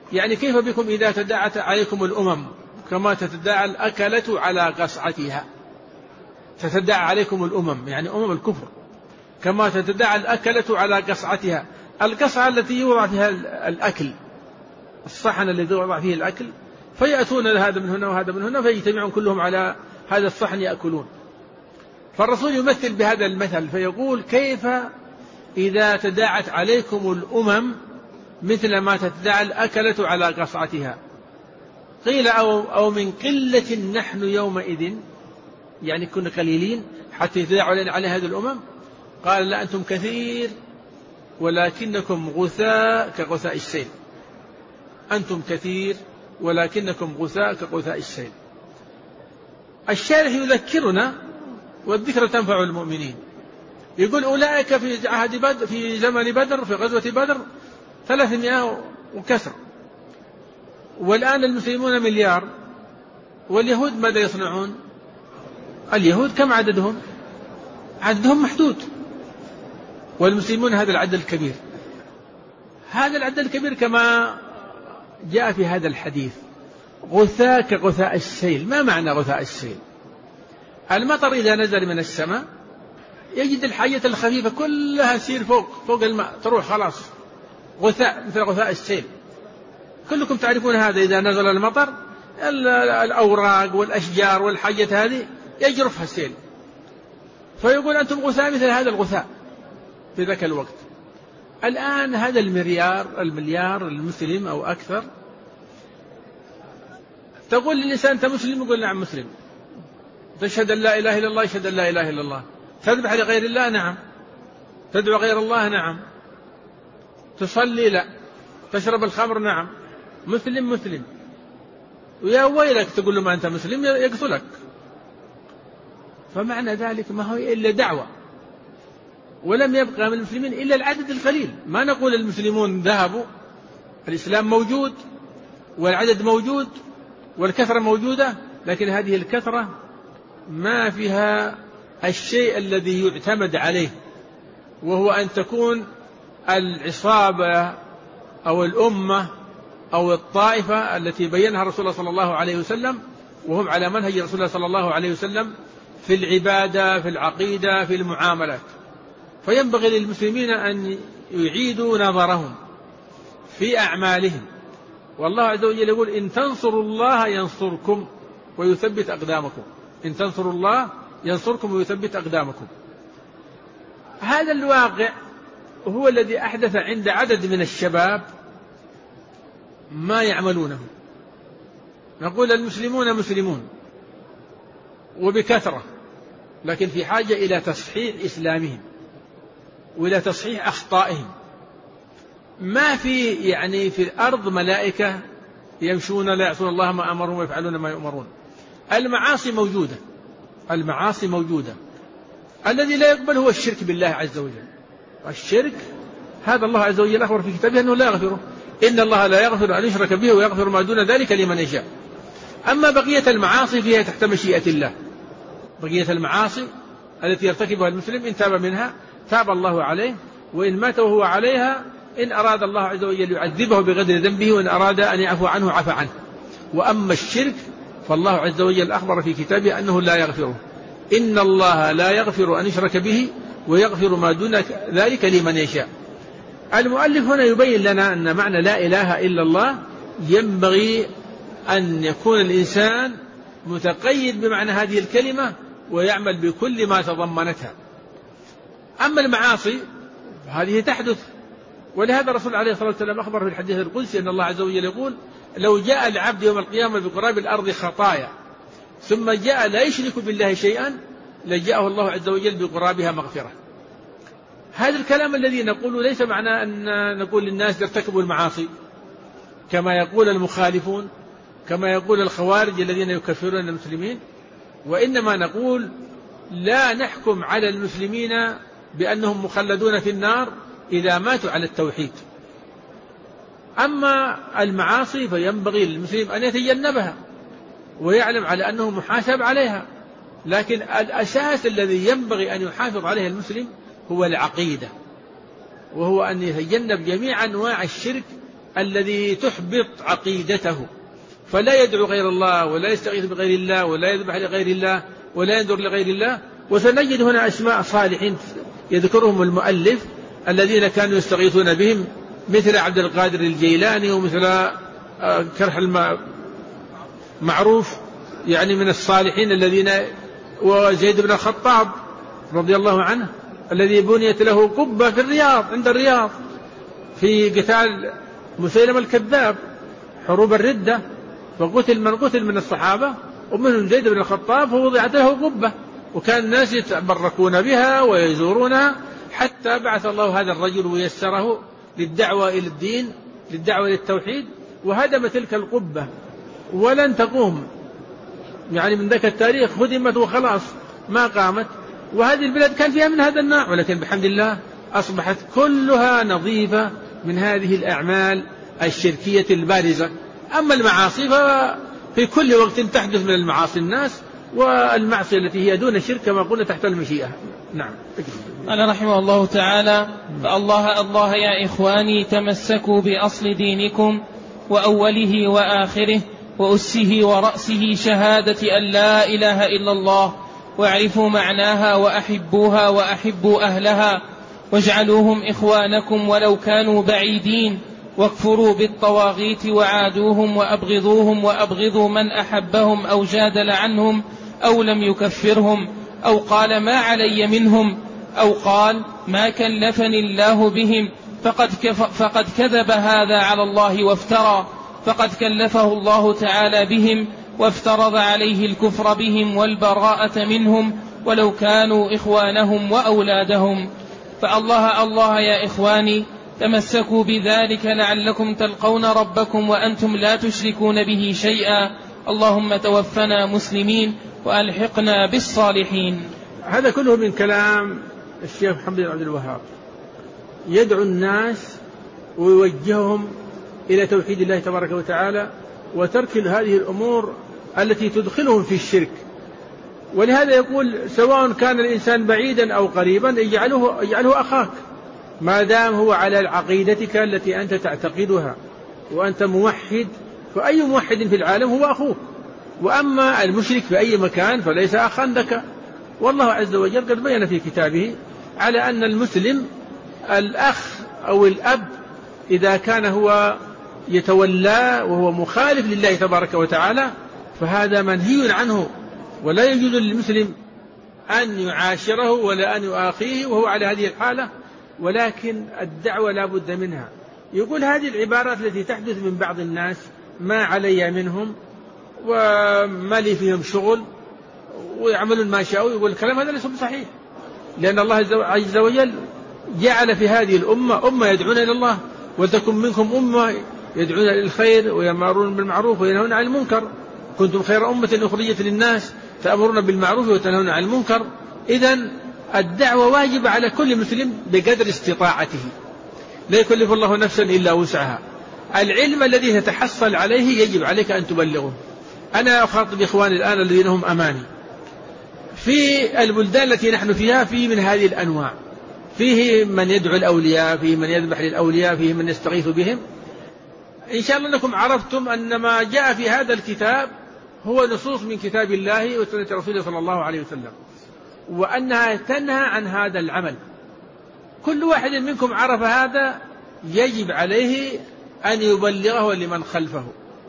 يعني كيف بكم إذا تداعت عليكم الأمم كما تتداعى الأكلة على قصعتها. تتداعى عليكم الأمم يعني أمم الكفر كما تتداعى الأكلة على قصعتها. القصعة التي يوضع فيها الأكل، الصحن الذي يوضع فيه الأكل، فيأتون هذا من هنا وهذا من هنا فيجتمعون كلهم على هذا الصحن يأكلون. فالرسول يمثل بهذا المثل فيقول كيف إذا تداعت عليكم الأمم مثل ما تتداعى الأكلة على قصعتها. قيل أو, أو من قلة نحن يومئذ، يعني كنا قليلين حتى يتداعى على هذه الأمم. قال لا أنتم كثير ولكنكم غثاء كغثاء السيل. أنتم كثير ولكنكم غثاء كغثاء السيل. الشارح يذكرنا والذكر تنفع المؤمنين. يقول أولئك في عهد بدر في زمن بدر في غزوة بدر ثلاثمائة وكسر، والآن المسلمون مليار، واليهود ماذا يصنعون؟ اليهود كم عددهم؟ عددهم محدود، والمسلمون هذا العدد الكبير. هذا العدد الكبير كما جاء في هذا الحديث غثاء كغثاء السيل. ما معنى غثاء السيل؟ المطر إذا نزل من السماء يجد الحية الخفيفة كلها تسير فوق فوق الماء تروح خلاص، غثاء مثل غثاء السيل. كلكم تعرفون هذا، إذا نزل المطر الأوراق والأشجار والحية هذه يجرفها السيل. فيقول أنتم غثاء مثل هذا الغثاء في ذاك الوقت. الآن هذا المليار المليار المسلم أو أكثر، تقول للإنسان أنت مسلم؟ يقول نعم مسلم. تشهد أن لا إله إلا الله؟ يشهد أن لا إله إلا الله. تذبح لغير الله؟ نعم. تدعو غير الله؟ نعم. تصلي؟ لا. تشرب الخمر؟ نعم. مسلم مسلم. ويا ويلك تقول له ما أنت مسلم يقتلك. فمعنى ذلك ما هو إلا دعوة، ولم يبقى من المسلمين إلا العدد القليل. ما نقول المسلمون ذهبوا، الإسلام موجود والعدد موجود والكثرة موجودة، لكن هذه الكثرة ما فيها الشيء الذي يعتمد عليه، وهو أن تكون العصابة أو الأمة أو الطائفة التي بينها رسول الله صلى الله عليه وسلم، وهم على منهج رسول الله صلى الله عليه وسلم في العبادة في العقيدة في المعاملات. فينبغي للمسلمين أن يعيدوا نظرهم في أعمالهم. والله عز وجل يقول إن تنصروا الله ينصركم ويثبت أقدامكم. إن تنصروا الله ينصركم ويثبت أقدامكم. هذا الواقع هو الذي أحدث عند عدد من الشباب ما يعملونه. نقول المسلمون مسلمون وبكثرة، لكن في حاجة إلى تصحيح إسلامهم وإلى تصحيح أخطائهم. ما في يعني في الأرض ملائكة يمشون لا يعصون الله ما أمرهم ويفعلون ما يؤمرون. المعاصي موجودة، المعاصي موجودة. الذي لا يقبل هو الشرك بالله عز وجل. الشرك هذا الله عز وجل أخبر في كتابه أنه لا يغفره. إن الله لا يغفر أن يشرك به ويغفر ما دون ذلك لمن يشاء. أما بقية المعاصي فيها تحت مشيئة الله. بقية المعاصي التي يرتكبها المسلم إن تاب منها تاب الله عليه، وإن مات وهو عليها إن أراد الله عز وجل يعذبه بقدر ذنبه، وإن أراد أن يعفو عنه عفى عنه. وأما الشرك فالله عز وجل أخبر في كتابه أنه لا يغفره. إن الله لا يغفر أن يشرك به ويغفر ما دون ذلك لمن يشاء. المؤلف هنا يبين لنا أن معنى لا إله إلا الله ينبغي أن يكون الإنسان متقيد بمعنى هذه الكلمة ويعمل بكل ما تضمنتها. أما المعاصي هذه تحدث، ولهذا الرسول عليه الصلاة والسلام أخبر في الحديث القدسي أن الله عز وجل يقول لو جاء العبد يوم القيامة بقراب الأرض خطايا ثم جاء لا يشرك بالله شيئا لجاءه الله عز وجل بقرابها مغفرة. هذا الكلام الذي نقوله ليس معناه أن نقول للناس ارتكبوا المعاصي كما يقول المخالفون، كما يقول الخوارج الذين يكفرون المسلمين، وإنما نقول لا نحكم على المسلمين بأنهم مخلدون في النار إذا ماتوا على التوحيد. أما المعاصي فينبغي للمسلم أن يتجنبها ويعلم على أنه محاسب عليها، لكن الأساس الذي ينبغي أن يحافظ عليه المسلم هو العقيدة، وهو أن يتجنب جميع أنواع الشرك الذي تحبط عقيدته، فلا يدعو غير الله ولا يستغيث بغير الله ولا يذبح لغير الله ولا ينذر لغير الله. وسنجد هنا أسماء صالحين يذكرهم المؤلف الذين كانوا يستغيثون بهم، مثل عبد القادر الجيلاني، ومثل كرح المعروف يعني من الصالحين الذين، وزيد بن الخطاب رضي الله عنه الذي بنيت له قبة في الرياض عند الرياض في قتال مسيلمة الكذاب حروب الردة، فقتل من قتل من الصحابة ومنهم زيد بن الخطاب، فوضعت له قبة وكان الناس يتبركون بها ويزورونها، حتى بعث الله هذا الرجل ويسره للدعوة إلى الدين، للدعوة إلى التوحيد، وهدم تلك القبة ولن تقوم، يعني من ذاك التاريخ هدمت وخلاص ما قامت. وهذه البلاد كان فيها من هذا النوع، ولكن بحمد الله أصبحت كلها نظيفة من هذه الأعمال الشركية البارزة. أما المعاصي ففي كل وقت تحدث من المعاصي الناس، والمعصية التي هي دون الشرك كما قلنا تحت المشيئة. نعم. قال رحمه الله تعالى: فالله الله يا إخواني تمسكوا بأصل دينكم وأوله وآخره وأسه ورأسه شهادة أن لا إله إلا الله، واعرفوا معناها وأحبوها وأحبوا أهلها، واجعلوهم إخوانكم ولو كانوا بعيدين، واكفروا بالطواغيت وعادوهم وأبغضوهم وأبغضوا من أحبهم أو جادل عنهم أو لم يكفرهم أو قال ما علي منهم أو قال ما كلفني الله بهم، فقد, كف فقد كذب هذا على الله وافترى، فقد كلفه الله تعالى بهم وافترض عليه الكفر بهم والبراءة منهم ولو كانوا إخوانهم وأولادهم. فالله الله يا إخواني تمسكوا بذلك لعلكم تلقون ربكم وأنتم لا تشركون به شيئا. اللهم توفنا مسلمين وألحقنا بالصالحين. هذا كله من كلام الشيخ محمد بن عبد الوهاب، يدعو الناس ويوجههم إلى توحيد الله تبارك وتعالى وترك هذه الأمور التي تدخلهم في الشرك. ولهذا يقول: سواء كان الإنسان بعيدا أو قريبا اجعله, اجعله أخاك، ما دام هو على عقيدتك التي أنت تعتقدها وأنت موحد، فأي موحد في العالم هو أخوك. وأما المشرك في أي مكان فليس أخا لك. والله عز وجل قد بين في كتابه على أن المسلم الأخ أو الأب إذا كان هو يتولى وهو مخالف لله تبارك وتعالى فهذا منهي عنه، ولا يجوز للمسلم أن يعاشره ولا أن يؤاخيه وهو على هذه الحالة. ولكن الدعوة لا بد منها. يقول هذه العبارات التي تحدث من بعض الناس: ما علي منهم وما لي فيهم شغل ويعملون ما شاءوا، يقول الكلام هذا ليس بصحيح، لأن الله عز وجل جعل في هذه الأمة أمة يدعون إلى الله، ولتكن منكم أمة يدعون إلى الخير ويأمرون بالمعروف وينهون عن المنكر، كنتم خير أمة أخرجت للناس تأمرون بالمعروف وتنهون عن المنكر. إذن الدعوة واجبة على كل مسلم بقدر استطاعته، لا يكلف الله نفسا إلا وسعها. العلم الذي تتحصل عليه يجب عليك أن تبلغه. أنا أخاطب إخواني الآن الذين هم أماني في البلدان التي نحن فيها، في من هذه الأنواع، فيه من يدعو الأولياء، فيه من يذبح للأولياء، فيه من يستغيث بهم. إن شاء الله أنكم عرفتم أن ما جاء في هذا الكتاب هو نصوص من كتاب الله وسنة رسوله صلى الله عليه وسلم، وأنها تنهى عن هذا العمل. كل واحد منكم عرف هذا، يجب عليه أن يبلغه لمن خلفه.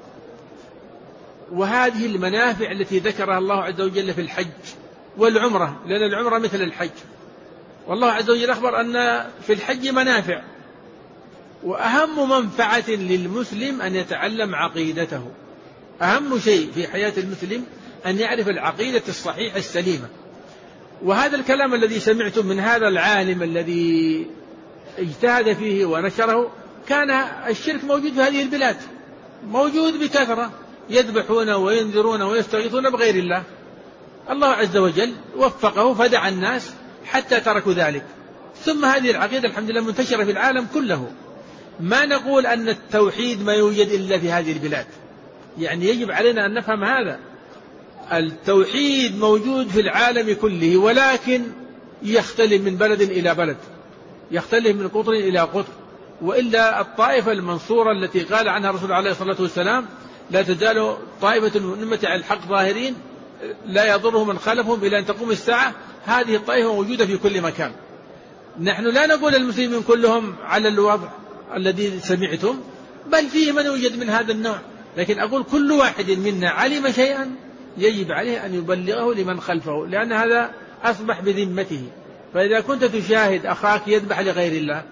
وهذه المنافع التي ذكرها الله عز وجل في الحج والعمرة، لأن العمرة مثل الحج، والله عز وجل أخبر أن في الحج منافع، وأهم منفعة للمسلم أن يتعلم عقيدته. أهم شيء في حياة المسلم أن يعرف العقيدة الصحيحة السليمة. وهذا الكلام الذي سمعتم من هذا العالم الذي اجتهد فيه ونشره، كان الشرك موجود في هذه البلاد، موجود بكثرة، يذبحون وينذرون ويستغيثون بغير الله. الله عز وجل وفقه فدعا الناس حتى تركوا ذلك. ثم هذه العقيدة الحمد لله منتشرة في العالم كله. ما نقول أن التوحيد ما يوجد إلا في هذه البلاد، يعني يجب علينا أن نفهم هذا. التوحيد موجود في العالم كله، ولكن يختلف من بلد إلى بلد، يختلف من قطر إلى قطر، وإلا الطائفة المنصورة التي قال عنها الرسول عليه الصلاة والسلام لا تزال طائفة من أمتي على الحق ظاهرين لا يضرهم من خالفهم إلى أن تقوم الساعة، هذه الطائفة موجودة في كل مكان. نحن لا نقول المسلمين كلهم على الوضع الذي سمعتم، بل فيه من يوجد من هذا النوع، لكن أقول كل واحد منا علم شيئا يجب عليه أن يبلغه لمن خلفه، لأن هذا أصبح بذمته. فإذا كنت تشاهد أخاك يذبح لغير الله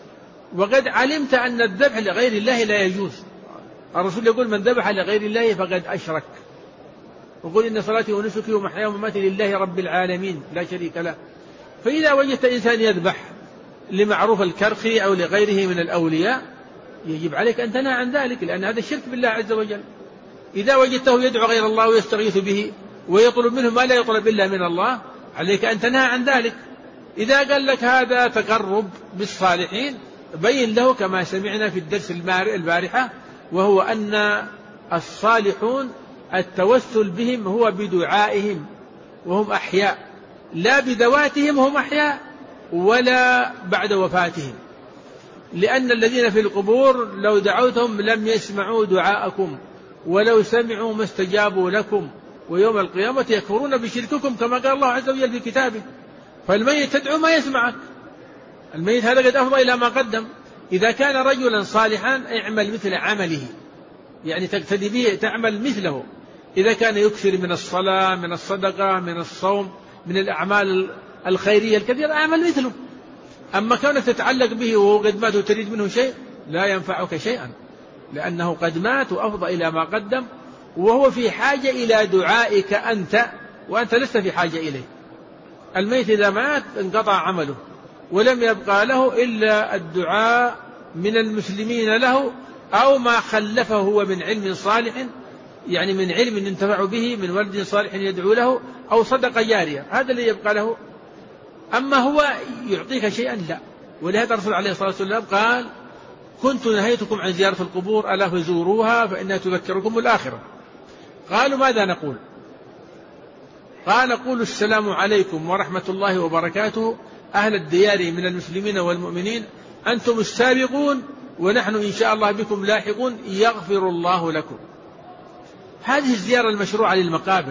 وقد علمت أن الذبح لغير الله لا يجوز، الرسول يقول من ذبح لغير الله فقد أشرك، وقل إن صلاتي ونسكي ومحياي ومماتي لله رب العالمين لا شريك له. فإذا وجدت إنسان يذبح لمعروف الكرخي أو لغيره من الأولياء يجب عليك أن تنهى عن ذلك، لأن هذا الشرك بالله عز وجل. إذا وجدته يدعو غير الله ويستغيث به ويطلب منه ما لا يطلب إلا من الله عليك أن تنهى عن ذلك. إذا قال لك هذا تقرب بالصالحين بين له كما سمعنا في الدرس البارحة، وهو أن الصالحون التوسل بهم هو بدعائهم وهم أحياء، لا بذواتهم هم أحياء ولا بعد وفاتهم، لأن الذين في القبور لو دعوتهم لم يسمعوا دعاءكم ولو سمعوا ما استجابوا لكم، ويوم القيامة يكفرون بشرككم كما قال الله عز وجل في كتابه. فالميت تدعو ما يسمعك، الميت هذا قد أفضى إلى ما قدم. إذا كان رجلا صالحا اعمل مثل عمله، يعني تقتدي به تعمل مثله. إذا كان يكثر من الصلاة من الصدقة من الصوم من الأعمال الخيرية الكثيرة اعمل مثله. أما كونك تتعلق به وهو قد مات وتريد منه شيء لا ينفعك شيئا، لأنه قد مات وأفضى إلى ما قدم، وهو في حاجة إلى دعائك أنت وأنت لست في حاجة إليه. الميت إذا مات انقطع عمله ولم يبقى له إلا الدعاء من المسلمين له أو ما خلفه هو من علم صالح، يعني من علم ينتفع به من ولد صالح يدعو له أو صدقة جارية، هذا اللي يبقى له. أما هو يعطيك شيئا لا. ولهذا الرسول عليه الصلاة والسلام قال كنت نهيتكم عن زيارة القبور ألا فزوروها فإنها تذكركم الآخرة. قالوا ماذا نقول؟ قال قولوا السلام عليكم ورحمة الله وبركاته أهل الديار من المسلمين والمؤمنين أنتم السابقون ونحن إن شاء الله بكم لاحقون يغفر الله لكم. هذه الزيارة المشروعة للمقابر،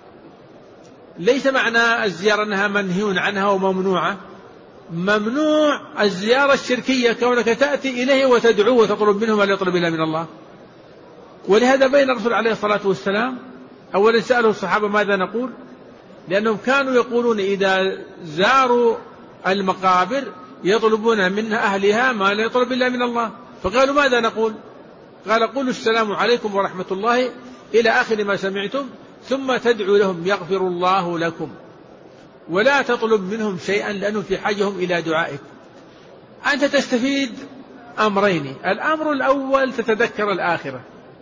ليس معنى الزيارة أنها منهي عنها وممنوعة. ممنوع الزيارة الشركية، كونك تأتي إليه وتدعوه وتطلب منه ما لا يطلب إلا من الله. ولهذا بين الرسول عليه الصلاة والسلام أولا سأله الصحابة ماذا نقول، لأنهم كانوا يقولون إذا زاروا المقابر يطلبون من أهلها ما لا يطلب إلا من الله، فقالوا ماذا نقول؟ قال قولوا السلام عليكم ورحمة الله إلى آخر ما سمعتم ثم تدعو لهم يغفر الله لكم، ولا تطلب منهم شيئا لأنهم في حاجهم إلى دعائك. أنت تستفيد أمرين، الأمر الأول تتذكر الآخرة،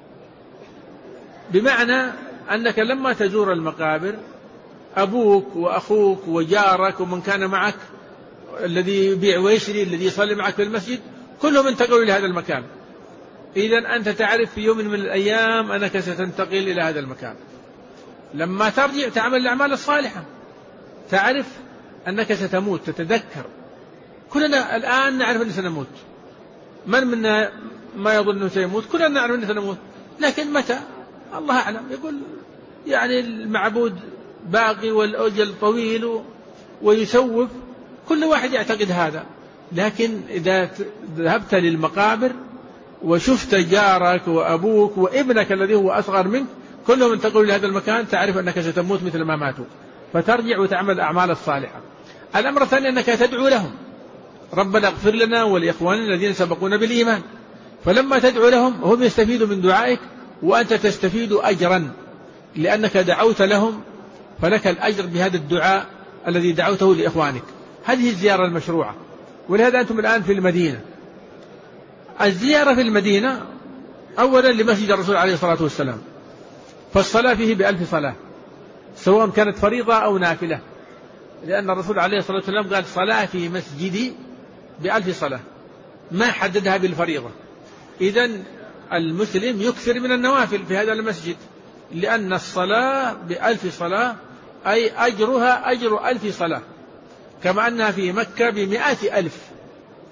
بمعنى أنك لما تزور المقابر أبوك وأخوك وجارك ومن كان معك الذي يبيع ويشري الذي يصلي معك في المسجد كلهم انتقلوا إلى هذا المكان. إذن أنت تعرف في يوم من الأيام أنك ستنتقل إلى هذا المكان. لما ترجع تعمل الأعمال الصالحة، تعرف أنك ستموت، تتذكر. كلنا الآن نعرف أننا سنموت، من منا ما يظن أنه سيموت؟ كلنا نعرف أننا سنموت، لكن متى الله أعلم. يقول يعني المعبود باقي والأجل طويل ويسوف، كل واحد يعتقد هذا. لكن إذا ذهبت للمقابر وشفت جارك وأبوك وابنك الذي هو أصغر منك كلهم انتقلوا لهذا المكان، تعرف أنك ستموت مثل ما ماتوا، فترجع وتعمل الأعمال الصالحة. الأمر الثاني أنك تدعو لهم ربنا اغفر لنا ولإخواننا الذين سبقونا بالإيمان، فلما تدعو لهم هم يستفيدوا من دعائك وأنت تستفيد أجرا لأنك دعوت لهم، فلك الأجر بهذا الدعاء الذي دعوته لإخوانك. هذه الزيارة المشروعة. ولهذا أنتم الآن في المدينة، الزيارة في المدينة أولا لمسجد الرسول عليه الصلاة والسلام، فالصلاة فيه بألف صلاة سواء كانت فريضة أو نافلة، لأن الرسول عليه الصلاة والسلام قال صلاة في مسجدي بألف صلاة، ما حددها بالفريضة. إذن المسلم يكثر من النوافل في هذا المسجد، لأن الصلاة بألف صلاة أي أجرها أجر ألف صلاة، كما أنها في مكة بمئة ألف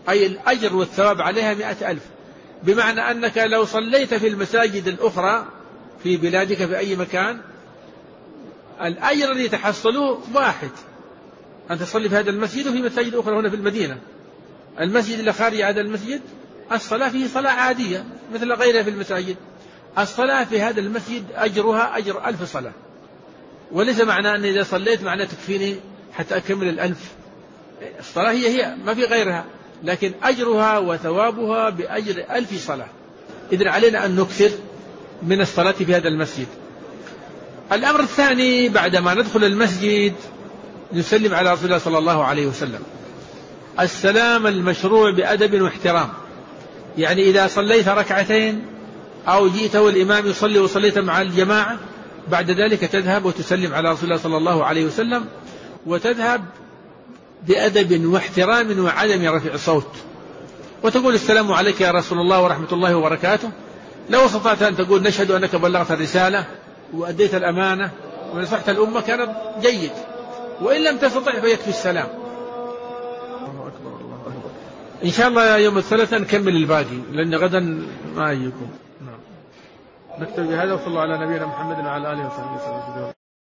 أي الأجر والثواب عليها مئة ألف، بمعنى أنك لو صليت في المساجد الأخرى في بلادك في أي مكان الأجر الذي تحصله واحد، أن تصلي في هذا المسجد وفي مساجد أخرى هنا في المدينة. المسجد اللي خارج هذا المسجد الصلاة فيه صلاة عادية مثل غيرها في المساجد، الصلاة في هذا المسجد أجرها أجر ألف صلاة، وليس معنى أن إذا صليت معنى تكفيني حتى أكمل الألف. الصلاة هي هي ما في غيرها، لكن أجرها وثوابها بأجر ألف صلاة. إذن علينا أن نكثر من الصلاة في هذا المسجد. الأمر الثاني بعدما ندخل المسجد نسلم على رسول الله صلى الله عليه وسلم. السلام المشروع بأدب واحترام، يعني إذا صليت ركعتين أو جئت والإمام يصلي وصليت مع الجماعة بعد ذلك تذهب وتسلم على رسول الله صلى الله عليه وسلم، وتذهب بأدب واحترام وعدم رفع صوت، وتقول السلام عليك يا رسول الله ورحمة الله وبركاته. لو استطعت أن تقول نشهد أنك بلغت الرسالة وأديت الأمانة ونصحت الأمة كانت جيد، وإن لم تستطع فيكفي السلام. الله أكبر الله أكبر. إن شاء الله يوم الثلاثاء نكمل الباقي لأن غدا ما يجيكم. نعم. نكتب بهذا وصلى الله على نبينا محمد وعلى آله وصحبه وسلم.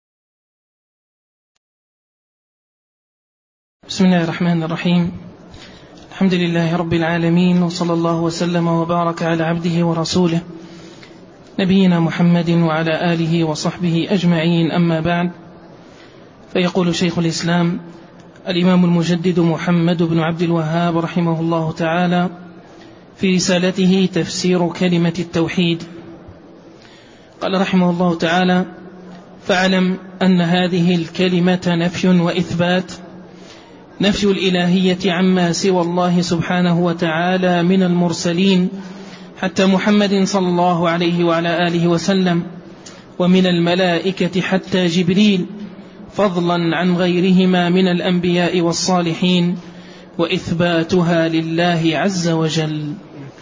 بسم الله الرحمن الرحيم. الحمد لله رب العالمين، وصلى الله وسلم وبارك على عبده ورسوله نبينا محمد وعلى آله وصحبه أجمعين، أما بعد. فيقول شيخ الإسلام الإمام المجدد محمد بن عبد الوهاب رحمه الله تعالى في رسالته تفسير كلمة التوحيد، قال رحمه الله تعالى: فاعلم أن هذه الكلمة نفي وإثبات، نفي الإلهية عما سوى الله سبحانه وتعالى من المرسلين حتى محمد صلى الله عليه وعلى آله وسلم، ومن الملائكة حتى جبريل، فضلا عن غيرهما من الأنبياء والصالحين، وإثباتها لله عز وجل.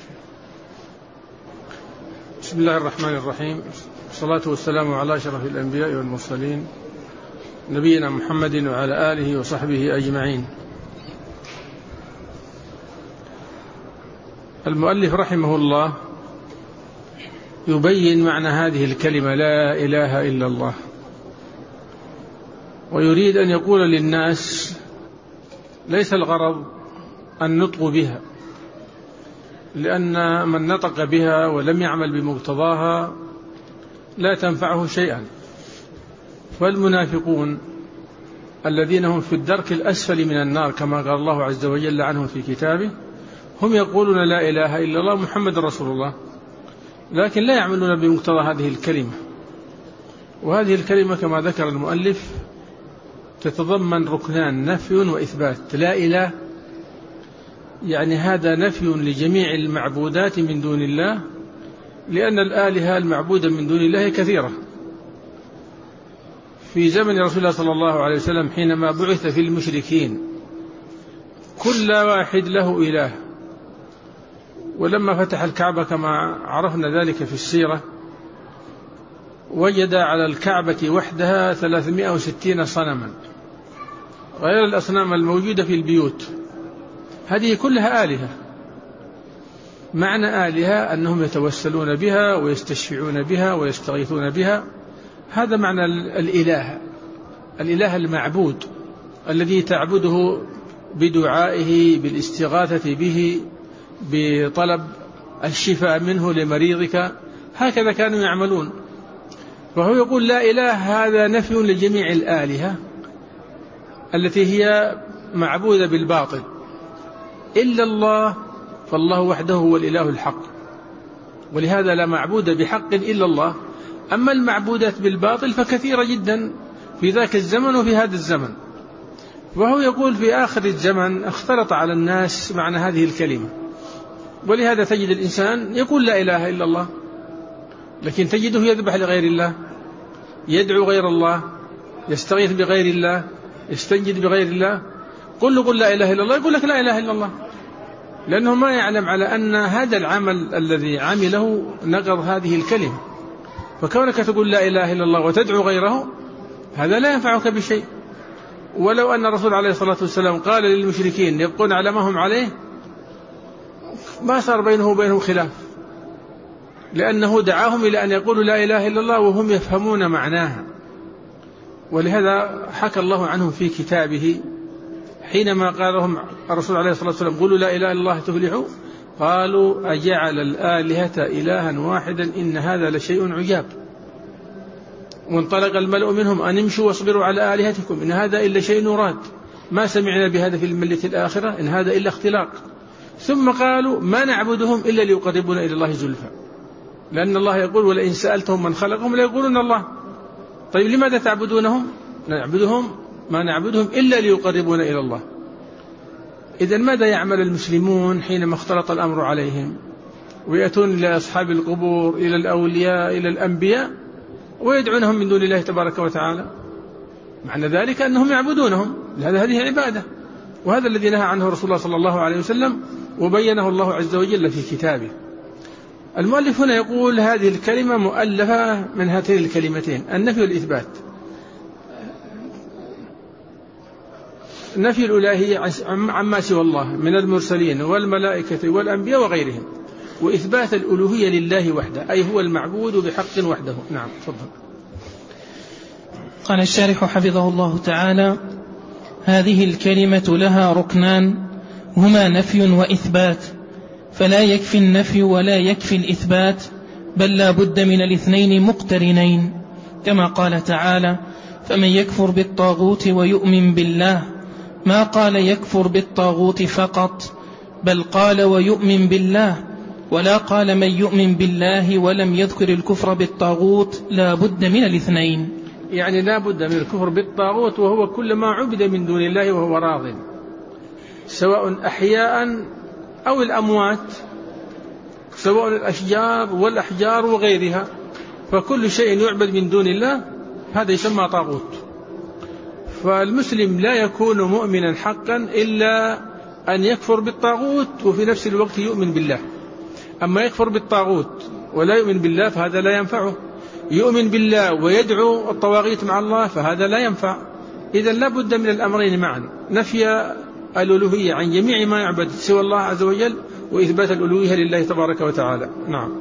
بسم الله الرحمن الرحيم، والصلاة والسلام على أشرف الأنبياء والمرسلين نبينا محمد وعلى آله وصحبه أجمعين. المؤلف رحمه الله يبين معنى هذه الكلمة لا إله إلا الله، ويريد أن يقول للناس ليس الغرض النطق بها، لأن من نطق بها ولم يعمل بمقتضاها لا تنفعه شيئا. فالمنافقون الذين هم في الدرك الأسفل من النار كما قال الله عز وجل عنهم في كتابه، هم يقولون لا إله إلا الله محمد رسول الله، لكن لا يعملون بمقتضى هذه الكلمة. وهذه الكلمة كما ذكر المؤلف تتضمن ركنان: نفي وإثبات. لا إله يعني هذا نفي لجميع المعبودات من دون الله، لأن الآلهة المعبودة من دون الله كثيرة. في زمن رسول الله صلى الله عليه وسلم حينما بعث في المشركين كل واحد له إله، ولما فتح الكعبة كما عرفنا ذلك في السيرة وجد على الكعبة وحدها ثلاثمائة وستين صنما غير الأصنام الموجودة في البيوت، هذه كلها آلهة. معنى آلهة أنهم يتوسلون بها ويستشفعون بها ويستغيثون بها، هذا معنى الإله. الإله المعبود الذي تعبده بدعائه، بالاستغاثة به، بطلب الشفاء منه لمريضك، هكذا كانوا يعملون. فهو يقول لا إله هذا نفي لجميع الآلهة التي هي معبودة بالباطل إلا الله، فالله وحده هو الإله الحق، ولهذا لا معبود بحق إلا الله. أما المعبودات بالباطل فكثيرة جدا في ذاك الزمن وفي هذا الزمن. وهو يقول في آخر الزمن اختلط على الناس معنى هذه الكلمة، ولهذا تجد الإنسان يقول لا إله إلا الله، لكن تجده يذبح لغير الله، يدعو غير الله، يستغيث بغير الله، يستنجد بغير الله. قل له قل لا إله إلا الله، يقول لك لا إله إلا الله، لأنه ما يعلم على أن هذا العمل الذي عمله نقض هذه الكلمة. فكونك تقول لا إله إلا الله وتدعو غيره هذا لا ينفعك بشيء. ولو أن الرسول عليه الصلاة والسلام قال للمشركين يبقون على ما هم عليه ما صار بينه وبينهم خلاف، لأنه دعاهم إلى أن يقولوا لا إله إلا الله وهم يفهمون معناها. ولهذا حكى الله عنهم في كتابه حينما قال لهم الرسول عليه الصلاة والسلام قولوا لا إله إلا الله تفلحوا، قالوا أجعل الآلهة إلها واحدا إن هذا لشيء عجاب. وانطلق الملأ منهم أن امشوا واصبروا على آلهتكم إن هذا إلا شيء نراد ما سمعنا بهذا في الملة الآخرة إن هذا إلا اختلاق. ثم قالوا ما نعبدهم إلا ليقربونا إلى الله زلفى، لأن الله يقول ولئن سألتهم من خلقهم ليقولون الله. طيب لماذا تعبدونهم؟ نعبدهم ما نعبدهم إلا ليقربونا إلى الله. إذن ماذا يعمل المسلمون حينما اختلط الأمر عليهم ويأتون إلى أصحاب القبور إلى الأولياء إلى الأنبياء ويدعونهم من دون الله تبارك وتعالى؟ معنى ذلك أنهم يعبدونهم، لهذا هذه عبادة، وهذا الذي نهى عنه رسول الله صلى الله عليه وسلم وبينه الله عز وجل في كتابه. المؤلف هنا يقول هذه الكلمة مؤلفة من هاتين الكلمتين النفي والإثبات. نفي الإلهية عما سوى الله من المرسلين والملائكة والأنبياء وغيرهم، وإثبات الألوهية لله وحده أي هو المعبود بحق وحده. نعم تفضل. قال الشارح حفظه الله تعالى هذه الكلمة لها ركنان هما نفي وإثبات، فلا يكفي النفي ولا يكفي الإثبات، بل لا بد من الاثنين مقترنين، كما قال تعالى فمن يكفر بالطاغوت ويؤمن بالله، ما قال يكفر بالطاغوت فقط، بل قال ويؤمن بالله، ولا قال من يؤمن بالله ولم يذكر الكفر بالطاغوت، لا بد من الاثنين. يعني لا بد من الكفر بالطاغوت وهو كل ما عبد من دون الله وهو راض، سواء أحياء أو الأموات، سواء الأشجار والأحجار وغيرها، فكل شيء يعبد من دون الله هذا يسمى طاغوت. فالمسلم لا يكون مؤمنا حقا إلا أن يكفر بالطاغوت وفي نفس الوقت يؤمن بالله. أما يكفر بالطاغوت ولا يؤمن بالله فهذا لا ينفعه، يؤمن بالله ويدعو الطواغيت مع الله فهذا لا ينفع. إذن لا بد من الأمرين معا، نفي الألوهية عن جميع ما يعبد سوى الله عز وجل وإثبات الألوهية لله تبارك وتعالى. نعم.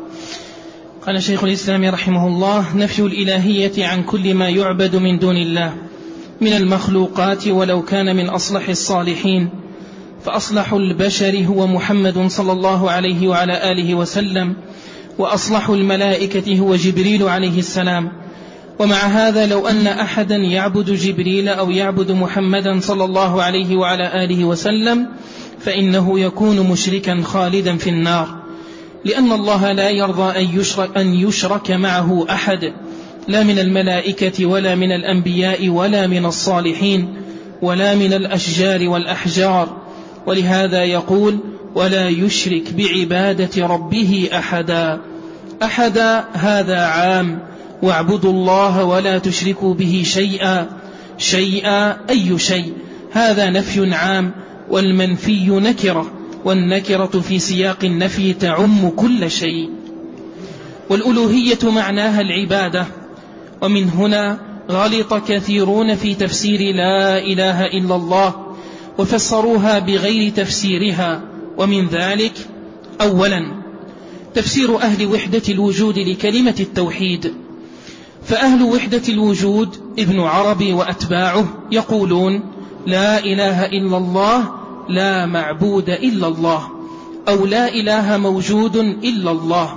قال شيخ الإسلام رحمه الله نفي الإلهية عن كل ما يعبد من دون الله من المخلوقات ولو كان من أصلح الصالحين، فأصلح البشر هو محمد صلى الله عليه وعلى آله وسلم، وأصلح الملائكة هو جبريل عليه السلام. ومع هذا لو أن أحدا يعبد جبريل أو يعبد محمدا صلى الله عليه وعلى آله وسلم فإنه يكون مشركا خالدا في النار، لأن الله لا يرضى أن يشرك, أن يشرك معه أحد، لا من الملائكة ولا من الأنبياء ولا من الصالحين ولا من الأشجار والأحجار. ولهذا يقول ولا يشرك بعبادة ربه أحدا. أحدا هذا عام، واعبدوا الله ولا تشركوا به شيئا. شيئا أي شيء، هذا نفي عام، والمنفي نكرة، والنكرة في سياق النفي تعم كل شيء. والألوهية معناها العبادة، ومن هنا غلط كثيرون في تفسير لا إله إلا الله وفسروها بغير تفسيرها. ومن ذلك أولا تفسير أهل وحدة الوجود لكلمة التوحيد، فأهل وحدة الوجود ابن عربي وأتباعه يقولون لا إله إلا الله لا معبود إلا الله، أو لا إله موجود إلا الله.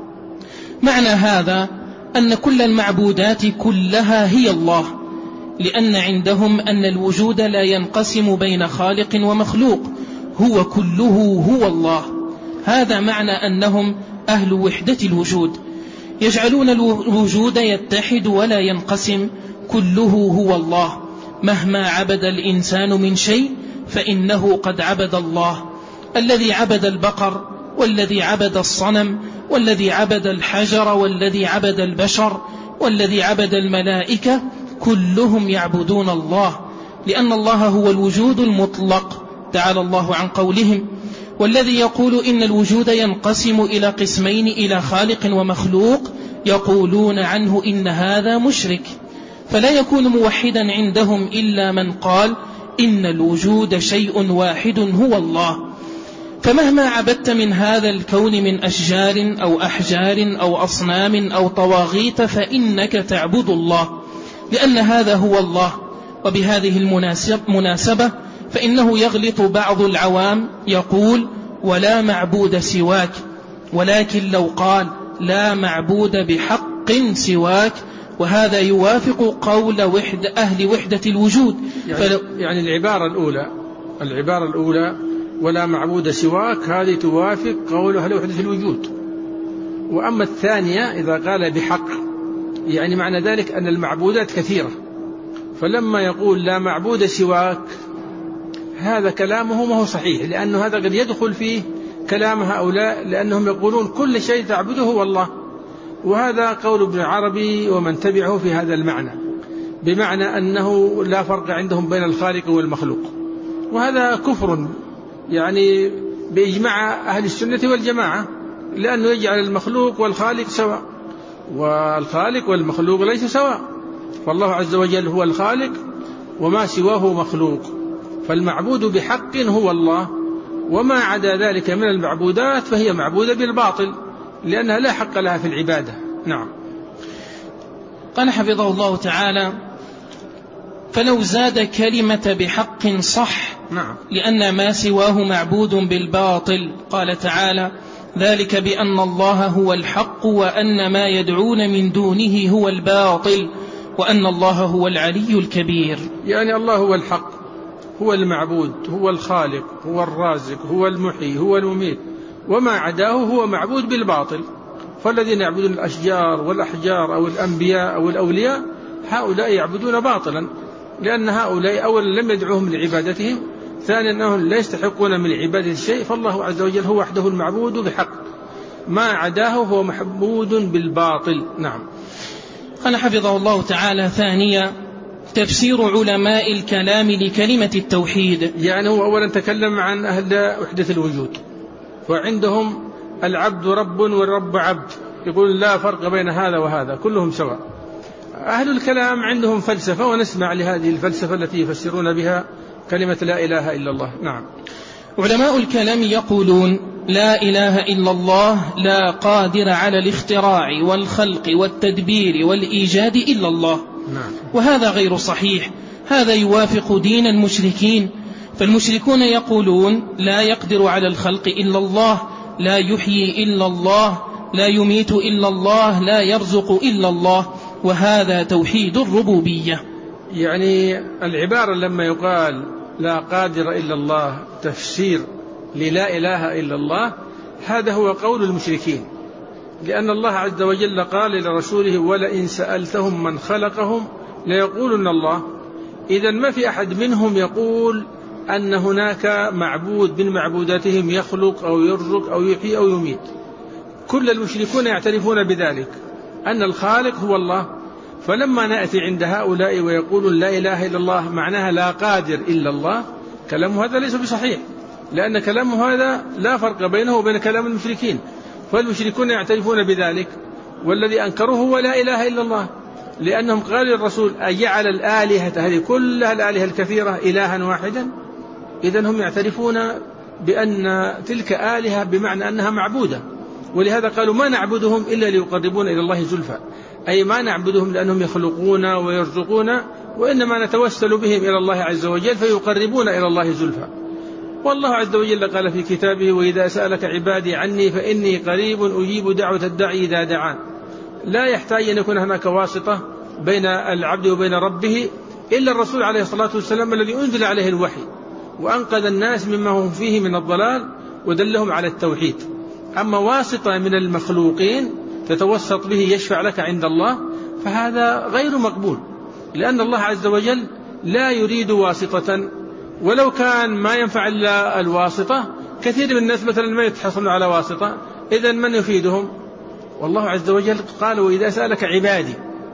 معنى هذا أن كل المعبودات كلها هي الله، لأن عندهم أن الوجود لا ينقسم بين خالق ومخلوق، هو كله هو الله. هذا معنى أنهم أهل وحدة الوجود، يجعلون الوجود يتحد ولا ينقسم، كله هو الله، مهما عبد الإنسان من شيء فإنه قد عبد الله، الذي عبد البقر والذي عبد الصنم والذي عبد الحجر والذي عبد البشر والذي عبد الملائكة، كلهم يعبدون الله، لأن الله هو الوجود المطلق تعالى الله عن قولهم. والذي يقول إن الوجود ينقسم إلى قسمين، إلى خالق ومخلوق، يقولون عنه إن هذا مشرك، فلا يكون موحدا عندهم إلا من قال إن الوجود شيء واحد هو الله. فمهما عبدت من هذا الكون من أشجار أو أحجار أو أصنام أو طواغيت فإنك تعبد الله، لأن هذا هو الله. وبهذه المناسبة فإنه يغلط بعض العوام يقول ولا معبود سواك، ولكن لو قال لا معبود بحق سواك، وهذا يوافق قول وحد أهل وحدة الوجود. يعني, فلو يعني العبارة الأولى العبارة الأولى ولا معبود سواك هذه توافق قول أهل وحدة الوجود. وأما الثانية إذا قال بحق يعني معنى ذلك أن المعبودات كثيرة، فلما يقول لا معبود سواك هذا كلامه ما هو صحيح، لأنه هذا قد يدخل فيه كلام هؤلاء، لأنهم يقولون كل شيء تعبده هو الله، وهذا قول ابن عربي ومن تبعه في هذا المعنى، بمعنى أنه لا فرق عندهم بين الخالق والمخلوق، وهذا كفر يعني بإجماع أهل السنة والجماعة، لأنه يجعل المخلوق والخالق سواء، والخالق والمخلوق ليس سواء، فالله عز وجل هو الخالق وما سواه مخلوق، فالمعبود بحق هو الله، وما عدا ذلك من المعبودات فهي معبودة بالباطل لأنها لا حق لها في العبادة. نعم. قال حفظه الله تعالى فلو زاد كلمة بحق صح، نعم. لأن ما سواه معبود بالباطل. قال تعالى ذلك بأن الله هو الحق وأن ما يدعون من دونه هو الباطل وأن الله هو العلي الكبير. يعني الله هو الحق، هو المعبود، هو الخالق، هو الرازق، هو المحيي، هو المميت، وما عداه هو معبود بالباطل. فالذين يعبدون الأشجار والأحجار أو الأنبياء أو الأولياء هؤلاء يعبدون باطلا، لأن هؤلاء أولا لم يدعوهم لعبادتهم، ثانيا أنهم لا يستحقون من عبادة الشيء، فالله عز وجل هو وحده المعبود بحق، ما عداه هو محمود بالباطل. نعم. قال حفظه الله تعالى ثانيا تفسير علماء الكلام لكلمة التوحيد. يعني هو أولا تكلم عن أهل وحدة الوجود، وعندهم العبد رب والرب عبد، يقول لا فرق بين هذا وهذا كلهم سواء. أهل الكلام عندهم فلسفة، ونسمع لهذه الفلسفة التي يفسرون بها كلمة لا إله إلا الله. نعم. علماء الكلام يقولون لا إله إلا الله لا قادر على الاختراع والخلق والتدبير والإيجاد إلا الله. نعم. وهذا غير صحيح، هذا يوافق دين المشركين، فالمشركون يقولون لا يقدر على الخلق إلا الله، لا يحيي إلا الله، لا يميت إلا الله، لا يرزق إلا الله، وهذا توحيد الربوبية. يعني العبارة لما يقال لا قادر إلا الله تفسير للا إله إلا الله، هذا هو قول المشركين، لأن الله عز وجل قال لرسوله ولئن سألتهم من خلقهم ليقولن الله. إذن ما في أحد منهم يقول أن هناك معبود من معبوداتهم يخلق أو يرزق أو يحيي أو يميت. كل المشركون يعترفون بذلك أن الخالق هو الله، فلما نأتي عند هؤلاء ويقولون لا إله إلا الله معناها لا قادر إلا الله، كلام هذا ليس بصحيح، لأن كلام هذا لا فرق بينه وبين كلام المشركين، فالمشركون يعترفون بذلك، والذي أنكروه هو لا إله إلا الله، لأنهم قالوا للرسول أجعل الآلهة هذه كلها الآلهة الكثيرة إلها واحدا. إذن هم يعترفون بأن تلك آلهة بمعنى أنها معبودة، ولهذا قالوا ما نعبدهم إلا ليقربون إلى الله زلفى، أي ما نعبدهم لأنهم يخلقون ويرزقون، وإنما نتوسل بهم إلى الله عز وجل فيقربون إلى الله زلفى. والله عز وجل قال في كتابه وإذا سألك عبادي عني فإني قريب أجيب دعوة الداعي إذا دعان. لا يحتاج أن يكون هناك واسطة بين العبد وبين ربه إلا الرسول عليه الصلاة والسلام الذي أنزل عليه الوحي وأنقذ الناس مما هم فيه من الضلال ودلهم على التوحيد. أما واسطة من المخلوقين تتوسط به يشفع لك عند الله فهذا غير مقبول، لأن الله عز وجل لا يريد واسطة، ولو كان ما ينفع إلا الواسطة كثير من الناس مثلا ما يتحصلون على واسطة، إذن من يفيدهم؟ والله عز وجل قال وإذا سألك عبادي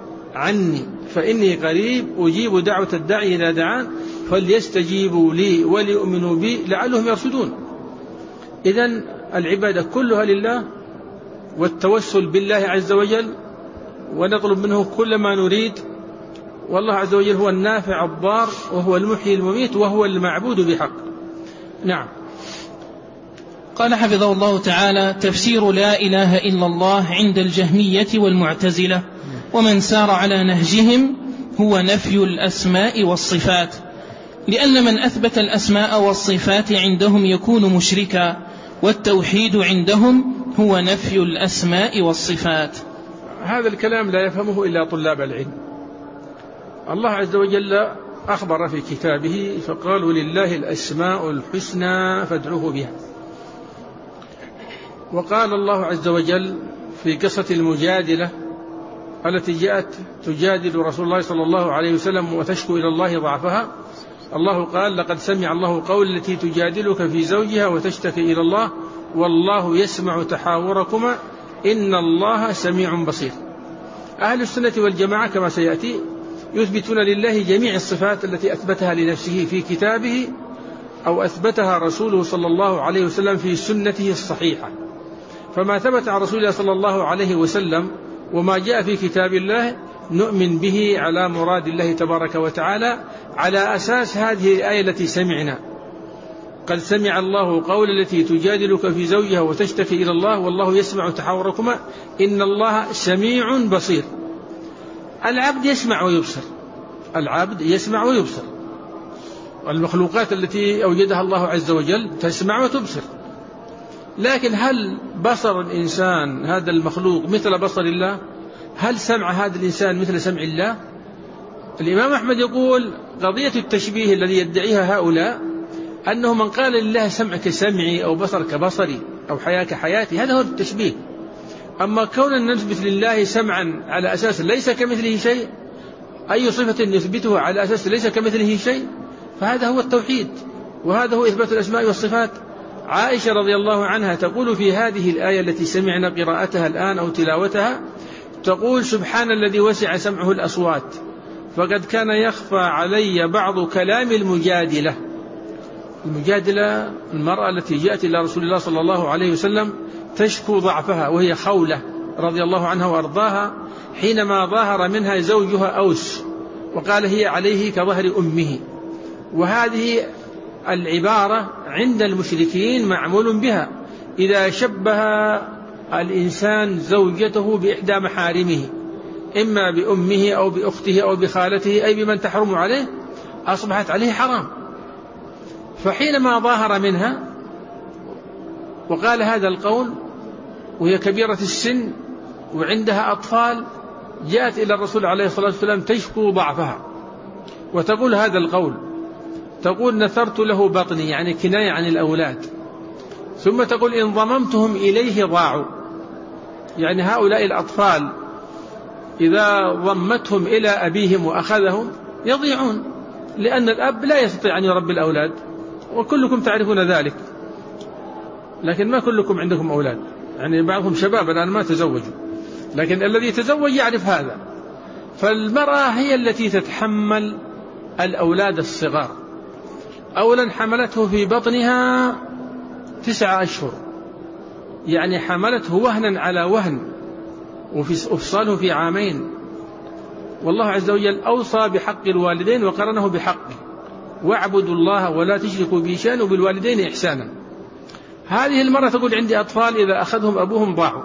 عني فإني قريب أجيب دعوة الداعي إذا دعان فليستجيبوا لي وليؤمنوا بي لعلهم يرشدون. إذن العبادة كلها لله، والتوسل بالله عز وجل، ونطلب منه كل ما نريد، والله عز وجل هو النافع الضار وهو المحيي المميت وهو المعبود بحق. نعم. قال حفظه الله تعالى: تفسير لا إله إلا الله عند الجهمية والمعتزلة ومن سار على نهجهم هو نفي الأسماء والصفات، لأن من أثبت الأسماء والصفات عندهم يكون مشركا، والتوحيد عندهم هو نفي الأسماء والصفات. هذا الكلام لا يفهمه إلا طلاب العلم. الله عز وجل أخبر في كتابه فقال: ولله الأسماء الحسنى فادعوه بها. وقال الله عز وجل في قصة المجادلة التي جاءت تجادل رسول الله صلى الله عليه وسلم وتشكو إلى الله ضعفها، الله قال: لقد سمع الله قول التي تجادلك في زوجها وتشتكي إلى الله والله يسمع تحاوركما إن الله سميع بصير. أهل السنة والجماعة كما سيأتي يثبتون لله جميع الصفات التي أثبتها لنفسه في كتابه أو أثبتها رسوله صلى الله عليه وسلم في سنته الصحيحة. فما ثبت عن رسول الله صلى الله عليه وسلم وما جاء في كتاب الله نؤمن به على مراد الله تبارك وتعالى على أساس هذه الآية التي سمعنا: قد سمع الله قول التي تجادلك في زوجها وتشتكي إلى الله والله يسمع تحاوركما إن الله سميع بصير. العبد يسمع ويبصر، العبد يسمع ويبصر، والمخلوقات التي أوجدها الله عز وجل تسمع وتبصر. لكن هل بصر الإنسان هذا المخلوق مثل بصر الله؟ هل سمع هذا الإنسان مثل سمع الله؟ الإمام أحمد يقول قضية التشبيه الذي يدعيها هؤلاء أنه من قال لله سمع كسمعي أو بصر كبصري أو حياة كحياتي، هذا هو التشبيه. أما كون نثبت لله سمعا على أساس ليس كمثله شيء، أي صفة نثبتها على أساس ليس كمثله شيء، فهذا هو التوحيد، وهذا هو إثبات الأسماء والصفات. عائشة رضي الله عنها تقول في هذه الآية التي سمعنا قراءتها الآن أو تلاوتها، تقول: سبحان الذي وسع سمعه الأصوات فقد كان يخفى علي بعض كلام المجادلة. المجادلة المرأة التي جاءت إلى رسول الله صلى الله عليه وسلم تشكو ضعفها، وهي خولة رضي الله عنها وأرضاها، حينما ظاهر منها زوجها أوس وقال: هي عليه كظهر أمه. وهذه العبارة عند المشركين معمول بها إذا شبه الإنسان زوجته بإحدى محارمه، إما بأمه أو بأخته أو بخالته، أي بمن تحرم عليه، أصبحت عليه حرام. فحينما ظاهر منها وقال هذا القول وهي كبيرة السن وعندها أطفال، جاءت إلى الرسول عليه الصلاة والسلام تشكو ضعفها وتقول هذا القول، تقول: نثرت له بطني، يعني كناية عن الأولاد. ثم تقول: إن ضممتهم إليه ضاعوا، يعني هؤلاء الأطفال إذا ضمتهم إلى أبيهم وأخذهم يضيعون، لأن الأب لا يستطيع أن يربي الأولاد، وكلكم تعرفون ذلك، لكن ما كلكم عندكم أولاد، يعني بعضهم شباب الآن ما تزوجوا، لكن الذي يتزوج يعرف هذا. فالمرأة هي التي تتحمل الأولاد الصغار. أولا حملته في بطنها تسعة أشهر، يعني حملته وهنا على وهن، وفصاله في عامين. والله عز وجل أوصى بحق الوالدين وقرنه بحقه: واعبدوا الله ولا تشركوا به شيئا وبالوالدين إحسانا. هذه المرة تقول: عندي أطفال إذا أخذهم أبوهم ضاعوا،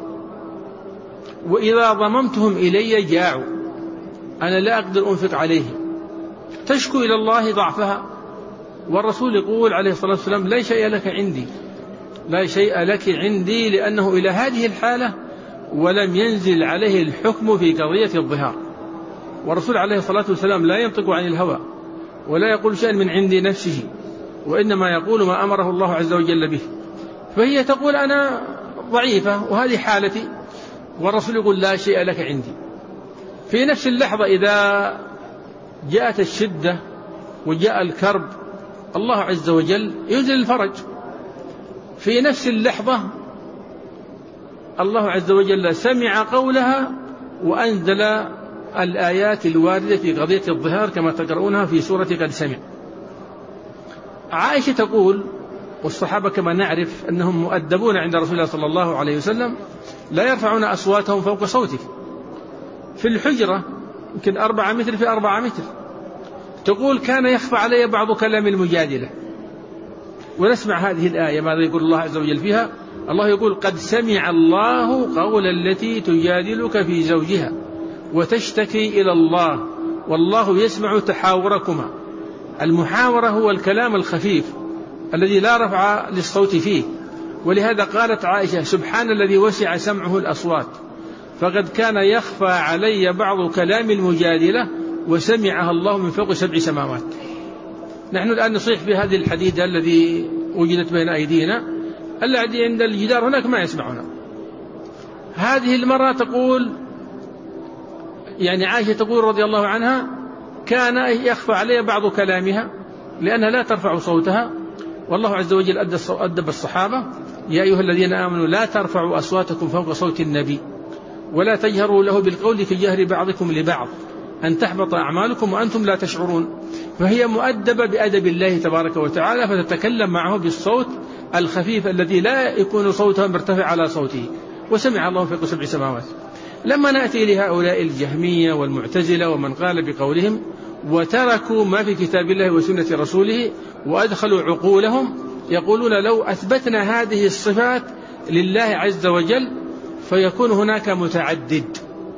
وإذا ضممتهم إلي جاعوا، أنا لا أقدر أنفق عليهم. تشكو إلى الله ضعفها، والرسول يقول عليه الصلاة والسلام: لا شيء لك عندي، لا شيء لك عندي، لأنه إلى هذه الحالة ولم ينزل عليه الحكم في قضية الظهار. والرسول عليه الصلاة والسلام لا ينطق عن الهوى ولا يقول شيئا من عند نفسه، وإنما يقول ما أمره الله عز وجل به. فهي تقول: أنا ضعيفة وهذه حالتي، والرسول يقول: لا شيء لك عندي. في نفس اللحظة إذا جاءت الشدة وجاء الكرب، الله عز وجل ينزل الفرج. في نفس اللحظة الله عز وجل سمع قولها وأنزل الآيات الواردة في قضية الظهار كما تقرؤونها في سورة قد سمع. عائشة تقول، والصحابة كما نعرف أنهم مؤدبون عند رسول الله صلى الله عليه وسلم، لا يرفعون أصواتهم فوق صوته في الحجرة، يمكن أربعة متر في أربعة متر. تقول: كان يخفى علي بعض كلام المجادلة، ونسمع هذه الآية ماذا يقول الله عز وجل فيها. الله يقول قد سمع الله قول التي تجادلك في زوجها وتشتكي إلى الله والله يسمع تحاوركما. المحاورة هو الكلام الخفيف الذي لا رفع للصوت فيه، ولهذا قالت عائشة سبحان الذي وسع سمعه الأصوات فقد كان يخفى علي بعض كلام المجادلة وسمعها الله من فوق سبع سماوات. نحن الآن نصيح في هذه الحديدة الذي وجدت بين أيدينا، الذي عند الجدار هناك ما يسمعنا. هذه المرأة تقول يعني عائشة تقول رضي الله عنها كان يخفى علي بعض كلامها لأنها لا ترفع صوتها، والله عز وجل أدب الصحابة يا أيها الذين آمنوا لا ترفعوا أصواتكم فوق صوت النبي ولا تجهروا له بالقول كجهر بعضكم لبعض أن تحبط أعمالكم وأنتم لا تشعرون. فهي مؤدبة بأدب الله تبارك وتعالى فتتكلم معه بالصوت الخفيف الذي لا يكون صوتها مرتفع على صوته، وسمع الله فوق سبع سماوات. لما نأتي لهؤلاء الجهمية والمعتزلة ومن قال بقولهم وتركوا ما في كتاب الله وسنة رسوله وأدخلوا عقولهم، يقولون لو أثبتنا هذه الصفات لله عز وجل فيكون هناك متعدد،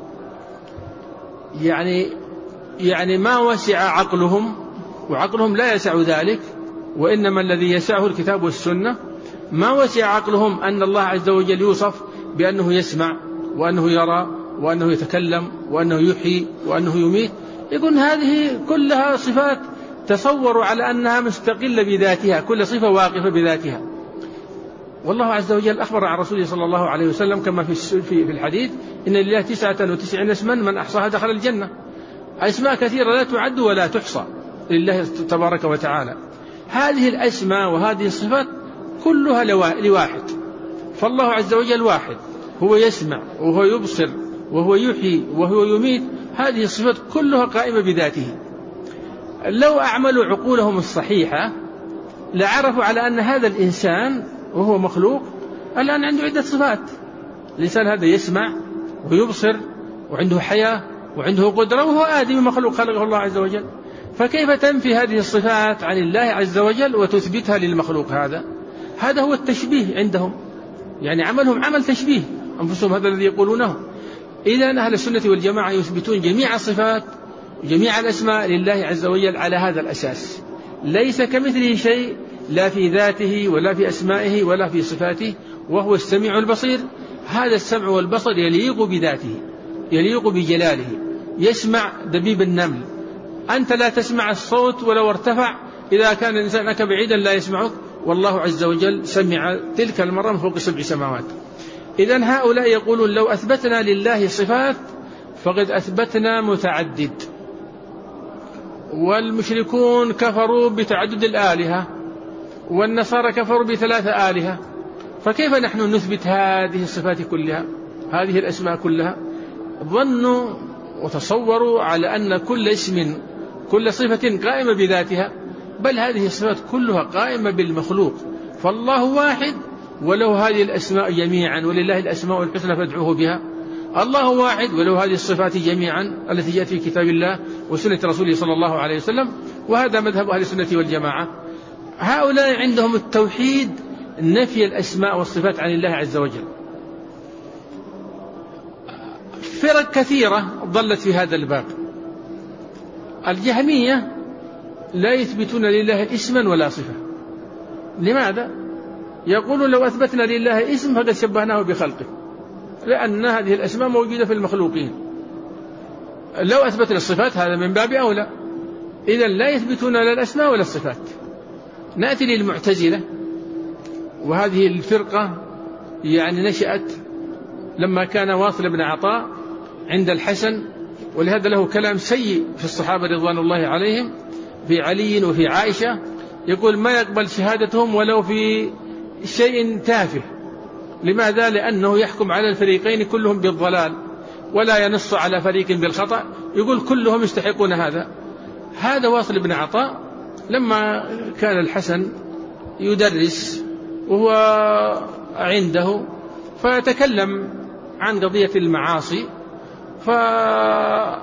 يعني يعني ما وسع عقلهم، وعقلهم لا يسع ذلك، وإنما الذي يسعه الكتاب والسنة. ما وسع عقلهم أن الله عز وجل يوصف بأنه يسمع وأنه يرى وأنه يتكلم وأنه يحيي وأنه يميت. يقول هذه كلها صفات تصوروا على أنها مستقلة بذاتها، كل صفة واقفة بذاتها. والله عز وجل أخبر عن رسوله صلى الله عليه وسلم كما في في الحديث إن لله تسعة وتسعين اسما من أحصاها دخل الجنة. أسماء كثيرة لا تعد ولا تحصى لله تبارك وتعالى. هذه الأسماء وهذه الصفات كلها لواحد، فالله عز وجل واحد، هو يسمع وهو يبصر وهو يحيي وهو يميت. هذه الصفات كلها قائمة بذاته. لو أعملوا عقولهم الصحيحة لعرفوا على أن هذا الإنسان وهو مخلوق الآن عنده عدة صفات. الإنسان هذا يسمع ويبصر وعنده حياة وعنده قدرة وهو آدمي مخلوق خلقه الله عز وجل، فكيف تنفي هذه الصفات عن الله عز وجل وتثبتها للمخلوق؟ هذا هذا هو التشبيه عندهم، يعني عملهم عمل تشبيه أنفسهم، هذا الذي يقولونه. إذن أهل السنة والجماعة يثبتون جميع الصفات وجميع الأسماء لله عز وجل على هذا الأساس، ليس كمثله شيء لا في ذاته ولا في أسمائه ولا في صفاته، وهو السميع البصير. هذا السمع والبصر يليق بذاته، يليق بجلاله. يسمع دبيب النمل، أنت لا تسمع الصوت ولو ارتفع، إذا كان الإنسان لك بعيدا لا يسمعك، والله عز وجل سمع تلك المرة من فوق سبع سماوات. إذن هؤلاء يقولون لو أثبتنا لله صفات فقد أثبتنا متعدد، والمشركون كفروا بتعدد الآلهة، والنصارى كفروا بثلاثة آلهة، فكيف نحن نثبت هذه الصفات كلها، هذه الأسماء كلها؟ ظنوا وتصوروا على أن كل اسم كل صفة قائمة بذاتها، بل هذه الصفات كلها قائمة بالمخلوق. فالله واحد وله هذه الأسماء جميعا، ولله الأسماء الحسنى فادعوه بها. الله واحد وله هذه الصفات جميعا التي جاءت في كتاب الله وسنة رسوله صلى الله عليه وسلم، وهذا مذهب أهل السنة والجماعة. هؤلاء عندهم التوحيد، نفي الأسماء والصفات عن الله عز وجل. فرق كثيرة ضلت في هذا الباب. الجهمية لا يثبتون لله اسما ولا صفة. لماذا؟ يقولون لو أثبتنا لله اسم فقد شبهناه بخلقه، لأن هذه الأسماء موجودة في المخلوقين. لو أثبتنا الصفات هذا من باب أولى. إذن لا يثبتون لا الأسماء ولا الصفات. نأتي للمعتزلة، وهذه الفرقة يعني نشأت لما كان واصل بن عطاء عند الحسن، ولهذا له كلام سيء في الصحابة رضوان الله عليهم، في علي وفي عائشة، يقول ما يقبل شهادتهم ولو في شيء تافه. لماذا؟ لأنه يحكم على الفريقين كلهم بالضلال ولا ينص على فريق بالخطأ، يقول كلهم يستحقون هذا. هذا واصل بن عطاء لما كان الحسن يدرس وهو عنده فيتكلم عن قضية المعاصي،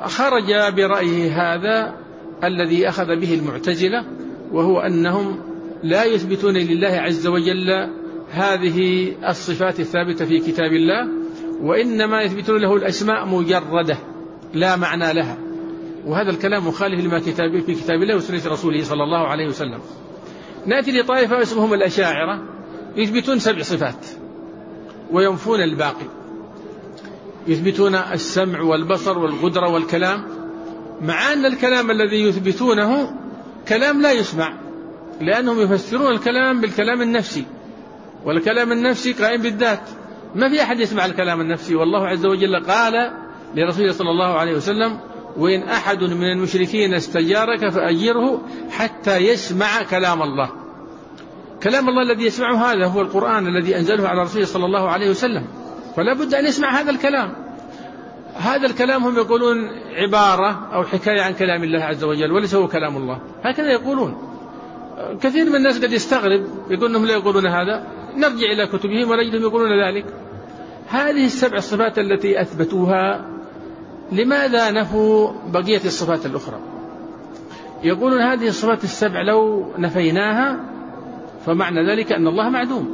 فخرج برأيه هذا الذي أخذ به المعتزلة، وهو أنهم لا يثبتون لله عز وجل هذه الصفات الثابتة في كتاب الله، وإنما يثبتون له الأسماء مجردة لا معنى لها، وهذا الكلام مخالف لما كتابه في كتاب الله وسنة رسوله صلى الله عليه وسلم. نأتي لطائفة اسمهم الأشاعرة، يثبتون سبع صفات وينفون الباقي، يثبتون السمع والبصر والقدرة والكلام، مع أن الكلام الذي يثبتونه كلام لا يسمع، لأنهم يفسرون الكلام بالكلام النفسي، والكلام النفسي قائم بالذات، ما في أحد يسمع الكلام النفسي. والله عز وجل قال لرسوله صلى الله عليه وسلم: وإن أحد من المشركين استجارك فأجره حتى يسمع كلام الله. كلام الله الذي يسمعه هذا هو القرآن الذي أنزله على رسوله صلى الله عليه وسلم، فلا بد أن يسمع هذا الكلام. هذا الكلام هم يقولون عبارة أو حكاية عن كلام الله عز وجل وليس هو كلام الله، هكذا يقولون. كثير من الناس قد يستغرب، يقول أنهم لا يقولون هذا، نرجع إلى كتبهم ونجدهم يقولون ذلك. هذه السبع الصفات التي أثبتوها، لماذا نفوا بقية الصفات الأخرى؟ يقولون هذه الصفات السبع لو نفيناها فمعنى ذلك أن الله معدوم،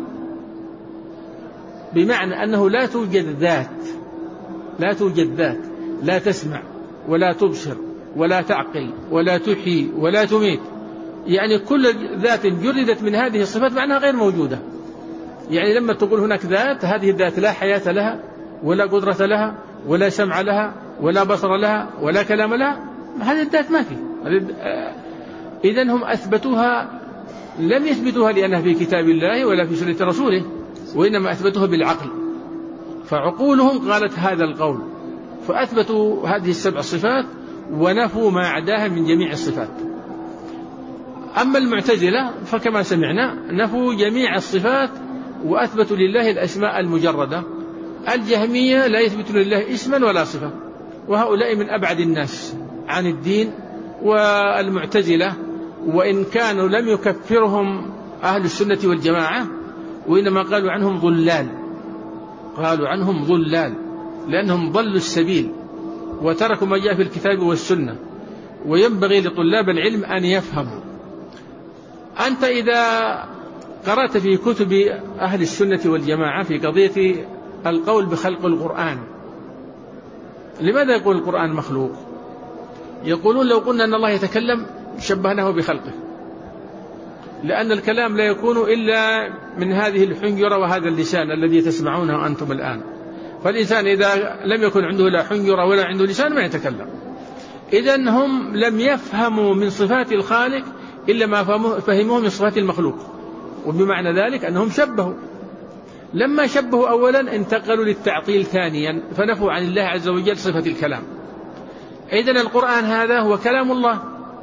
بمعنى أنه لا توجد ذات، لا توجد ذات لا تسمع ولا تبصر ولا تعقل ولا تحيي ولا تميت، يعني كل ذات جردت من هذه الصفات معناها غير موجودة. يعني لما تقول هناك ذات، هذه الذات لا حياة لها ولا قدرة لها ولا سمع لها ولا بصر لها ولا كلام لها، هذه الذات ما في. إذن هم أثبتوها، لم يثبتوها لأنها في كتاب الله ولا في سنة رسوله، وإنما أثبتوها بالعقل، فعقولهم قالت هذا القول، فأثبتوا هذه السبع الصفات ونفوا ما عداها من جميع الصفات. أما المعتزلة فكما سمعنا نفوا جميع الصفات وأثبتوا لله الأسماء المجردة. الجهمية لا يثبتون لله اسما ولا صفة، وهؤلاء من أبعد الناس عن الدين. والمعتزلة وإن كانوا لم يكفرهم أهل السنة والجماعة، وإنما قالوا عنهم ضلال، قالوا عنهم ضلال لأنهم ضلوا السبيل وتركوا ما جاء في الكتاب والسنة. وينبغي لطلاب العلم أن يفهموا. أنت إذا قرأت في كتب أهل السنة والجماعة في قضية القول بخلق القرآن، لماذا يقول القرآن مخلوق؟ يقولون لو قلنا أن الله يتكلم شبهناه بخلقه، لأن الكلام لا يكون إلا من هذه الحنجرة وهذا اللسان الذي تسمعونه أنتم الآن. فالإنسان إذا لم يكن عنده لا حنجرة ولا عنده لسان ما يتكلم. إذن هم لم يفهموا من صفات الخالق إلا ما فهموه من صفات المخلوق، وبمعنى ذلك أنهم شبهوا. لما شبهوا أولا انتقلوا للتعطيل ثانيا، فنفوا عن الله عز وجل صفة الكلام. إذن القرآن هذا هو كلام الله.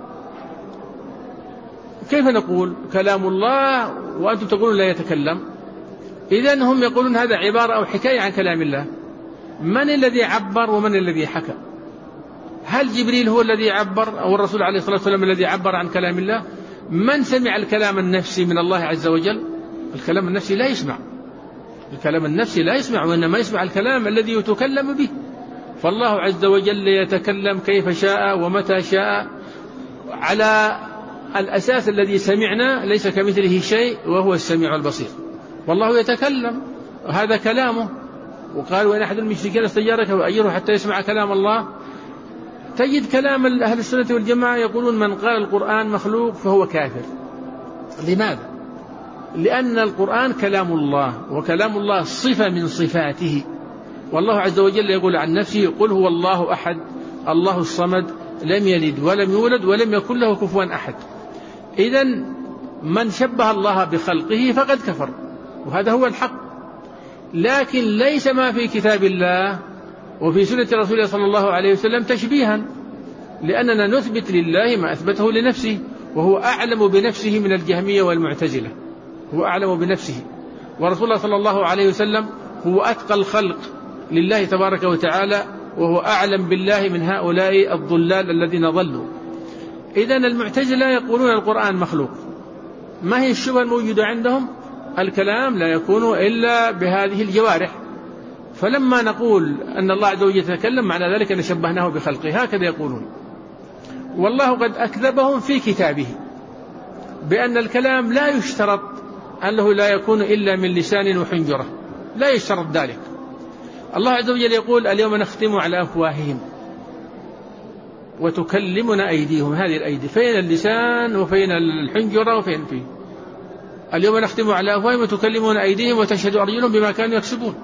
كيف نقول كلام الله وأنتم تقولون لا يتكلم؟ إذن هم يقولون هذا عبارة أو حكاية عن كلام الله. من الذي عبر ومن الذي حكى؟ هل جبريل هو الذي عبر أو الرسول عليه الصلاة والسلام الذي عبر عن كلام الله؟ من سمع الكلام النفسي من الله عز وجل؟ الكلام النفسي لا يسمع، الكلام النفسي لا يسمع، وإنما يسمع الكلام الذي يتكلم به. فالله عز وجل يتكلم كيف شاء ومتى شاء على الأساس الذي سمعنا، ليس كمثله شيء وهو السميع البصير. والله يتكلم، هذا كلامه. وقال وإن أحد المشركين استجارك فأجره حتى يسمع كلام الله. تجد كلام أهل السنة والجماعة يقولون من قال القرآن مخلوق فهو كافر. لماذا؟ لأن القرآن كلام الله، وكلام الله صفة من صفاته. والله عز وجل يقول عن نفسه قل هو الله أحد الله الصمد لم يلد ولم يولد ولم يكن له كفوا أحد. إذن من شبه الله بخلقه فقد كفر، وهذا هو الحق. لكن ليس ما في كتاب الله وفي سنة رسول الله صلى الله عليه وسلم تشبيها، لأننا نثبت لله ما أثبته لنفسه، وهو أعلم بنفسه من الجهمية والمعتزلة، هو أعلم بنفسه. ورسول الله صلى الله عليه وسلم هو أتقى الخلق لله تبارك وتعالى، وهو أعلم بالله من هؤلاء الضلال الذين ضلوا. إذن المعتزلة يقولون القرآن مخلوق. ما هي الشبهة الموجودة عندهم؟ الكلام لا يكون إلا بهذه الجوارح. فلما نقول أن الله عز وجل يتكلم معنى ذلك أن شبهناه بخلقه، هكذا يقولون. والله قد أكذبهم في كتابه، بأن الكلام لا يشترط أنه لا يكون إلا من لسان وحنجرة، لا يشترط ذلك. الله عز وجل يقول اليوم نختم على أفواههم وتكلمنا أيديهم. هذه الأيدي فين اللسان وفين الحنجرة وفين فيه؟ اليوم نختم على أفواههم وتكلمنا أيديهم وتشهد أرجلهم بما كانوا يكسبون.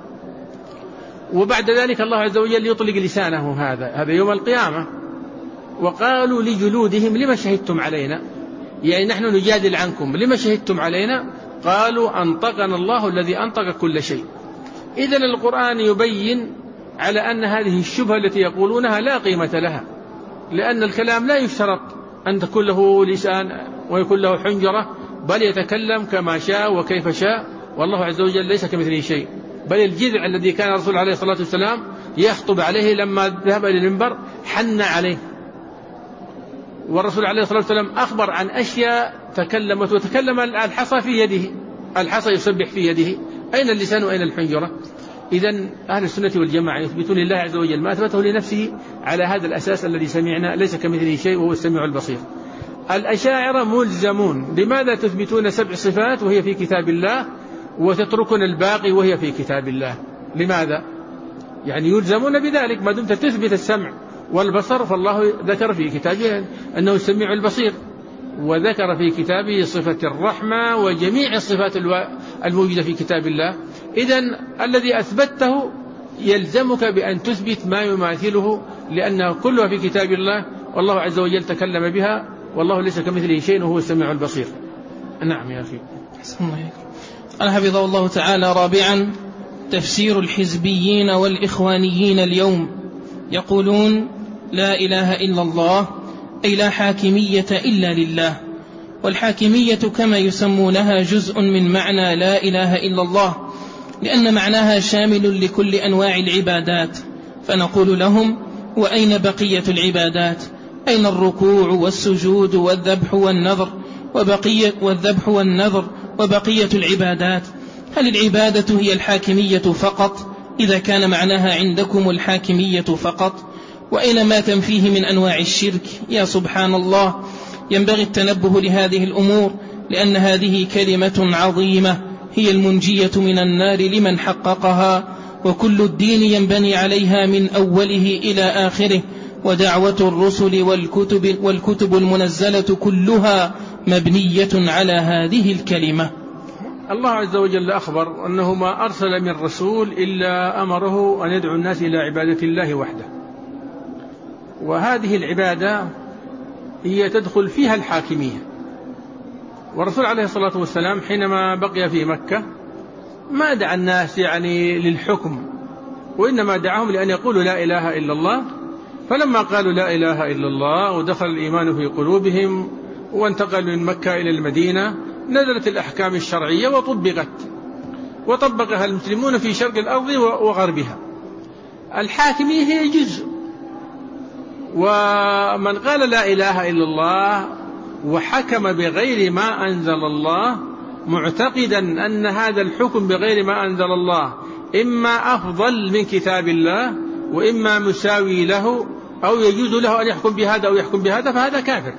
وبعد ذلك الله عز وجل يطلق لسانه هذا هذا يوم القيامة. وقالوا لجلودهم لما شهدتم علينا، يعني نحن نجادل عنكم، لما شهدتم علينا؟ قالوا أنطقنا الله الذي أنطق كل شيء. إذن القرآن يبين على أن هذه الشبهة التي يقولونها لا قيمة لها، لأن الكلام لا يشترط أن تكون له لسان ويكون له حنجرة، بل يتكلم كما شاء وكيف شاء، والله عز وجل ليس كمثله شيء. بل الجذع الذي كان الرسول عليه الصلاة والسلام يخطب عليه لما ذهب إلى المنبر حن عليه، والرسول عليه الصلاة والسلام أخبر عن أشياء تكلمت، وتكلم الحصى في يده، الحصى يسبح في يده، أين اللسان وأين الحنجرة؟ إذن أهل السنة والجماعة يثبتون لله عز وجل ما أثبته لنفسه على هذا الأساس الذي سمعنا، ليس كمثله شيء وهو السميع البصير. الأشاعرة ملزمون، لماذا تثبتون سبع صفات وهي في كتاب الله وتتركون الباقي وهي في كتاب الله؟ لماذا؟ يعني يلزمون بذلك، ما دمت تثبت السمع والبصر، فالله ذكر في كتابه أنه السميع البصير، وذكر في كتابه صفة الرحمة وجميع الصفات الموجودة في كتاب الله. إذن الذي أثبته يلزمك بأن تثبت ما يماثله، لأنها كلها في كتاب الله، والله عز وجل تكلم بها، والله ليس كمثله شيء وهو السميع البصير. نعم يا أخي. قال حفظه الله تعالى: رابعا، تفسير الحزبيين والإخوانيين اليوم، يقولون لا إله إلا الله، أي لا حاكمية إلا لله. والحاكمية كما يسمونها جزء من معنى لا إله إلا الله، لأن معناها شامل لكل أنواع العبادات. فنقول لهم: وأين بقية العبادات؟ أين الركوع والسجود والذبح والنذر وبقية والذبح والنذر وبقية العبادات؟ هل العبادة هي الحاكمية فقط إذا كان معناها عندكم الحاكمية فقط؟ وأين ما تنفيه من أنواع الشرك؟ يا سبحان الله، ينبغي التنبه لهذه الأمور، لأن هذه كلمة عظيمة هي المنجية من النار لمن حققها، وكل الدين ينبني عليها من أوله إلى آخره. ودعوة الرسل والكتب, والكتب المنزلة كلها مبنية على هذه الكلمة. الله عز وجل أخبر أنه ما أرسل من رسول إلا أمره أن يدعو الناس إلى عبادة الله وحده، وهذه العبادة هي تدخل فيها الحاكمية. والرسول عليه الصلاة والسلام حينما بقي في مكة ما دعا الناس يعني للحكم، وإنما دعاهم لأن يقولوا لا إله إلا الله. فلما قالوا لا إله إلا الله ودخل الإيمان في قلوبهم وانتقلوا من مكة إلى المدينة، نزلت الأحكام الشرعية وطبقت وطبقها المسلمون في شرق الأرض وغربها. الحاكمية هي جزء، ومن قال لا إله إلا الله وحكم بغير ما أنزل الله معتقدا أن هذا الحكم بغير ما أنزل الله إما أفضل من كتاب الله وإما مساوي له أو يجوز له أن يحكم بهذا أو يحكم بهذا، فهذا كافر.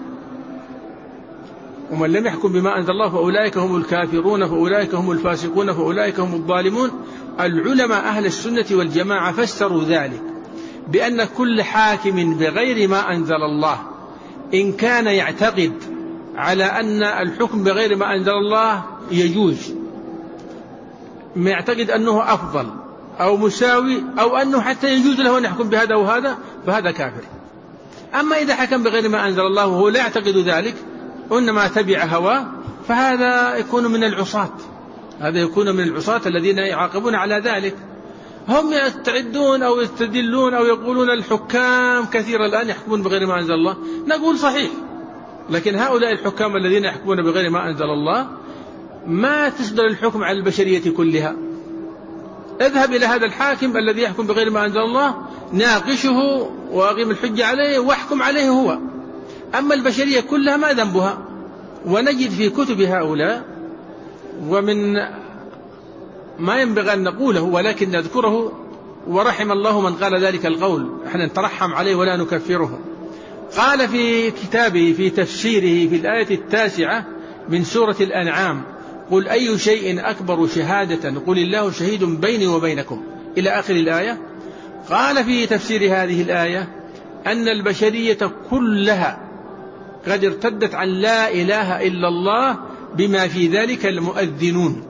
ومن لم يحكم بما أنزل الله فأولئك هم الكافرون، فأولئك هم الفاسقون، فأولئك هم الظالمون. العلماء أهل السنة والجماعة فسروا ذلك بأن كل حاكم بغير ما أنزل الله إن كان يعتقد على أن الحكم بغير ما أنزل الله يجوز، ما يعتقد أنه أفضل أو مساوي أو أنه حتى يجوز له أن يحكم بهذا وهذا، فهذا كافر. أما إذا حكم بغير ما أنزل الله وهو لا يعتقد ذلك وإنما تبع هواه، فهذا يكون من العصاة، هذا يكون من العصاة الذين يعاقبون على ذلك. هم يستعدون أو يستدلون أو يقولون الحكام كثيرا الآن يحكمون بغير ما أنزل الله. نقول صحيح، لكن هؤلاء الحكام الذين يحكمون بغير ما أنزل الله ما تصدر الحكم على البشرية كلها. اذهب إلى هذا الحاكم الذي يحكم بغير ما أنزل الله، ناقشه وأقيم الحجة عليه واحكم عليه هو. أما البشرية كلها ما ذنبها؟ ونجد في كتب هؤلاء، ومن ما ينبغي أن نقوله ولكن نذكره، ورحم الله من قال ذلك القول، احنا نترحم عليه ولا نكفره. قال في كتابه في تفسيره في الآية التاسعة من سورة الأنعام: قل أي شيء أكبر شهادة قل الله شهيد بيني وبينكم، إلى آخر الآية. قال في تفسير هذه الآية أن البشرية كلها قد ارتدت عن لا إله إلا الله بما في ذلك المؤذنون.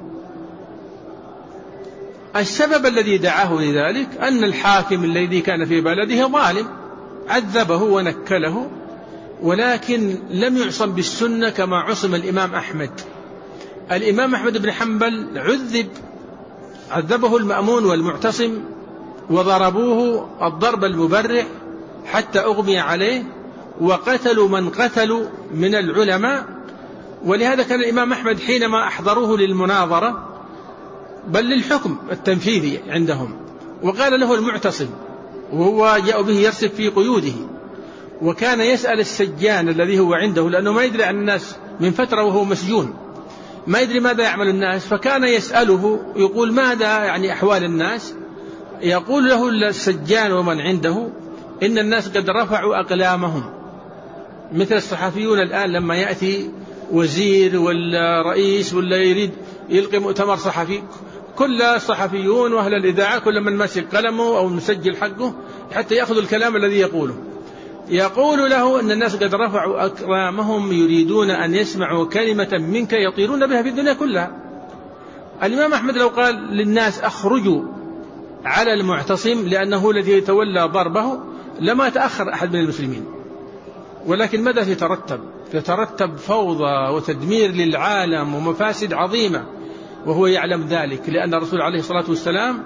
السبب الذي دعاه لذلك أن الحاكم الذي كان في بلده ظالم عذبه ونكله، ولكن لم يعصم بالسنة كما عصم الإمام أحمد. الإمام أحمد بن حنبل عذب، عذبه المأمون والمعتصم وضربوه الضرب المبرح حتى أغمي عليه، وقتلوا من قتلوا من العلماء. ولهذا كان الإمام أحمد حينما أحضروه للمناظرة بل للحكم التنفيذي عندهم، وقال له المعتصم وهو جاء به يرسف في قيوده، وكان يسأل السجان الذي هو عنده لأنه ما يدري عن الناس من فترة وهو مسجون، ما يدري ماذا يعمل الناس، فكان يسأله يقول ماذا يعني أحوال الناس. يقول له السجان ومن عنده إن الناس قد رفعوا أقلامهم، مثل الصحفيون الآن لما يأتي وزير ولا رئيس ولا يريد يلقي مؤتمر صحفي، كل الصحفيون وأهل الإذاعة كل من ماسك قلمه أو مسجل حقه حتى يأخذ الكلام الذي يقوله. يقول له أن الناس قد رفعوا أكرامهم يريدون أن يسمعوا كلمة منك يطيرون بها في الدنيا كلها. الإمام أحمد لو قال للناس أخرجوا على المعتصم لأنه الذي يتولى ضربه لما تأخر أحد من المسلمين، ولكن ماذا يترتب؟ يترتب فوضى وتدمير للعالم ومفاسد عظيمة، وهو يعلم ذلك، لأن الرسول عليه الصلاة والسلام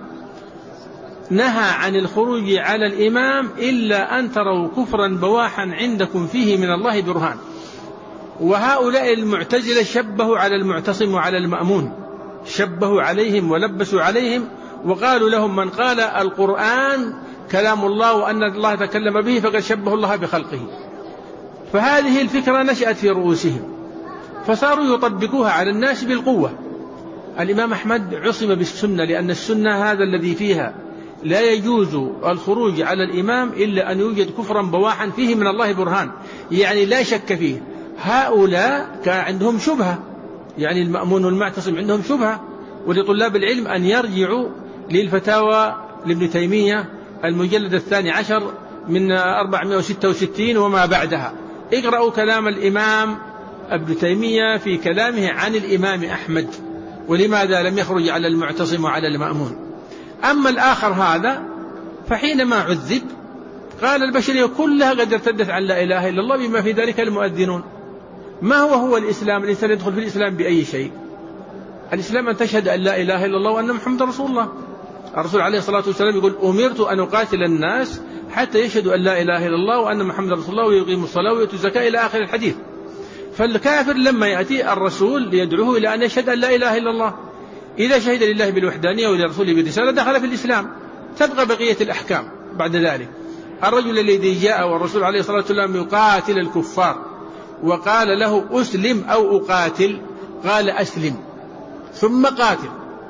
نهى عن الخروج على الإمام إلا أن تروا كفرا بواحا عندكم فيه من الله برهان. وهؤلاء المعتزلة شبهوا على المعتصم وعلى المأمون، شبهوا عليهم ولبسوا عليهم، وقالوا لهم من قال القرآن كلام الله وأن الله تكلم به فقد شبه الله بخلقه. فهذه الفكرة نشأت في رؤوسهم فصاروا يطبقوها على الناس بالقوة. الإمام أحمد عصم بالسنة، لأن السنة هذا الذي فيها لا يجوز الخروج على الإمام إلا أن يوجد كفرا بواحا فيه من الله برهان، يعني لا شك فيه. هؤلاء كان عندهم شبهة، يعني المأمون والمعتصم عندهم شبهة، ولطلاب العلم أن يرجعوا للفتاوى لابن تيمية المجلد الثاني عشر من أربعمائة وستة وستين وما بعدها، اقرأوا كلام الإمام ابن تيمية في كلامه عن الإمام أحمد ولماذا لم يخرج على المعتصم وعلى المأمون. أما الآخر هذا فحينما عذب قال البشرية كلها قد ارتدت عن لا إله إلا الله بما في ذلك المؤذنون. ما هو هو الإسلام؟ الإنسان يدخل في الإسلام بأي شيء؟ الإسلام أن تشهد أن لا إله إلا الله وأن محمد رسول الله. الرسول عليه الصلاة والسلام يقول أمرت أن أقاتل الناس حتى يشهدوا أن لا إله إلا الله وأن محمد رسول الله ويقيموا الصلاة ويؤتوا الزكاة إلى آخر الحديث. فالكافر لما يأتي الرسول يدعوه إلى أن يشهد أن لا إله إلا الله، إذا شهد لله بالوحدانية ولرسوله بالرسالة دخل في الإسلام، تبقى بقية الأحكام بعد ذلك. الرجل الذي جاء والرسول عليه الصلاة والسلام يقاتل الكفار وقال له أسلم أو أقاتل، قال أسلم ثم قاتل،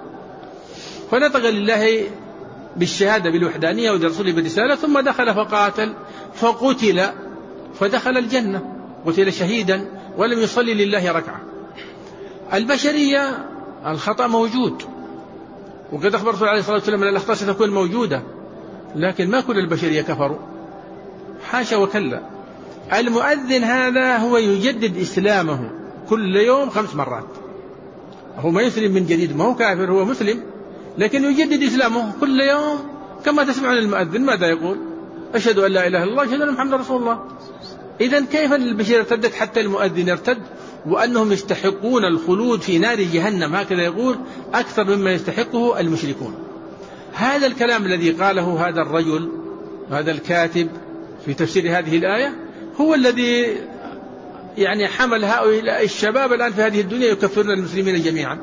فنطق لله بالشهادة بالوحدانية ولرسوله بالرسالة ثم دخل فقاتل فقتل فدخل الجنة، قتل شهيدا ولم يصلي لله ركعة. البشرية الخطأ موجود، وقد أخبر الرسول عليه الصلاة والسلام أن الأخطاء ستكون موجودة، لكن ما كل البشرية كفروا، حاشا وكلا. المؤذن هذا هو يجدد إسلامه كل يوم خمس مرات، هو ما يسلم من جديد، ما هو كافر، هو مسلم لكن يجدد إسلامه كل يوم. كما تسمعون المؤذن ماذا يقول؟ أشهد أن لا إله إلا الله أشهد أن محمد رسول الله. إذن كيف البشرية ارتدت حتى المؤذن ارتد، وأنهم يستحقون الخلود في نار جهنم، هكذا يقول، أكثر مما يستحقه المشركون. هذا الكلام الذي قاله هذا الرجل هذا الكاتب في تفسير هذه الآية هو الذي يعني حمل هؤلاء الشباب الآن في هذه الدنيا يكفرون المسلمين جميعا،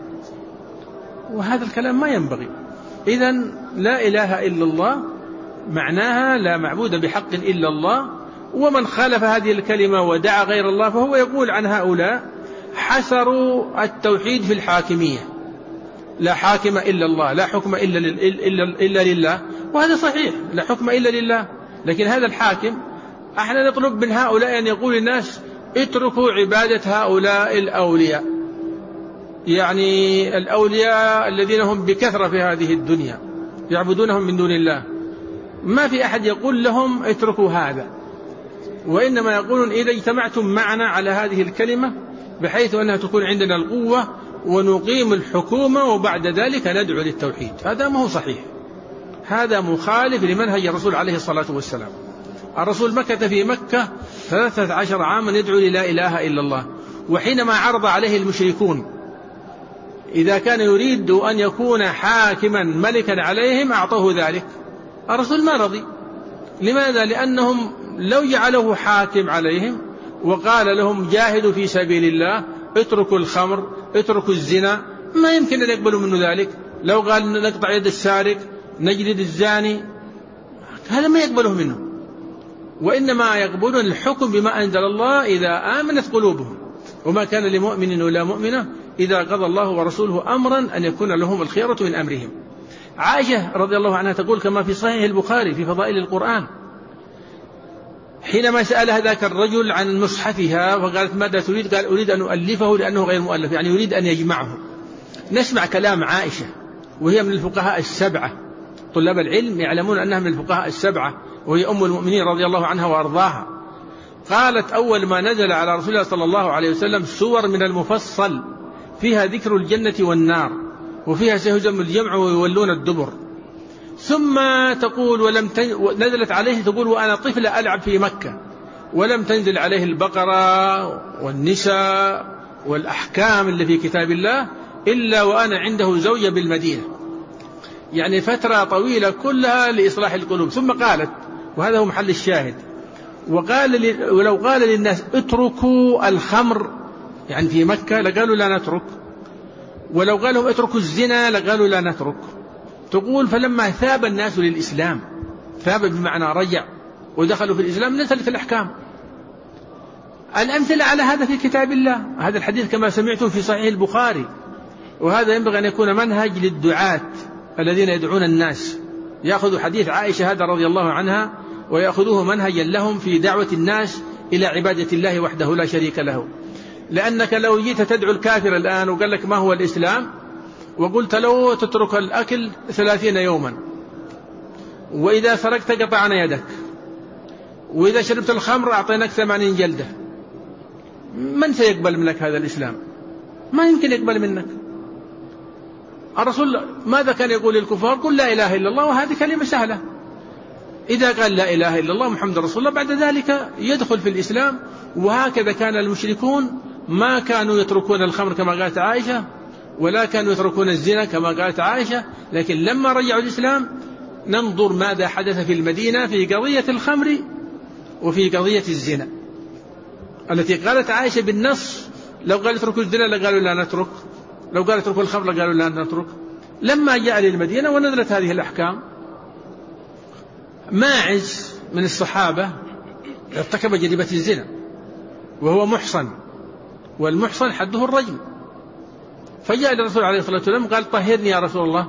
وهذا الكلام ما ينبغي. إذن لا إله إلا الله معناها لا معبود بحق إلا الله، ومن خالف هذه الكلمة ودعا غير الله فهو يقول عن هؤلاء حسروا التوحيد في الحاكمية، لا حاكم إلا الله، لا حكم إلا, إلا, إلا لله، وهذا صحيح، لا حكم إلا لله، لكن هذا الحاكم احنا نطلب من هؤلاء أن يقول الناس اتركوا عبادة هؤلاء الأولياء، يعني الأولياء الذين هم بكثرة في هذه الدنيا يعبدونهم من دون الله، ما في أحد يقول لهم اتركوا هذا، وإنما يقولون إذا اجتمعتم معنا على هذه الكلمة بحيث أنها تكون عندنا القوة ونقيم الحكومة وبعد ذلك ندعو للتوحيد. هذا ما هو صحيح، هذا مخالف لمنهج الرسول عليه الصلاة والسلام. الرسول مكث في مكة ثلاثة عشر عاما يدعو للا إله إلا الله، وحينما عرض عليه المشركون إذا كان يريد أن يكون حاكما ملكا عليهم أعطوه ذلك، الرسول ما رضي. لماذا؟ لأنهم لو جعله حاكم عليهم وقال لهم جاهدوا في سبيل الله، اتركوا الخمر، اتركوا الزنا، ما يمكن أن يقبلوا منه ذلك. لو قال نقطع يد السارق، نجلد الزاني، هذا ما يقبله منه، وإنما يقبلون الحكم بما أنزل الله إذا آمنت قلوبهم. وما كان لمؤمن ولا مؤمنة إذا قضى الله ورسوله أمرا أن يكون لهم الخيرة من أمرهم. عائشة رضي الله عنها تقول كما في صحيح البخاري في فضائل القرآن، حينما سألها ذاك الرجل عن مصحفها وقالت ماذا تريد؟ قال أريد أن أؤلفه لأنه غير مؤلف، يعني يريد أن يجمعه. نسمع كلام عائشة وهي من الفقهاء السبعة، طلاب العلم يعلمون أنها من الفقهاء السبعة، وهي أم المؤمنين رضي الله عنها وأرضاها. قالت أول ما نزل على رسول الله صلى الله عليه وسلم سور من المفصل فيها ذكر الجنة والنار، وفيها سيهزم الجمع ويولون الدبر. ثم تقول ولم تن... نزلت عليه تقول وأنا طفلة ألعب في مكة، ولم تنزل عليه البقرة والنساء والأحكام اللي في كتاب الله إلا وأنا عنده زوجة بالمدينة، يعني فترة طويلة كلها لإصلاح القلوب. ثم قالت، وهذا هو محل الشاهد، وقال ل... ولو قال للناس اتركوا الخمر يعني في مكة لقالوا لا نترك، ولو قالوا اتركوا الزنا لقالوا لا نترك. تقول فلما ثاب الناس للإسلام، ثاب بمعنى رجع ودخلوا في الإسلام، نزلت الأحكام. الأمثلة على هذا في كتاب الله. هذا الحديث كما سمعتم في صحيح البخاري، وهذا ينبغي أن يكون منهج للدعاة الذين يدعون الناس، يأخذوا حديث عائشة هذا رضي الله عنها ويأخذوه منهجا لهم في دعوة الناس إلى عبادة الله وحده لا شريك له. لأنك لو جيت تدعو الكافر الآن وقال لك ما هو الإسلام، وقلت له تترك الأكل ثلاثين يوما، وإذا سرقت قطعنا يدك، وإذا شربت الخمر أعطيناك ثمانين جلدة، من سيقبل منك هذا الإسلام؟ ما يمكن يقبل منك. الرسول ماذا كان يقول للكفار؟ قل لا إله إلا الله، وهذه كلمة سهلة. إذا قال لا إله إلا الله محمد رسول الله بعد ذلك يدخل في الإسلام. وهكذا كان المشركون، ما كانوا يتركون الخمر كما قالت عائشة، ولا كانوا يتركون الزنا كما قالت عائشة، لكن لما رجعوا الإسلام ننظر ماذا حدث في المدينة في قضية الخمر وفي قضية الزنا التي قالت عائشة بالنص، لو قال اتركوا الزنا لقالوا لا نترك، لو قال اتركوا الخمر لقالوا لا نترك. لما جاء للمدينة ونزلت هذه الأحكام، ماعز من الصحابة ارتكب جريمة الزنا وهو محصن، والمحصن حده الرجم، فجاء للرسول عليه الصلاة والسلام قال طهرني يا رسول الله،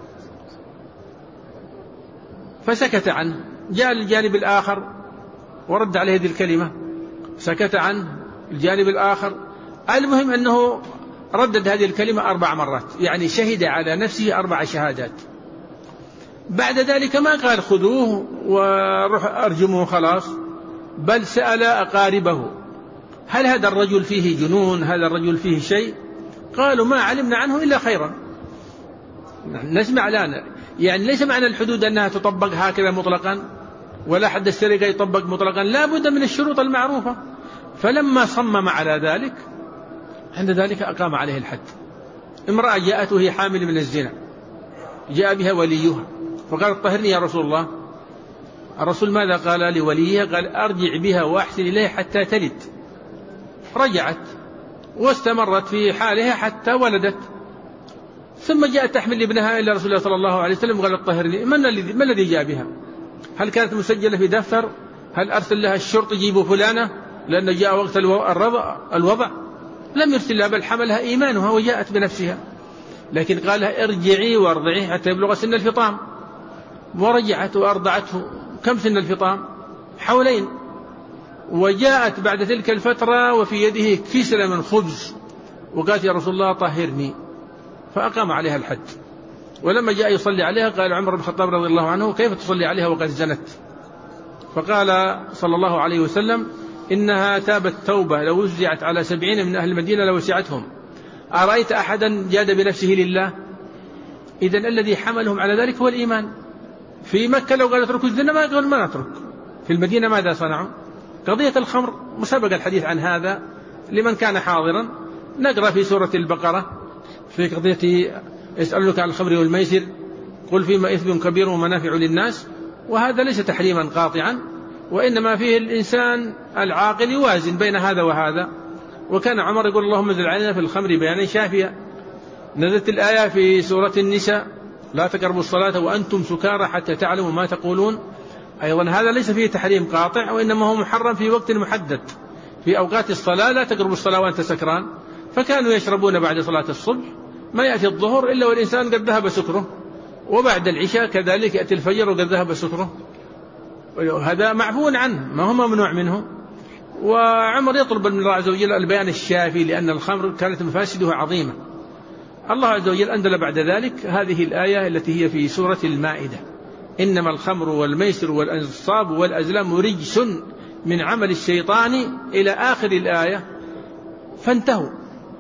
فسكت عنه. جاء للجانب الآخر ورد عليه هذه الكلمة، سكت عنه الجانب الآخر. المهم أنه ردد هذه الكلمة أربع مرات، يعني شهد على نفسه أربع شهادات. بعد ذلك ما قال خذوه وروح أرجموه خلاص، بل سأل أقاربه هل هذا الرجل فيه جنون، هذا الرجل فيه شيء؟ قالوا ما علمنا عنه إلا خيرا. نسمع الآن، يعني ليس معنى الحدود أنها تطبق هكذا مطلقا، ولا حد السرقة يطبق مطلقا، لا بد من الشروط المعروفة. فلما صمم على ذلك عند ذلك أقام عليه الحد. امرأة جاءت وهي حامل من الزنا، جاء بها وليها فقالت طهرني يا رسول الله. الرسول ماذا قال لوليها؟ قال أرجع بها وأحسن إليه حتى تلد. رجعت واستمرت في حالها حتى ولدت، ثم جاءت تحمل ابنها إلى رسول الله صلى الله عليه وسلم وقالت طهرني. من الذي ما الذي جاء بها؟ هل كانت مسجلة في دفتر؟ هل أرسل لها الشرطة يجيبوا فلانة لأن جاء وقت الوضع, الوضع؟ لم يرسل لها، بل حملها إيمانها وجاءت بنفسها. لكن قال لها ارجعي وارضعيه حتى يبلغ سن الفطام، ورجعت وأرضعته. كم سن الفطام؟ حولين. وجاءت بعد تلك الفترة وفي يده كسرة من خبز وقالت يا رسول الله طهرني، فأقام عليها الحد. ولما جاء يصلي عليها قال عمر بن الخطاب رضي الله عنه كيف تصلي عليها وقد زنت؟ فقال صلى الله عليه وسلم إنها تابت توبة لو وزعت على سبعين من أهل المدينة لوسعتهم، أرأيت أحدا جاد بنفسه لله؟ إذن الذي حملهم على ذلك هو الإيمان. في مكة لو قال اتركوا الزنا ما قال ما نترك، في المدينة ماذا صنعوا؟ قضية الخمر مسبق الحديث عن هذا لمن كان حاضرا، نقرأ في سورة البقرة في قضية يسألونك عن الخمر والميسر قل فيما إثم كبير ومنافع للناس، وهذا ليس تحريما قاطعا، وإنما فيه الإنسان العاقل يوازن بين هذا وهذا. وكان عمر يقول اللهم انزل علينا في الخمر بيانا شافيا. نزلت الآية في سورة النساء لا تقربوا الصلاة وأنتم سكارى حتى تعلموا ما تقولون، أيضا هذا ليس فيه تحريم قاطع، وإنما هو محرم في وقت محدد في أوقات الصلاة، لا تقربوا الصلاة وأنت سكران. فكانوا يشربون بعد صلاة الصبح ما يأتي الظهر إلا والإنسان قد ذهب سكره، وبعد العشاء كذلك يأتي الفجر وقد ذهب سكره، هذا معفو عنه ما هو ممنوع منه. وعمر يطلب من الله عز وجل البيان الشافي لأن الخمر كانت مفاسدها عظيمة. الله عز وجل أنزل بعد ذلك هذه الآية التي هي في سورة المائدة إنما الخمر والميسر والأنصاب والأزلام رجس من عمل الشيطان إلى آخر الآية، فانتهوا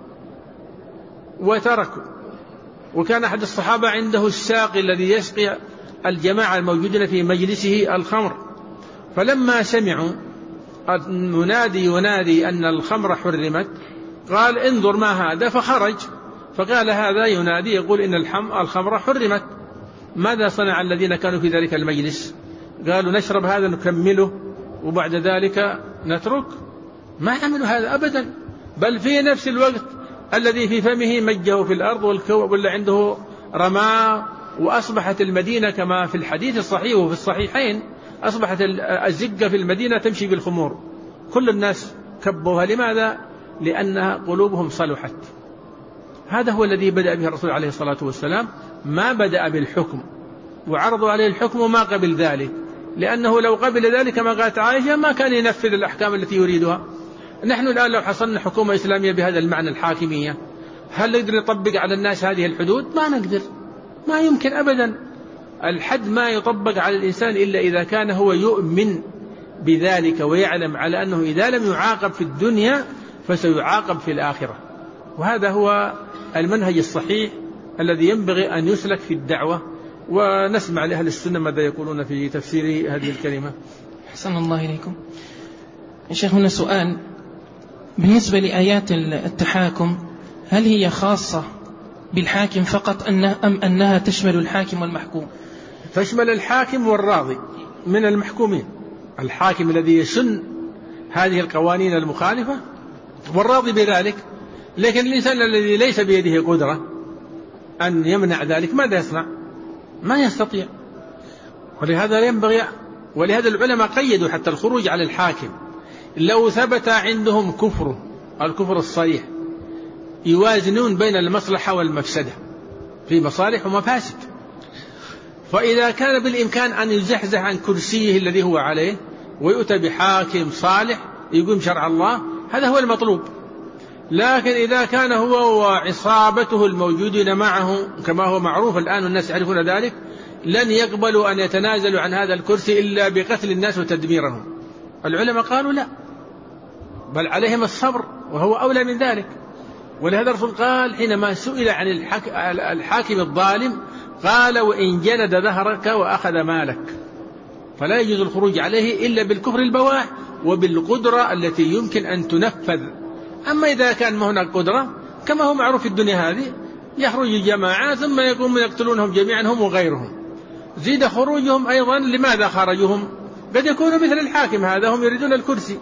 وتركوا. وكان أحد الصحابة عنده الساقي الذي يسقي الجماعة الموجودين في مجلسه الخمر، فلما سمعوا المنادي ينادي أن الخمر حرمت قال انظر ما هذا، فخرج فقال هذا ينادي يقول إن الخمر حرمت، ماذا صنع الذين كانوا في ذلك المجلس؟ قالوا نشرب هذا نكمله وبعد ذلك نترك؟ ما عملوا هذا أبدا، بل في نفس الوقت الذي في فمه مجه في الأرض والكوب اللي عنده رماه، وأصبحت المدينة كما في الحديث الصحيح وفي الصحيحين أصبحت الزقة في المدينة تمشي بالخمور، كل الناس كبوها. لماذا؟ لأنها قلوبهم صلحت. هذا هو الذي بدأ به الرسول عليه الصلاة والسلام، ما بدأ بالحكم وعرضوا عليه الحكم وما قبل ذلك، لأنه لو قبل ذلك ما قالت عائشة ما كان ينفذ الأحكام التي يريدها. نحن الآن لو حصلنا حكومة إسلامية بهذا المعنى الحاكمية، هل نقدر نطبق على الناس هذه الحدود؟ ما نقدر، ما يمكن أبدا. الحد ما يطبق على الإنسان إلا إذا كان هو يؤمن بذلك ويعلم على أنه إذا لم يعاقب في الدنيا فسيعاقب في الآخرة. وهذا هو المنهج الصحيح الذي ينبغي أن يسلك في الدعوة. ونسمع لأهل السنة ماذا يقولون في تفسير هذه الكلمة. حسن الله إليكم. يا شيخ هنا سؤال بالنسبة لآيات التحاكم، هل هي خاصة بالحاكم فقط أم أنها تشمل الحاكم والمحكوم؟ تشمل الحاكم والراضي من المحكومين، الحاكم الذي يسن هذه القوانين المخالفة والراضي بذلك. لكن الإنسان الذي ليس بيده قدرة أن يمنع ذلك ماذا يصنع؟ ما يستطيع. ولهذا ينبغي، ولهذا العلماء قيدوا حتى الخروج على الحاكم لو ثبت عندهم كفره الكفر الصريح يوازنون بين المصلحة والمفسدة في مصالح ومفاسد. فإذا كان بالإمكان أن يزحزح عن كرسيه الذي هو عليه ويؤتى بحاكم صالح يقوم شرع الله، هذا هو المطلوب. لكن إذا كان هو وعصابته الموجودين معه كما هو معروف الآن والناس يعرفون ذلك، لن يقبلوا أن يتنازلوا عن هذا الكرسي إلا بقتل الناس وتدميرهم. العلماء قالوا لا، بل عليهم الصبر وهو أولى من ذلك. ولهذا الرسول قال حينما سئل عن الحاكم الظالم قال وإن جلد ظهرك وأخذ مالك، فلا يجوز الخروج عليه إلا بالكفر البواح وبالقدرة التي يمكن أن تنفذ. أما إذا كان ما هناك قدرة كما هو معروف في الدنيا هذه، يخرج الجماعة ثم يقومون يقتلونهم جميعا هم وغيرهم. زيد خروجهم أيضا لماذا خرجهم؟ قد يكونوا مثل الحاكم هذا هم يريدون الكرسي،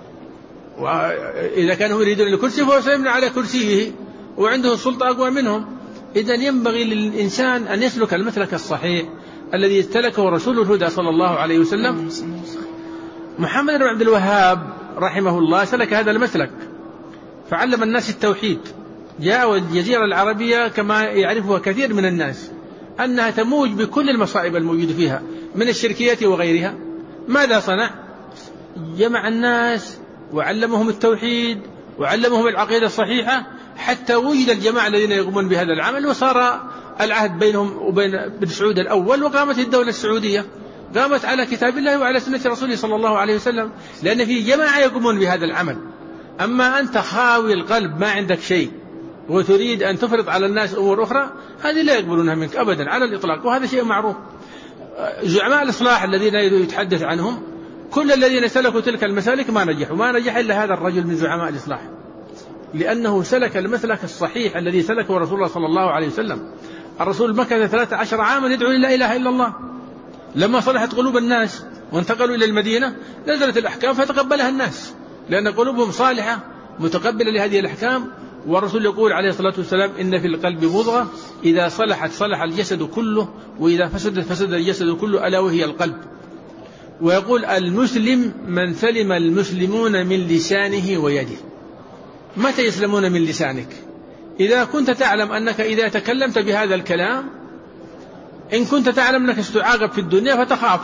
وإذا كانوا يريدون الكرسي فهو سيمنع على كرسيه وعنده السلطة أقوى منهم. إذن ينبغي للإنسان أن يسلك المسلك الصحيح الذي استلكه رسول الهدى صلى الله عليه وسلم. محمد بن عبد الوهاب رحمه الله سلك هذا المسلك فعلم الناس التوحيد. جاء الجزيرة العربية كما يعرفها كثير من الناس أنها تموج بكل المصائب الموجودة فيها من الشركيات وغيرها. ماذا صنع؟ جمع الناس وعلمهم التوحيد وعلمهم العقيدة الصحيحة حتى وجد الجماعة الذين يقومون بهذا العمل، وصار العهد بينهم وبين بن سعود الأول، وقامت الدولة السعودية، قامت على كتاب الله وعلى سنة رسوله صلى الله عليه وسلم، لأن في جماعة يقومون بهذا العمل. أما أنت خاوي القلب ما عندك شيء وتريد أن تفرض على الناس أمور أخرى، هذه لا يقبلونها منك أبدا على الإطلاق، وهذا شيء معروف. زعماء الإصلاح الذين يتحدث عنهم كل الذين سلكوا تلك المسالك ما نجحوا، ما نجح إلا هذا الرجل من زعماء الإصلاح، لأنه سلك المسلك الصحيح الذي سلكه رسول الله صلى الله عليه وسلم. الرسول مكث ثلاثة عشر عاما يدعو لا إله إلا الله. لما صلحت قلوب الناس وانتقلوا إلى المدينة نزلت الأحكام فتقبلها الناس، لأن قلوبهم صالحة متقبلة لهذه الأحكام. والرسول يقول عليه الصلاة والسلام: إن في القلب مضغة إذا صلحت صلح الجسد كله وإذا فسدت فسد الجسد كله، ألا وهي القلب. ويقول: المسلم من سلم المسلمون من لسانه ويده. متى يسلمون من لسانك؟ إذا كنت تعلم أنك إذا تكلمت بهذا الكلام، إن كنت تعلم أنك ستعاقب في الدنيا فتخاف،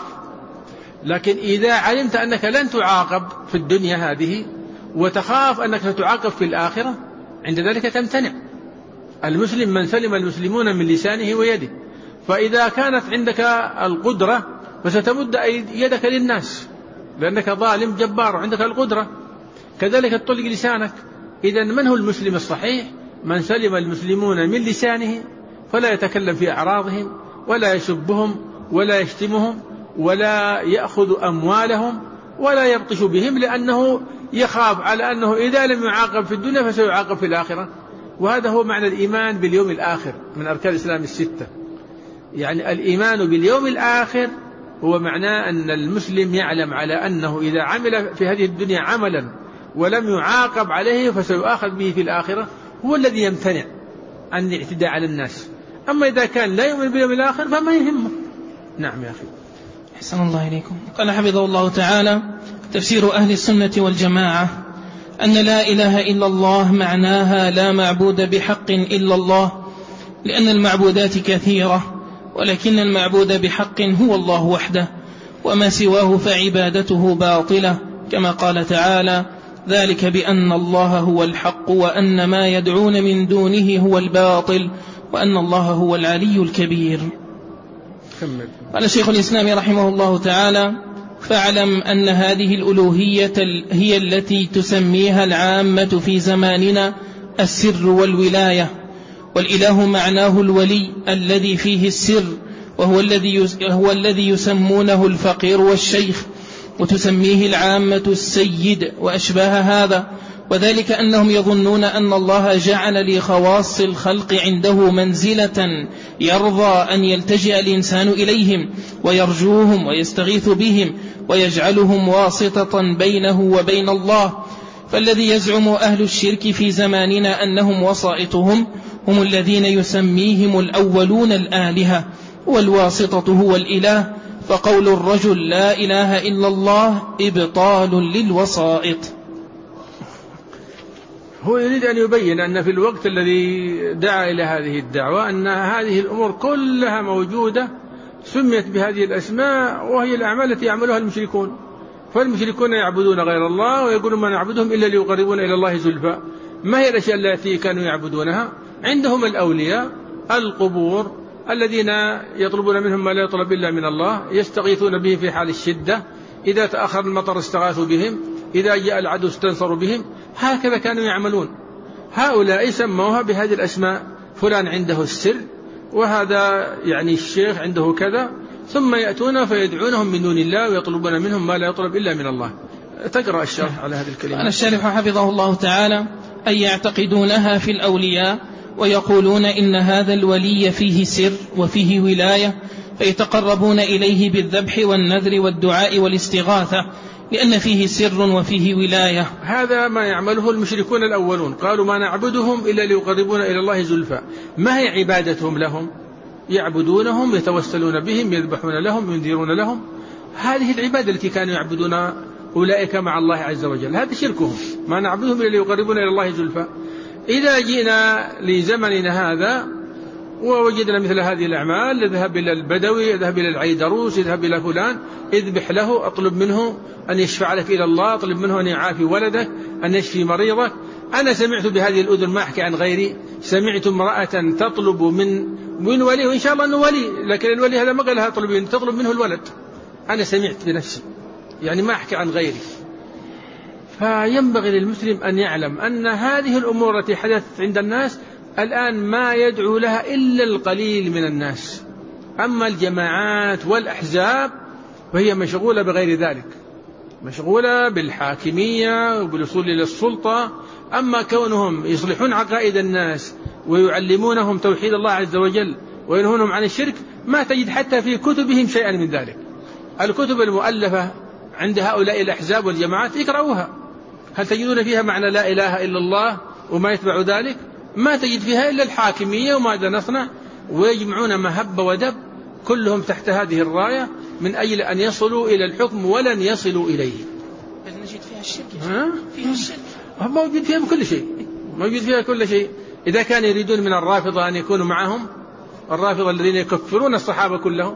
لكن إذا علمت أنك لن تعاقب في الدنيا هذه وتخاف أنك ستعاقب في الآخرة، عند ذلك تمتنع. المسلم من سلم المسلمون من لسانه ويده. فإذا كانت عندك القدرة فستمد يدك للناس لأنك ظالم جبار وعندك القدرة، كذلك تطلق لسانك. إذن من هو المسلم الصحيح؟ من سلم المسلمون من لسانه، فلا يتكلم في أعراضهم ولا يسبهم ولا يشتمهم ولا يأخذ أموالهم ولا يبطش بهم، لأنه يخاف على أنه إذا لم يعاقب في الدنيا فسيعاقب في الآخرة. وهذا هو معنى الإيمان باليوم الآخر من أركان الإسلام الستة. يعني الإيمان باليوم الآخر هو معناه أن المسلم يعلم على أنه إذا عمل في هذه الدنيا عملا ولم يعاقب عليه فسيؤاخذ به في الآخرة، هو الذي يمتنع عن الاعتداء على الناس. أما إذا كان لا يؤمن باليوم الآخر فما يهمه. نعم يا أخي. أحسن الله إليكم. قال حفظه الله تعالى: تفسير أهل السنة والجماعة أن لا إله إلا الله معناها لا معبود بحق إلا الله، لأن المعبودات كثيرة، ولكن المعبود بحق هو الله وحده، وما سواه فعبادته باطلة، كما قال تعالى: ذلك بأن الله هو الحق وأن ما يدعون من دونه هو الباطل وأن الله هو العلي الكبير. قال شيخ الإسلام رحمه الله تعالى: فاعلم أن هذه الألوهية هي التي تسميها العامة في زماننا السر والولاية، والإله معناه الولي الذي فيه السر، وهو الذي هو الذي يسمونه الفقير والشيخ، وتسميه العامة السيد وأشباه هذا. وذلك أنهم يظنون أن الله جعل لخواص الخلق عنده منزلة يرضى أن يلتجئ الإنسان إليهم ويرجوهم ويستغيث بهم ويجعلهم واسطة بينه وبين الله. فالذي يزعم أهل الشرك في زماننا أنهم وسائطهم هم الذين يسميهم الأولون الآلهة، والواسطة هو الإله. فقول الرجل لا إله إلا الله إبطال للوسائط. هو يريد أن يبين أن في الوقت الذي دعا إلى هذه الدعوة أن هذه الأمور كلها موجودة سميت بهذه الأسماء، وهي الأعمال التي يعملها المشركون. فالمشركون يعبدون غير الله ويقولون ما نعبدهم إلا ليقربون إلى الله زلفى. ما هي الأشياء التي كانوا يعبدونها؟ عندهم الأولياء، القبور الذين يطلبون منهم ما لا يطلب إلا من الله، يستغيثون به في حال الشدة، إذا تأخر المطر استغاثوا بهم، إذا جاء العدو استنصروا بهم. هكذا كانوا يعملون. هؤلاء سموها بهذه الأسماء: فلان عنده السر، وهذا يعني الشيخ عنده كذا، ثم يأتون فيدعونهم من دون الله ويطلبون منهم ما لا يطلب إلا من الله. تقرأ الشرح على هذه الكلمة. أنا الشارح حفظه الله تعالى: أن يعتقدونها في الأولياء ويقولون إن هذا الولي فيه سر وفيه ولاية، فيتقربون إليه بالذبح والنذر والدعاء والاستغاثة، لأن فيه سر وفيه ولاية. هذا ما يعمله المشركون الأولون، قالوا ما نعبدهم إلا ليقربون إلى الله زلفى. ما هي عبادتهم لهم؟ يعبدونهم، يتوسلون بهم، يذبحون لهم، ينذرون لهم. هذه العبادة التي كانوا يعبدون أولئك مع الله عز وجل، هذا شركهم. ما نعبدهم إلا ليقربون إلى الله زلفى. إذا جئنا لزمننا هذا ووجدنا مثل هذه الأعمال، يذهب إلى البدوي، يذهب إلى العيدروس، يذهب إلى فلان، اذبح له، اطلب منه أن يشفع لك إلى الله، اطلب منه أن يعافي ولدك، أن يشفي مريضك. أنا سمعت بهذه الأذن، ما أحكي عن غيري، سمعت امرأة تطلب من من ولي، وإن شاء الله أنه ولي، لكن الولي هذا ما قال لها اطلب، تطلب منه الولد. أنا سمعت بنفسي، يعني ما أحكي عن غيري. فينبغي للمسلم أن يعلم أن هذه الأمور التي حدثت عند الناس الآن ما يدعو لها إلا القليل من الناس، أما الجماعات والأحزاب فهي مشغولة بغير ذلك، مشغولة بالحاكمية وبالوصول إلى السلطة. أما كونهم يصلحون عقائد الناس ويعلمونهم توحيد الله عز وجل وينهونهم عن الشرك، ما تجد حتى في كتبهم شيئا من ذلك. الكتب المؤلفة عند هؤلاء الأحزاب والجماعات اقرأوها، هل تجدون فيها معنى لا إله إلا الله وما يتبع ذلك؟ ما تجد فيها إلا الحاكمية وماذا نصنع، ويجمعون مهب ودب كلهم تحت هذه الراية من أجل أن يصلوا إلى الحكم ولن يصلوا إليه. بل نجد فيها الشرك، فيها الشرك موجود فيها كل شيء، موجود فيها كل شيء. إذا كان يريدون من الرافضة أن يكونوا معهم، الرافضة الذين يكفرون الصحابة كلهم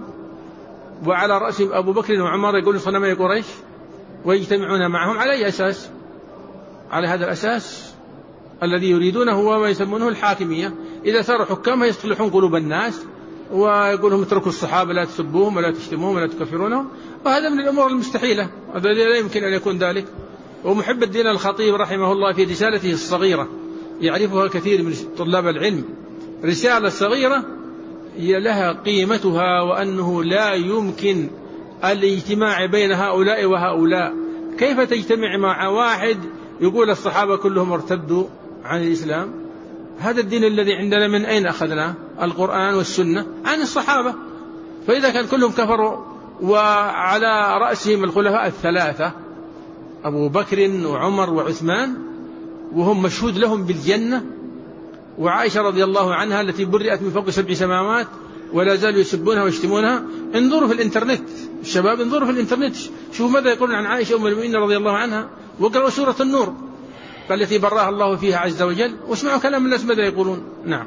وعلى رأسهم أبو بكر وعمر يقولون صنمي قريش، ويجتمعون معهم على أي أساس؟ على هذا الأساس الذي يريدونه هو ما يسمونه الحاكمية. إذا صاروا حكام يصلحون قلوب الناس ويقولهم اتركوا الصحابة، لا تسبوهم ولا تشتموهم ولا تكفرونهم، وهذا من الأمور المستحيلة، هذا لا يمكن أن يكون ذلك. ومحب الدين الخطيب رحمه الله في رسالته الصغيرة يعرفها كثير من طلاب العلم، رسالة صغيرة هي لها قيمتها، وأنه لا يمكن الاجتماع بين هؤلاء وهؤلاء. كيف تجتمع مع واحد يقول الصحابة كلهم ارتدوا عن الإسلام؟ هذا الدين الذي عندنا من أين أخذناه؟ القرآن والسنة عن الصحابة. فإذا كان كلهم كفروا وعلى رأسهم الخلفاء الثلاثة أبو بكر وعمر وعثمان، وهم مشهود لهم بالجنة، وعائشة رضي الله عنها التي برئت من فوق سبع سماوات ولا زالوا يسبونها ويشتمونها. انظروا في الإنترنت، الشباب انظروا في الإنترنت، شوفوا ماذا يقولون عن عائشة أم المؤمنين رضي الله عنها، وقرأوا سورة النور التي برأها الله فيها عز وجل، واسمعوا كلام الناس ماذا يقولون. نعم.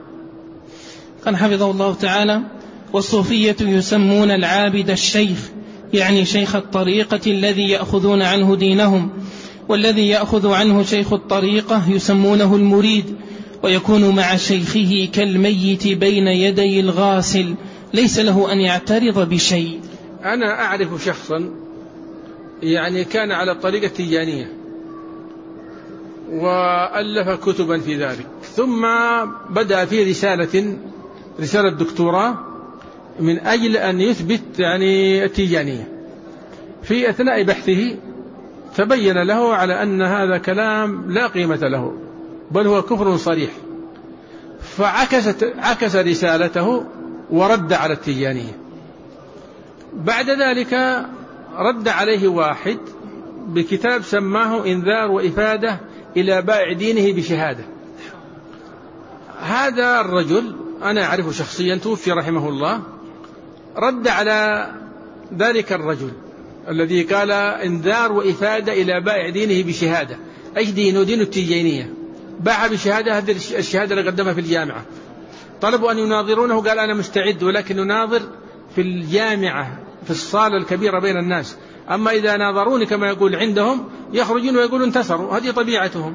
قال حفظه الله تعالى: والصوفية يسمون العابد الشيخ، يعني شيخ الطريقة الذي يأخذون عنه دينهم، والذي يأخذ عنه شيخ الطريقة يسمونه المريد، ويكون مع شيخه كالميت بين يدي الغاسل، ليس له أن يعترض بشيء. أنا أعرف شخصا يعني كان على الطريقة التيجانية وألف كتبا في ذلك، ثم بدأ في رسالة رسالة دكتوراه من أجل أن يثبت يعني التيجانية. في أثناء بحثه تبين له على أن هذا كلام لا قيمة له، بل هو كفر صريح، فعكست عكس رسالته ورد على التيجانية. بعد ذلك رد عليه واحد بكتاب سماه إنذار وإفادة إلى بائع دينه بشهادة. هذا الرجل أنا أعرفه شخصيا، توفي رحمه الله، رد على ذلك الرجل الذي قال إنذار وإفادة إلى بائع دينه بشهادة. أيش دينه؟ دين التيجانية، باع بشهادة، هذه الشهادة اللي قدمها في الجامعة. طلبوا أن يناظرونه، قال أنا مستعد، ولكن نناظر في الجامعة في الصالة الكبيرة بين الناس، أما إذا ناظروني كما يقول عندهم يخرجون ويقولوا انتصروا، هذه طبيعتهم.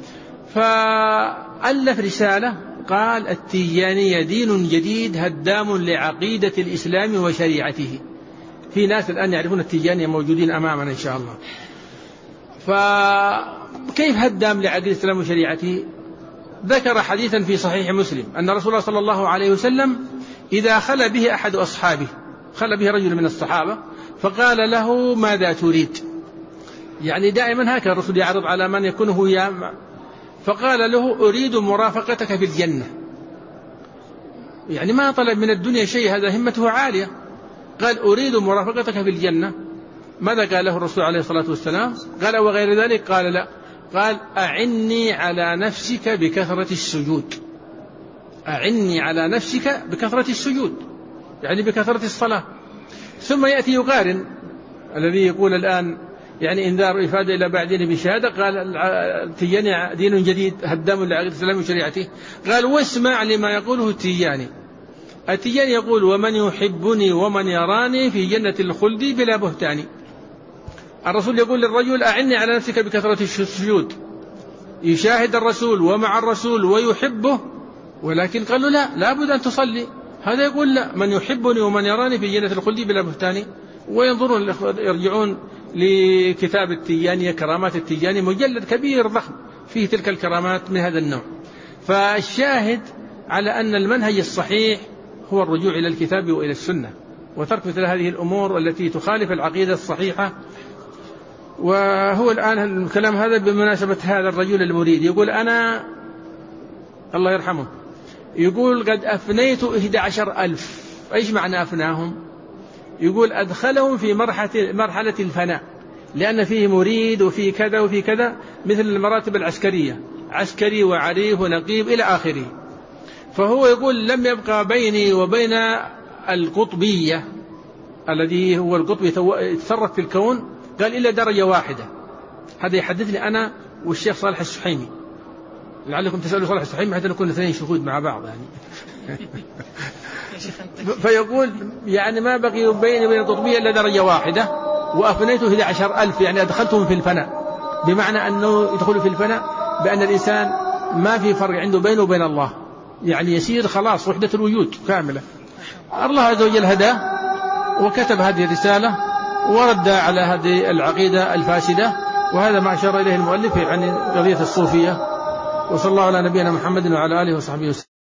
فألف رسالة قال التيجانية دين جديد هدام لعقيدة الإسلام وشريعته. في ناس الآن يعرفون التيجانية موجودين أمامنا إن شاء الله. فكيف هدام لعقيدة الإسلام وشريعته؟ ذكر حديثا في صحيح مسلم أن رسول الله صلى الله عليه وسلم إذا خلى به أحد أصحابه، خلى به رجل من الصحابة، فقال له ماذا تريد؟ يعني دائما هكذا الرسول يعرض على من يكون هو يام. فقال له أريد مرافقتك في الجنة، يعني ما طلب من الدنيا شيء، هذا همته عالية. قال أريد مرافقتك في الجنة. ماذا قال له الرسول عليه الصلاة والسلام؟ قال وغير ذلك؟ قال لا. قال أعني على نفسك بكثرة السجود، أعني على نفسك بكثرة السجود، يعني بكثرة الصلاة. ثم يأتي يقارن الذي يقول الآن يعني إنذار إفادة إلى بعدين بشهادة، قال التيجاني دين جديد هدام لعقيدة الإسلام وشريعته. قال واسمع لما يقوله التيجاني، التيجاني يقول ومن يحبني ومن يراني في جنة الخلد بلا بهتان. الرسول يقول للرجل أعني على نفسك بكثرة السجود، يشاهد الرسول ومع الرسول ويحبه، ولكن قال له لا لابد أن تصلي. هذا يقول لا، من يحبني ومن يراني في جنة الخلد بلا بهتان. وينظرون يرجعون لكتاب التيجاني كرامات التيجاني، مجلد كبير ضخم فيه تلك الكرامات من هذا النوع. فالشاهد على أن المنهج الصحيح هو الرجوع إلى الكتاب وإلى السنة، وترك مثل هذه الأمور التي تخالف العقيدة الصحيحة. وهو الآن الكلام هذا بمناسبة هذا الرجل المريد، يقول أنا الله يرحمه يقول قد أفنيت إحدى عشر ألف. إيش معنى أفناهم؟ يقول أدخلهم في مرحلة, مرحلة الفناء، لأن فيه مريد وفيه كذا وفيه كذا، مثل المراتب العسكرية، عسكري وعريف ونقيب إلى آخره. فهو يقول لم يبقى بيني وبين القطبية الذي هو القطب يتصرف في الكون، قال إلا درجة واحدة. هذا يحدثني أنا والشيخ صالح السحيمي، لعلكم تسألوا صالح السحيمي حتى نكون اثنين شهود مع بعض يعني. فيقول يعني ما بقي بيني وبين القطبية إلا درجة واحدة، وأفنيته إحدى عشر ألف، يعني أدخلتهم في الفناء، بمعنى أنه يدخلوا في الفناء بأن الإنسان ما في فرق عنده بينه وبين الله، يعني يسير خلاص وحدة الوجود كاملة. الله عز وجل هداه وكتب هذه الرسالة ورد على هذه العقيدة الفاسدة، وهذا ما أشار إليه المؤلف عن قضية الصوفية. وصلى الله على نبينا محمد وعلى آله وصحبه وسلم.